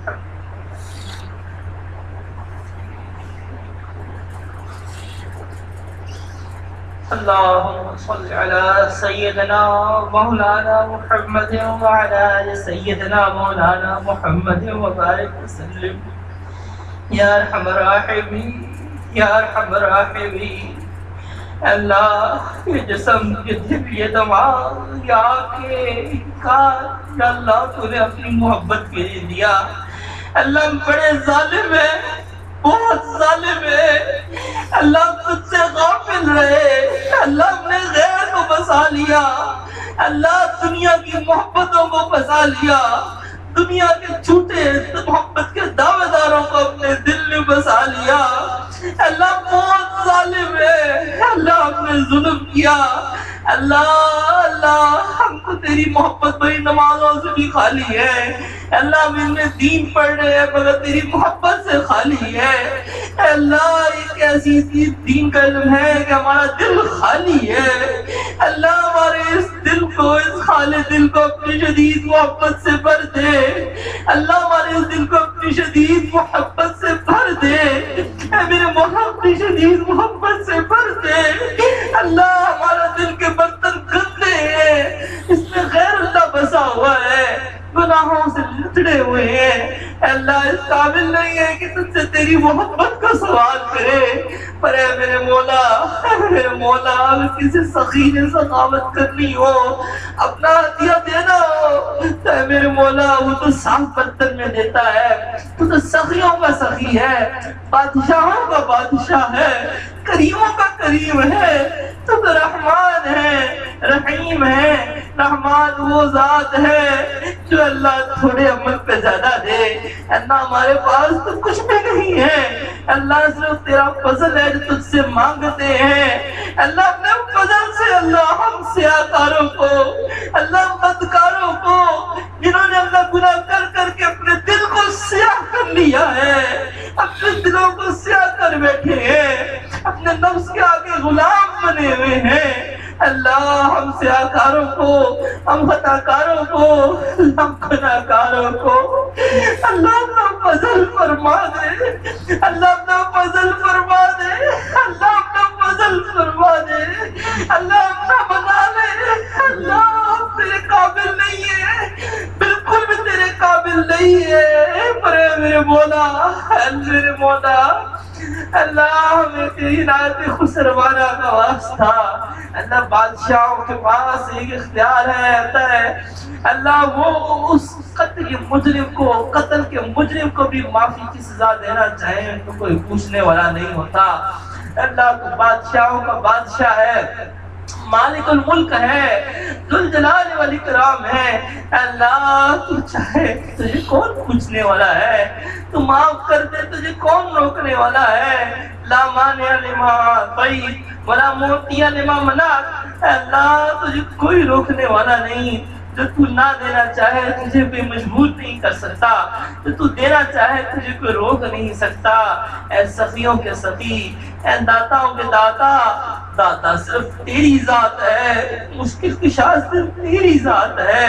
Speaker 2: اللهم صل على سيدنا مولانا محمد وعلى آل سيدنا مولانا محمد وبارك وسلم يا ارحم الراحمين يا ارحم الراحمين. اللہ یہ جسم یہ دل یہ دماغ یہ آنکھیں کار یا اللہ تو نے اپنی محبت کے لیے دیا. اللہ بڑے ظالم ہے بہت ظالم ہے. اللہ تجھ سے غافل رہے. اللہ ہم نے غیر کو بسا لیا. اللہ دنیا کی محبتوں کو بسا لیا. دنیا کے جھوٹے محبت کے دعوے داروں کو اپنے دل میں بسا لیا. اللہ بہت ظالم ہے. اللہ ہم نے ظلم کیا. اللہ اللہ ہم کو تیری محبت بڑی نمازوں سے بھی خالی ہے. اللہ ہم ان میں دین پڑھ رہے ہیں مگر تیری محبت سے خالی ہے. اللہ ایک ایسی دین کا علم ہے کہ ہمارا دل خالی ہے. اللہ ہمارے اس دل کو اس خالی دل کو اپنی شدید محبت سے بھر دے. اللہ ہمارے اس دل کو اپنی شدید محبت سے بھر دے. اے میرے مولا اپنی شدید محبت سے بھر دے. اللہ ہمارا دل کے برتن گندے ہیں. اس میں غیر اللہ بسا ہوا ہے. گناہوں سے لتڑے ہوئے ہیں. اللہ اس قابل نہیں ہے کہ تجھ سے تیری محبت کا سوال کرے، پر اے میرے مولا، اے میرے مولا، اگر کسی سخی نے سخاوت کرنی ہو، اپنا عطیہ دینا ہو، تو اے میرے مولا وہ تو صاف برتن میں دیتا ہے، تو تو سخیوں کا سخی ہے، بادشاہوں کا بادشاہ ہے، کریموں کا کریم ہے، تو تو رحمان ہے، رحیم ہے۔ رحمان وہ ذات ہے جو اللہ تھوڑے عمل پہ زیادہ دے۔ اللہ ہمارے پاس تو کچھ بھی نہیں ہے، اللہ صرف تیرا فضل ہے جو تجھ سے مانگتے ہیں۔ اللہ اپنے فضل سے اللہ ہم سیاکاروں کو، اللہ بدکاروں کو، جنہوں نے اللہ گناہ کر کر کے اپنے دل کو سیاہ کر لیا ہے، اپنے دلوں کو سیاہ کر بیٹھے ہیں، اپنے نفس کے آگے غلام بنے ہوئے ہیں، اللہ ہم سیاکاروں کو، ہم خطاکاروں کو، ہم گناہگاروں کو اللہ اپنا فضل فرما دے، اللہ اپنا فضل فرما دے، اللہ اپنا فضل فرما دے، اللہ اپنا بنا لے۔ اللہ ہم تیرے قابل نہیں ہے، بالکل بھی تیرے قابل نہیں ہے، پر اے میرے مولا، اے میرے مولا، اللہ ہمیں تیری عنایت خسروانہ کا واسطہ۔ اللہ بادشاہوں کے پاس ایک اختیار ہے، آتا ہے اللہ وہ اس قتل مجرم کو، قتل کے مجرم کو بھی معافی کی سزا دینا چاہے تو کوئی پوچھنے والا نہیں ہوتا۔ اللہ تو بادشاہوں کا بادشاہ ہے، مالک الملک ہے، ذوالجلال والاکرام ہے۔ اللہ تو چاہے تجھے کون پوچھنے والا ہے، تو معاف کر دے تجھے کون روکنے والا ہے۔ لا مانع لما اعطیت ولا معطی لما منعت، اللہ تجھے کوئی روکنے والا نہیں، جو تو نہ دینا چاہے تجھے کوئی مجبور نہیں کر سکتا، جو تو دینا چاہے تجھے کوئی روک نہیں سکتا۔ اے سخیوں کے سخی، اے داتاؤں کے داتا، داتا صرف تیری ذات ہے، مشکل کشا صرف تیری ذات ہے،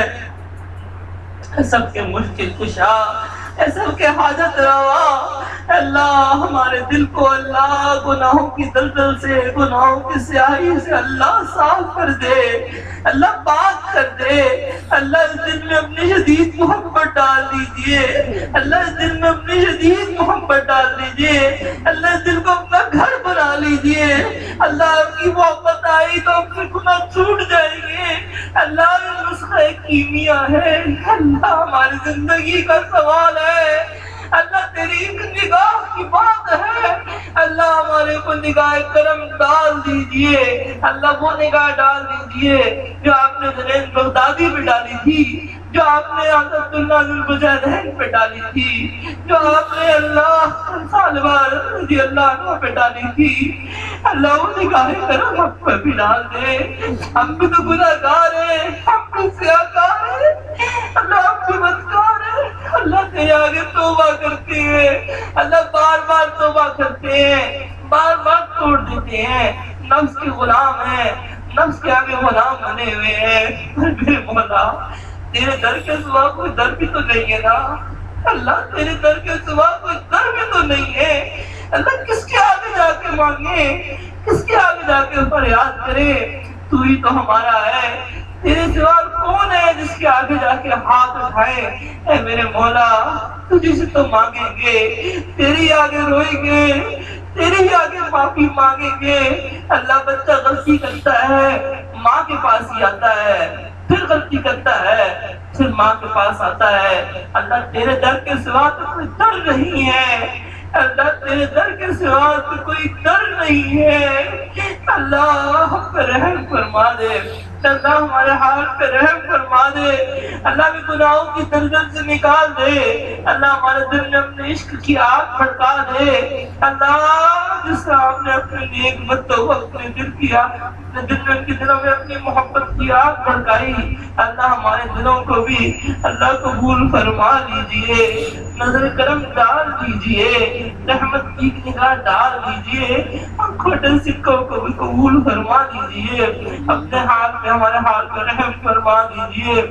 Speaker 2: اے سب کے مشکل کشا، اے سب کے حاجت روا۔ اللہ ہمارے دل کو اللہ گناہوں کی دلدل سے، گناہوں کی سیاہی سے اللہ صاف کر دے، اللہ پاک کر دے۔ اللہ اس دل میں اپنی شدید محبت ڈال دیجئے، اللہ اس دل میں اپنی شدید محبت ڈال دیجئے، اللہ اس دل کو اپنا گھر بنا لیجئے۔ اللہ آپ کی محبت آئی تو اپنے گناہ چھوٹ جائیں گے۔ اللہ یہ نسخہ کیمیا ہے، اللہ ہماری زندگی کا سوال ہے، اللہ تیری ایک نگاہ کی بات ہے، اللہ ہمارے کو نگاہ کرم ڈال دیجئے، اللہ وہ نگاہ ڈال دیجئے جو آپ نے جنید بغدادی پہ ڈالی تھی، جو آپ نے حضرت اللہ ذوالمجاہدین پہ ڈالی تھی، جو آپ نے اللہ سالوار رضی اللہ عنہ پہ ڈالی تھی، اللہ وہ نگاہ کرم ہم پہ بھی ڈال دے۔ ہم بھی تو گناہگار ہیں، ہم بھی سیاکار ہیں، اللہ ہم بھی بدکار ہیں، اللہ تیرے آگے توبہ کرتے ہیں، اللہ بار بار توبہ کرتے ہیں، بار بار توڑ دیتے ہیں، نفس کے غلام ہیں، نفس کے آگے غلام بنے ہوئے ہیں۔ میرے مولا تیرے در کے سوا کوئی در بھی تو نہیں ہے نا، اللہ تیرے در کے سوا کوئی در بھی تو نہیں ہے، اللہ کس کے آگے جا کے مانگے، کس کے آگے جا کے فریاد کرے، تو ہی تو ہمارا ہے، تیرے سوا کون ہے جس کے آگے جا کے ہاتھ اٹھائے۔ اے میرے مولا تجھے سے تو مانگیں گے، تیری آگے روئیں گے، تیری ہی آگے معافی مانگیں گے۔ اللہ بچہ غلطی کرتا ہے ماں کے پاس ہی آتا ہے، پھر غلطی کرتا ہے پھر ماں کے پاس آتا ہے۔ اللہ تیرے در کے سوا تو کوئی در نہیں ہے، اللہ تیرے در کے سوا تو کوئی در نہیں ہے۔ اللہ ہم پر رحم فرما دے، اللہ ہمارے حال پہ رحم فرما دے، اللہ بھی گناہوں کی دلدل سے نکال دے، اللہ ہمارے دل میں اپنے عشق کی آگ بھڑکا دے۔ اللہ جس طرح آپ نے اپنے نیک بندوں کو اپنے دل کی آگ، اپنے دل میں ان کے دلوں میں اپنی محبت کی آگ بھڑکائی، اللہ ہمارے دلوں کو بھی اللہ قبول فرما لیجئے، نظر کرم ڈال دیجئے، رحمت کی نگاہ ڈال دیجئے، ہم کھوٹے سکوں کو بھی قبول فرما دیجئے، اپنے حال پہ ہمارے حال پہ رحم فرما دیجئے۔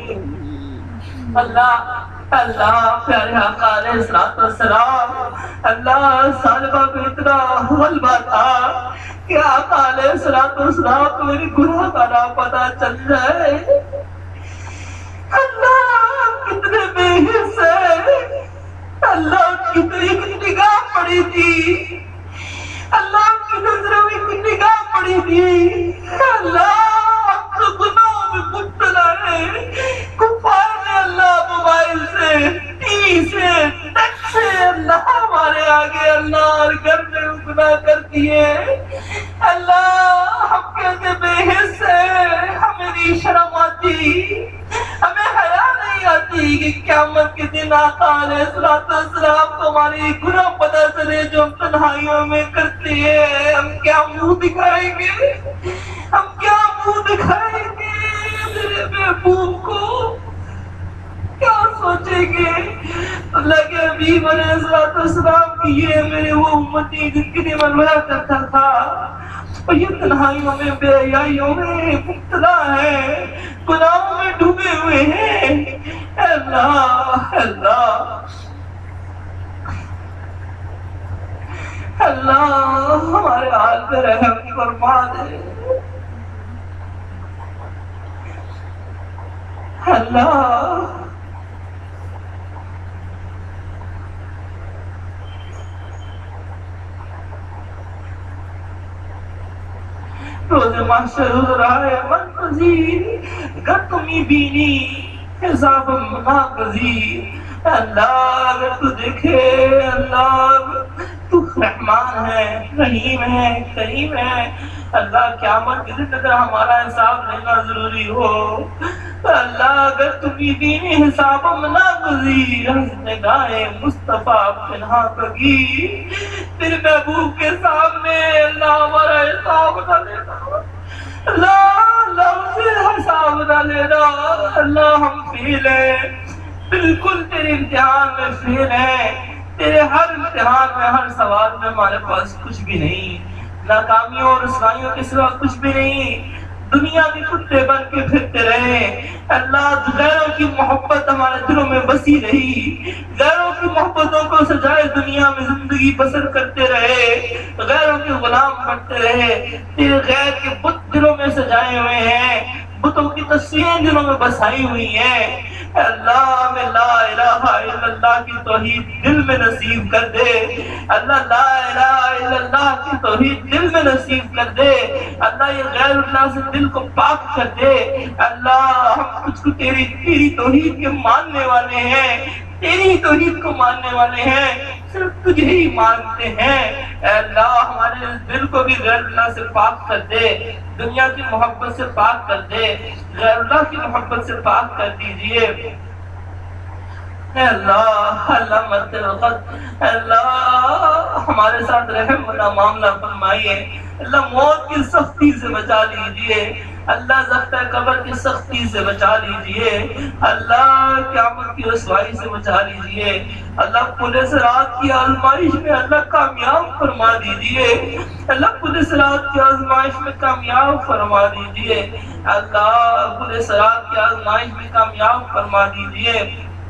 Speaker 2: اللہ اللہ پیارے آقا علیہ الصلوۃ والسلام، اللہ سالبہ کو اتنا غلبہ تھا کہ آقا علیہ الصلوۃ والسلام کو میری گناہ کا نام پتہ چل جائے۔ اللہ کتنے بے حس ہے، اللہ کی تو ایک نگاہ پڑی تھی، اللہ کی نظروں میں ایک نگاہ پڑی تھی، اللہ ہم تو گناہوں میں مبتلا ہے، کفار نے اللہ موبائل سے، ٹی وی سے، ٹچ سے اللہ ہمارے آگے اللہ اور گھر میں گناہ کر دیے، اللہ ہم کیسے بے حس ہیں، ہمیں نہیں شرم آتی، ہمیں حیا نہیں آتی کہ قیامت کے دن آقا علیہ السلام کو ہماری گناہ پتہ چلے جو ہم تنہائیوں میں کرتے ہیں، ہم کیا منہ دکھائیں گے، ہم کیا منہ دکھائیں گے میرے محبوب کو، کیا سوچیں گے؟ اللہ کے حبیب علیہ السلام کی یہ میرے وہ امتی جن کی میں رویا کرتا تھا اور یہ تنہائیوں میں بے حیائیوں میں مبتلا ہے، گناہوں میں ڈوبے ہوئے ہیں، اللہ اللہ اللہ ہمارے حال پہ رحم فرما دے، اللہ روز محشر رائے من پذیر گر تمی بینی حساب ناگزیر، اللہ اگر تو دیکھے، اللہ تو رحمان ہے، رحیم ہے، کریم ہے، اللہ قیامت کے دن اگر ہمارا حساب لینا ضروری ہو، اللہ اگر تمہیں دینی حساب ناگزیر نگاہ مصطفیٰ پنہا کگی، پھر محبوب کے سامنے اللہ ہمارا حساب نہ لینا، اللہ اللہ سے حساب نہ لینا، اللہ ہم فیل ہیں، بالکل تیرے امتحان میں فیل ہیں، تیرے ہر امتحان میں ہر سوال میں ہمارے پاس کچھ بھی نہیں، ناکامیوں اور رسوائیوں کے سوا کچھ بھی نہیں، دنیا کے کتے بن کے پھرتے رہے، اللہ غیروں کی محبت ہمارے دلوں میں بسی رہی، غیروں کی محبتوں کو سجائے دنیا میں زندگی بسر کرتے رہے، غیروں کے غلام بنتے رہے، تیرے غیر کے بت دلوں میں سجائے ہوئے ہیں، بتوں کی تصویریں دلوں میں بسائی ہوئی ہیں، اللہ ہمیں لا الہ الا اللہ کی توحید دل میں نصیب کر دے، اللہ لا الہ الا اللہ کی توحید دل میں نصیب کر دے، اللہ یہ غیر اللہ سے دل کو پاک کر دے، اللہ ہم کچھ کو تیری تیری توحید کے ماننے والے ہیں، تیری توحید کو ماننے والے ہیں، صرف تجھے ہی مانتے ہیں، اے اللہ ہمارے دل کو بھی غیر اللہ سے پاک کر دے، دنیا کی محبت سے پاک کر دے، غیر اللہ کی محبت سے پاک کر دیجئے، اے اللہ اللہ مت الغد، اے اللہ ہمارے ساتھ رحم والا معاملہ فرمائیے، اللہ موت کی سختی سے بچا لیجئے، اللہ ضبط قبر کی سختی سے بچا لیجئے، اللہ قیامت کی رسوائی سے بچا لیجئے، اللہ پولیس رات کی آزمائش میں اللہ کامیاب فرما دیجئے، اللہ پولیس رات کی آزمائش میں کامیاب فرما دیجئے، اللہ پولیس رات کی آزمائش میں کامیاب فرما دیجئے،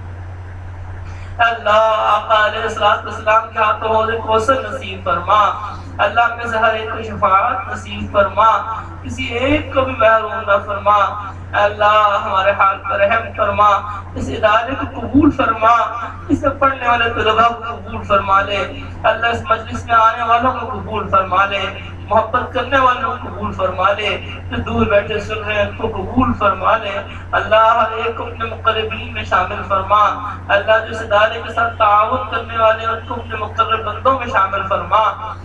Speaker 2: اللہ آقا علیہ السلام کے ہاتھوں حوض کوثر نصیب فرما، اللہ میں سے ہر ایک کو شفاعت نصیب فرما، کسی ایک کو بھی محروم نہ فرما، اللہ ہمارے حال پر رحم فرما، اس ادارے کو قبول فرما، اسے پڑھنے والے طلباء کو قبول فرما لے، اللہ اس مجلس میں آنے والوں کو قبول فرما لے، محبت کرنے والوں کو قبول فرما لے، جو دور بیٹھے سن رہے ہیں ان کو قبول فرما لے، اللہ ہر ایک کو اپنے مقربین میں شامل فرما، اللہ جو اس ادارے کے ساتھ تعاون کرنے والے ہیں ان کو اپنے مقرب بندوں میں شامل فرما،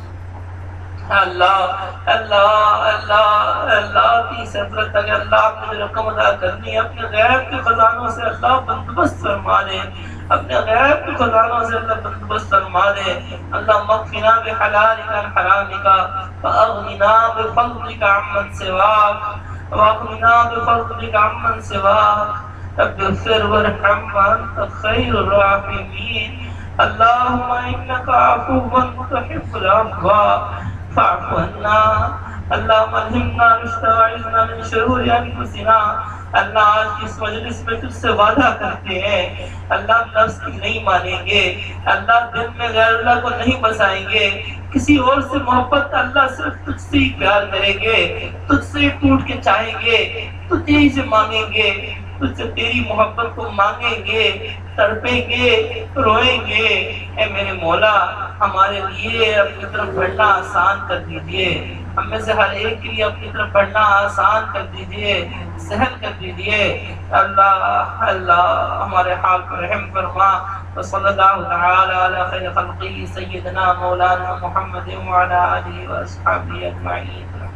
Speaker 2: اللہ اللہ اللہ اللہ کی سفرت تک اللہ اپنے رقم ادا کرنی ہے، اپنے غیب کے خزانوں سے اللہ بندوبست فرما دے، اپنے غیب کے خزانوں سے اللہ بندوبست فرما دے، اللہ مغفنا بحلالک عن حرامک واغننا بفضلک عمن سواک واغننا بفضلک عمن سواک رب اغفر وارحم وانت خیر الراحمین، اللہم انک عفو تحب العفو فاعف عنا، اللہم الہمنا رشد وعزنا من شرور انفسنا، اللہ آج کی اس مجلس میں تجھ سے وعدہ کرتے ہیں، اللہ نفس کی نہیں مانیں گے، اللہ دل میں غیر اللہ کو نہیں بسائیں گے، کسی اور سے محبت اللہ صرف تجھ سے ہی پیار کریں گے، تجھ سے ٹوٹ کے چاہیں گے، تجھے ہی سے مانگیں گے، تجھ سے تیری محبت کو مانگیں گے، تڑپیں گے، روئیں گے۔ اے میرے مولا ہمارے لیے اپنی طرف بڑھنا آسان کر دیجئے، ہم میں سے ہر ایک کے لیے اپنی طرف بڑھنا آسان کر دیجئے، سہل کر دیجئے۔ اللہ اللہ ہمارے حال پر رحم فرما۔ وصلی اللہ تعالی علی خیر خلقہ سیدنا مولانا محمد وعلی آلہ واصحابہ اجمعین۔